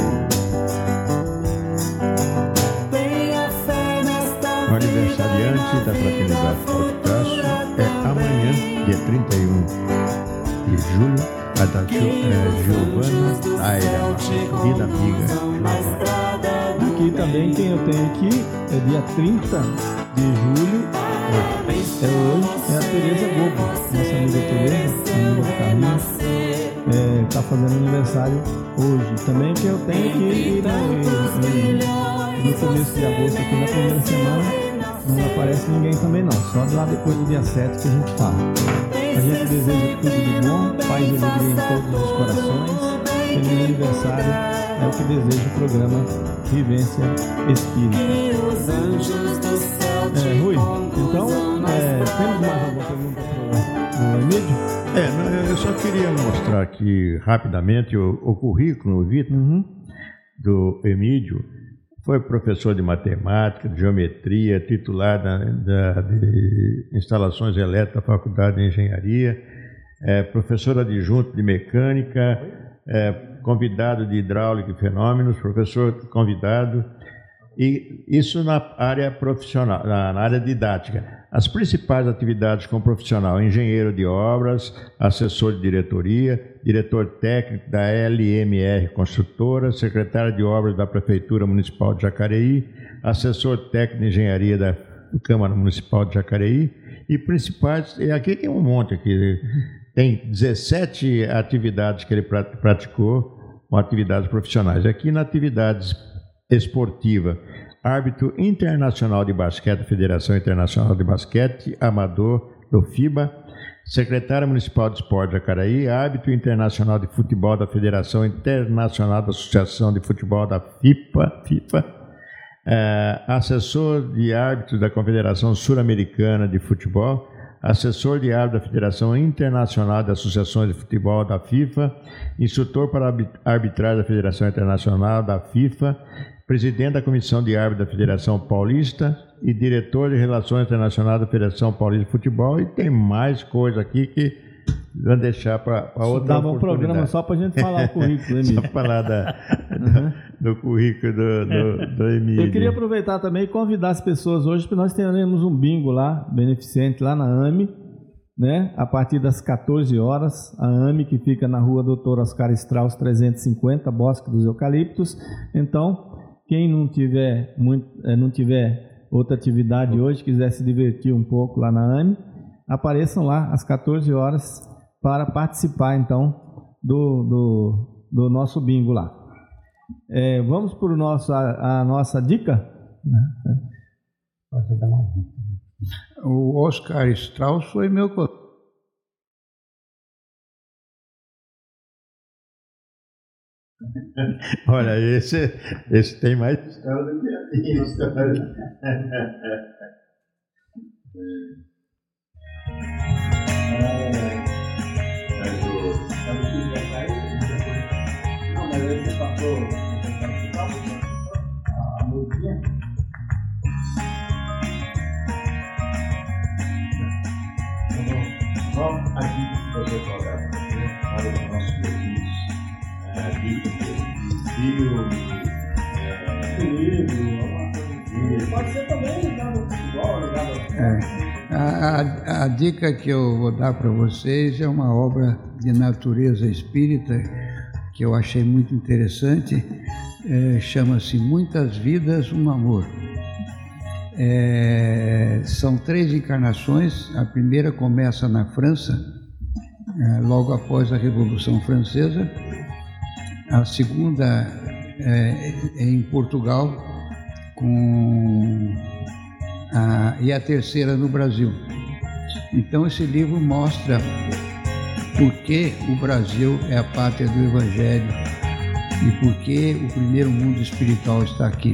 Tenha fé nesta vida. O aniversariante da Fraternidade Podcast é amanhã, dia trinta e um de julho, a da é, Giovana Taira, nossa querida amiga Giovana. Aqui também, quem eu tenho aqui é dia trinta de julho, é hoje, é a Tereza Gobo, nossa amiga Tereza, amiga do Carlinhos, está é, fazendo aniversário hoje. Também quem eu tenho aqui no, no, no começo de agosto, aqui na primeira semana, não aparece ninguém também não, só lá depois do dia sete que a gente fala. A gente deseja tudo de bom, paz e alegria em todos os corações. Feliz aniversário, é o que deseja o programa Vivência Espírita. É, Rui, então, é, temos mais alguma pergunta para o Emílio? É, não, eu só queria mostrar aqui rapidamente o, o currículo, Vitor, uhum. do Emílio. Foi professor de matemática, de geometria, titular da, da, de instalações elétricas da Faculdade de Engenharia, é, professor adjunto de mecânica, é, convidado de hidráulica e fenômenos, professor convidado, e isso na área profissional, na, na área didática. As principais atividades como profissional: engenheiro de obras, assessor de diretoria, diretor técnico da L M R Construtora, secretário de obras da Prefeitura Municipal de Jacareí, assessor técnico de engenharia da Câmara Municipal de Jacareí, e principais, e aqui tem um monte aqui, tem dezessete atividades que ele praticou, com atividades profissionais. Aqui na atividades esportiva, árbitro internacional de basquete, Federação Internacional de Basquete Amador do FIBA, secretário municipal de esporte de Jacaraí, árbitro internacional de futebol da Federação Internacional da Associação de Futebol da FIFA, FIFA é, assessor de árbitro da Confederação Sul-Americana de Futebol, assessor de árbitro da Federação Internacional de Associações de Futebol da FIFA, instrutor para arbitragem da Federação Internacional da FIFA, presidente da Comissão de Árbitros da Federação Paulista e diretor de Relações Internacionais da Federação Paulista de Futebol, e tem mais coisa aqui que vão deixar para outra oportunidade. Dava um programa só para a gente falar o currículo, né, Só falar da, uhum. no currículo do, do, do Emílio. Eu queria aproveitar também e convidar as pessoas hoje, porque nós teremos um bingo lá, beneficente, lá na A M E, né? A partir das quatorze horas, a A M E, que fica na rua doutor Oscar Strauss trezentos e cinquenta, Bosque dos Eucaliptos. Então, quem não tiver, muito, não tiver outra atividade hoje, quiser se divertir um pouco lá na A M E, apareçam lá às quatorze horas para participar, então, do, do, do nosso bingo lá. É, vamos para nosso, a, a nossa dica? Pode dar uma dica. O Oscar Strauss foi meu colega. Olha, esse, esse tem mais história do que a minha história. Não, mas aí você passou a musiquinha. Vamos aqui fazer o programa para os nossos ouvintes. A dica de filme, livro, pode ser também ligado ao futebol, ligado ao é. a, a, a dica que eu vou dar para vocês é uma obra de natureza espírita que eu achei muito interessante, é, chama-se Muitas Vidas, um Amor. É, são três encarnações. A primeira começa na França, é, logo após a Revolução Francesa. A segunda é, é em Portugal, com a, e a terceira no Brasil. Então esse livro mostra por que o Brasil é a pátria do Evangelho e por que o primeiro mundo espiritual está aqui.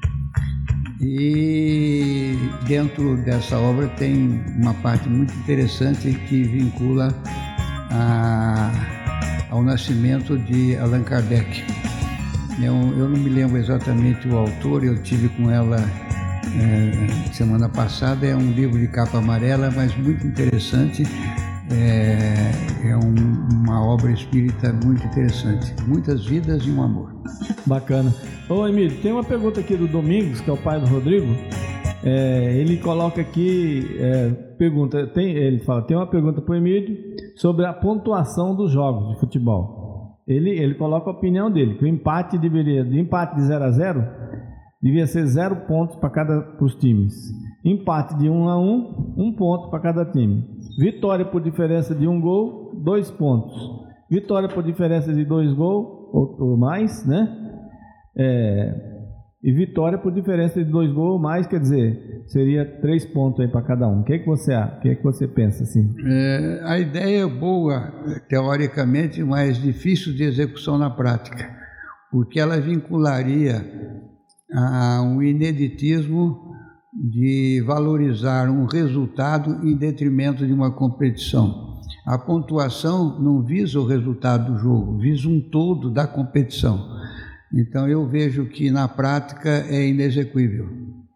E dentro dessa obra tem uma parte muito interessante que vincula a, ao nascimento de Allan Kardec. Eu, eu não me lembro exatamente o autor, eu tive com ela é, semana passada. É um livro de capa amarela, mas muito interessante. É, é um, uma obra espírita muito interessante. Muitas vidas e um amor. Bacana. Ô Emílio, tem uma pergunta aqui do Domingos, que é o pai do Rodrigo. É, ele coloca aqui, é, pergunta, tem, ele fala, tem uma pergunta para o Emílio sobre a pontuação dos jogos de futebol. Ele, ele coloca a opinião dele, que o empate deveria, de empate de zero a zero, devia ser zero pontos para cada os times. Empate de um a um, um ponto para cada time. Vitória por diferença de um gol, dois pontos. Vitória por diferença de dois gols ou, ou mais, né? É, e vitória por diferença de dois gols ou mais, quer dizer, seria três pontos aí para cada um. O que é que você, o que é que você pensa assim? É, a ideia é boa, teoricamente, mas difícil de execução na prática, porque ela vincularia a um ineditismo de valorizar um resultado em detrimento de uma competição. A pontuação não visa o resultado do jogo, visa um todo da competição. Então eu vejo que na prática é inexequível.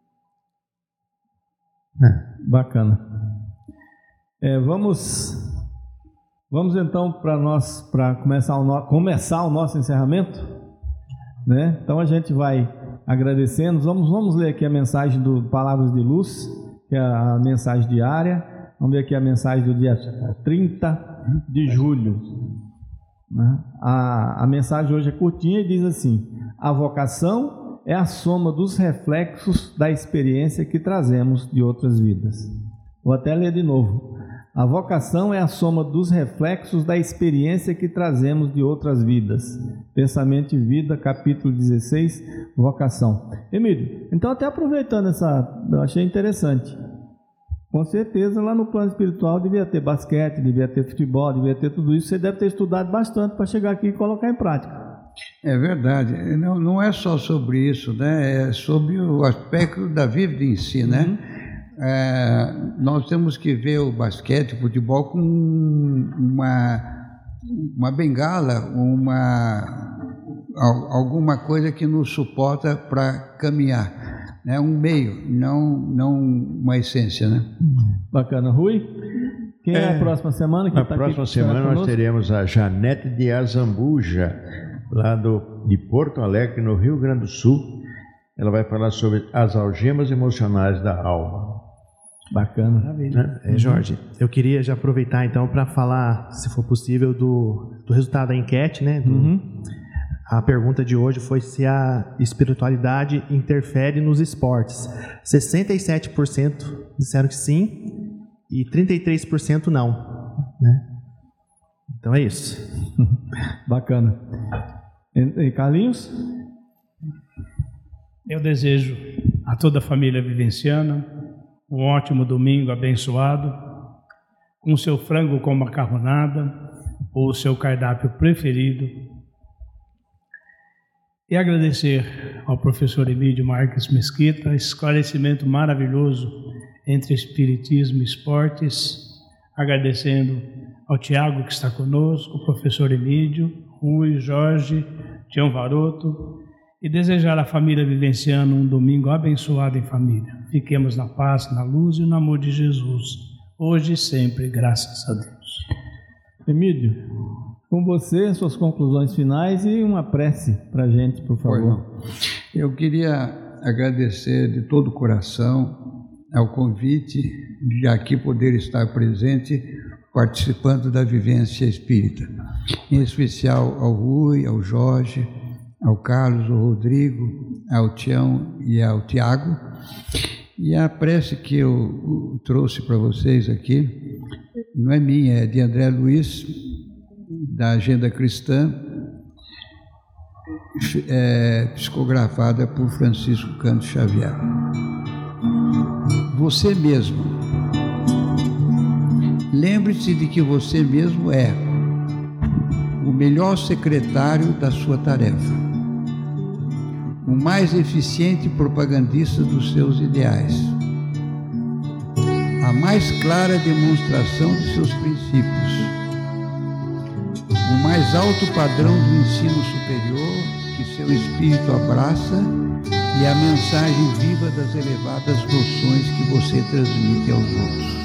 Bacana. É, vamos, vamos então para nós para começar o no, começar o nosso encerramento, né? Então a gente vai agradecendo. Vamos, vamos ler aqui a mensagem do Palavras de Luz, que é a mensagem diária. Vamos ver aqui a mensagem do dia trinta de julho. A, a mensagem hoje é curtinha e diz assim: a vocação é a soma dos reflexos da experiência que trazemos de outras vidas. Vou até ler de novo. A vocação é a soma dos reflexos da experiência que trazemos de outras vidas. Pensamento e Vida, capítulo dezesseis, vocação. Emílio, então até aproveitando essa, eu achei interessante. Com certeza lá no plano espiritual devia ter basquete, devia ter futebol, devia ter tudo isso. Você deve ter estudado bastante para chegar aqui e colocar em prática. É verdade. Não, não é só sobre isso, né? É sobre o aspecto da vida em si, né? Uhum. É, nós temos que ver o basquete, o futebol com uma, uma bengala, uma, alguma coisa que nos suporta para caminhar. É um meio, não, não uma essência, né? Bacana. Rui, quem é, é a próxima semana? Na tá próxima aqui, semana nós teremos a Janete de Azambuja, lá do de Porto Alegre, no Rio Grande do Sul. Ela vai falar sobre as algemas emocionais da alma. Bacana. Maravilha. É, Jorge, eu queria já aproveitar então para falar, se for possível, do, do resultado da enquete, né? Do, Uhum. A pergunta de hoje foi se a espiritualidade interfere nos esportes. sessenta e sete por cento disseram que sim e trinta e três por cento não, né? Então é isso. Bacana. E, e Carlinhos? Eu desejo a toda a família vivenciana um ótimo domingo abençoado, com seu frango com macarronada ou o seu cardápio preferido. E agradecer ao professor Emílio Marques Mesquita, esclarecimento maravilhoso entre espiritismo e esportes. Agradecendo ao Tiago que está conosco, o professor Emílio, Rui, Jorge, Tião Varoto, e desejar à família vivenciana um domingo abençoado em família. Fiquemos na paz, na luz e no amor de Jesus, hoje e sempre, graças a Deus. Emílio, com você, suas conclusões finais e uma prece para a gente, por favor. Eu queria agradecer de todo o coração ao convite de aqui poder estar presente, participando da vivência espírita. Em especial ao Rui, ao Jorge, ao Carlos, ao Rodrigo, ao Tião e ao Tiago. E a prece que eu trouxe para vocês aqui não é minha, é de André Luiz, da Agenda Cristã, é, psicografada por Francisco Cândido Xavier. Você mesmo. Lembre-se de que você mesmo é o melhor secretário da sua tarefa, o mais eficiente propagandista dos seus ideais, a mais clara demonstração de seus princípios, o mais alto padrão do ensino superior que seu espírito abraça e a mensagem viva das elevadas noções que você transmite aos outros.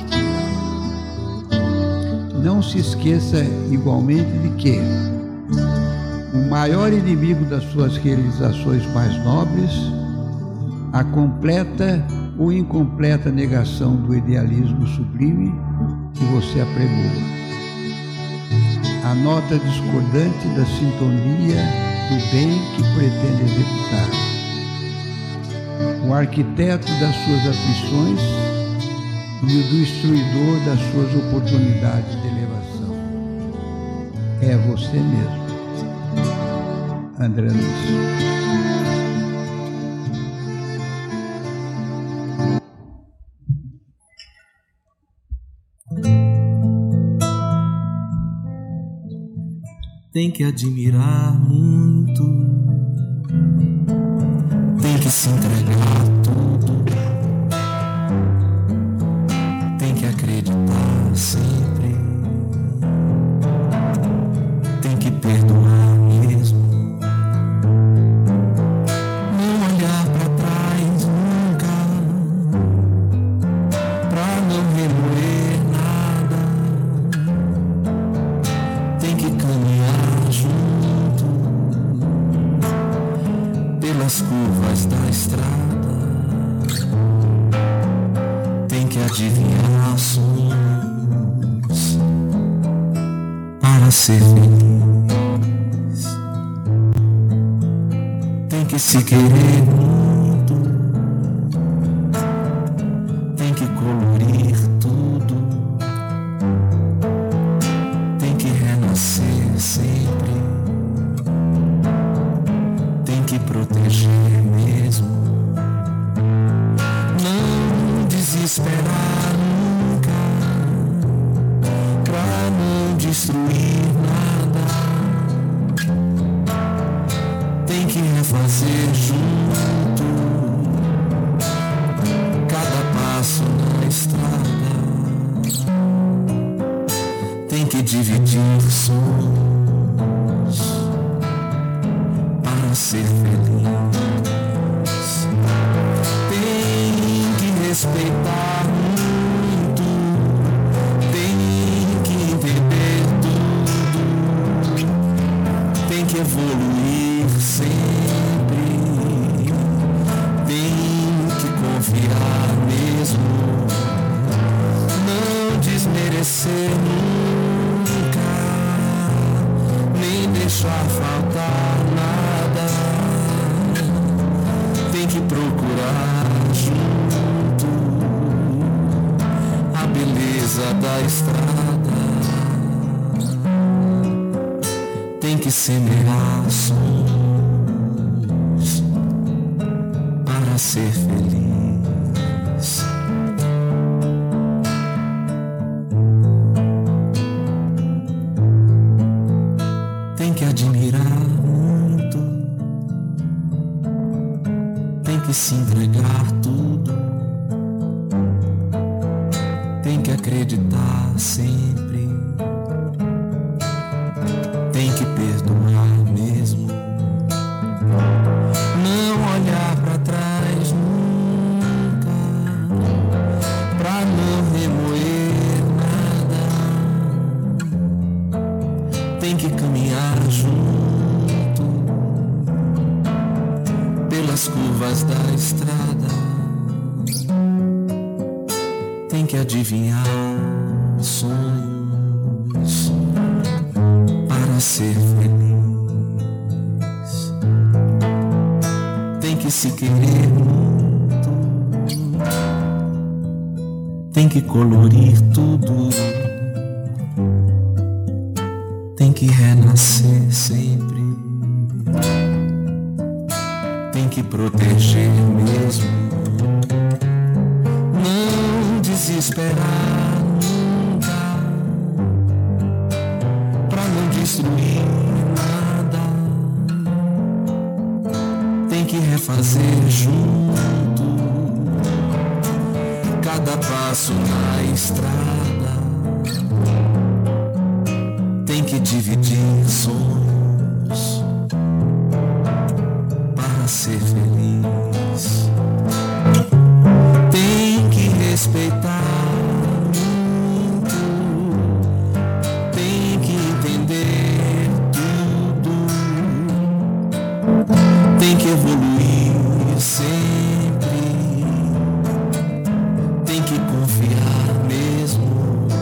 Não se esqueça igualmente de que o maior inimigo das suas realizações mais nobres, a completa ou incompleta negação do idealismo sublime que você apregoa, a nota discordante da sintonia do bem que pretende executar, o arquiteto das suas aflições e o do instruidor das suas oportunidades de elevação. É você mesmo. André Luiz. Tem que admirar muito, tem que se entregar tudo, tem que acreditar sempre, tem que perdoar mesmo, não olhar pra trás nunca, pra não remoer nada, tem que caminhar junto pelas curvas da estrada, tem que adivinhar sonhos para ser feliz, tem que se querer muito, tem que colorir tudo, tem que renascer sempre, tem que proteger mesmo, não desesperar nunca, pra não destruir nada, tem que refazer junto cada passo na estrada, tem que dividir sonhos para ser feliz, tem que respeitar muito, tem que entender tudo, tem que evoluir esquecer nunca, nem deixar faltar nada. Tem que procurar junto a beleza da estrada. Tem que semear sonhos para ser feliz. Tem que admirar muito, tem que se entregar tudo, tem que acreditar sempre, tem que perdoar mesmo, não olhar pra trás nunca, pra não remoer nada. Tem que caminhar junto pelas curvas da estrada. Tem que adivinhar sonhos para ser feliz. Tem que se querer muito, tem que colorir tudo, tem que renascer sempre, tem que proteger mesmo, não desesperar nunca, pra não destruir nada. Tem que refazer junto cada passo na estrada. Tem que dividir sonhos para ser feliz. Tem que respeitar muito, tem que entender tudo, tem que evoluir sempre, tem que confiar mesmo,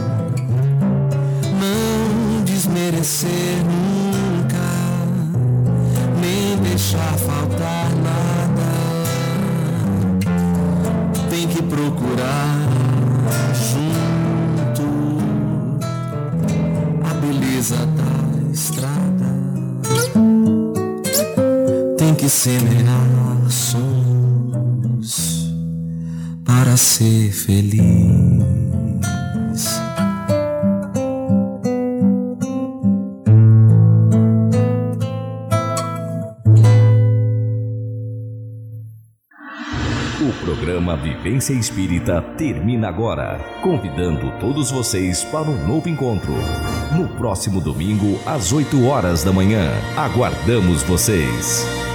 desmerecer nunca, nem deixar faltar nada. Tem que procurar junto a beleza da estrada. Tem que semear sonhos para ser feliz. O programa Vivência Espírita termina agora, convidando todos vocês para um novo encontro. No próximo domingo, às oito horas da manhã. Aguardamos vocês!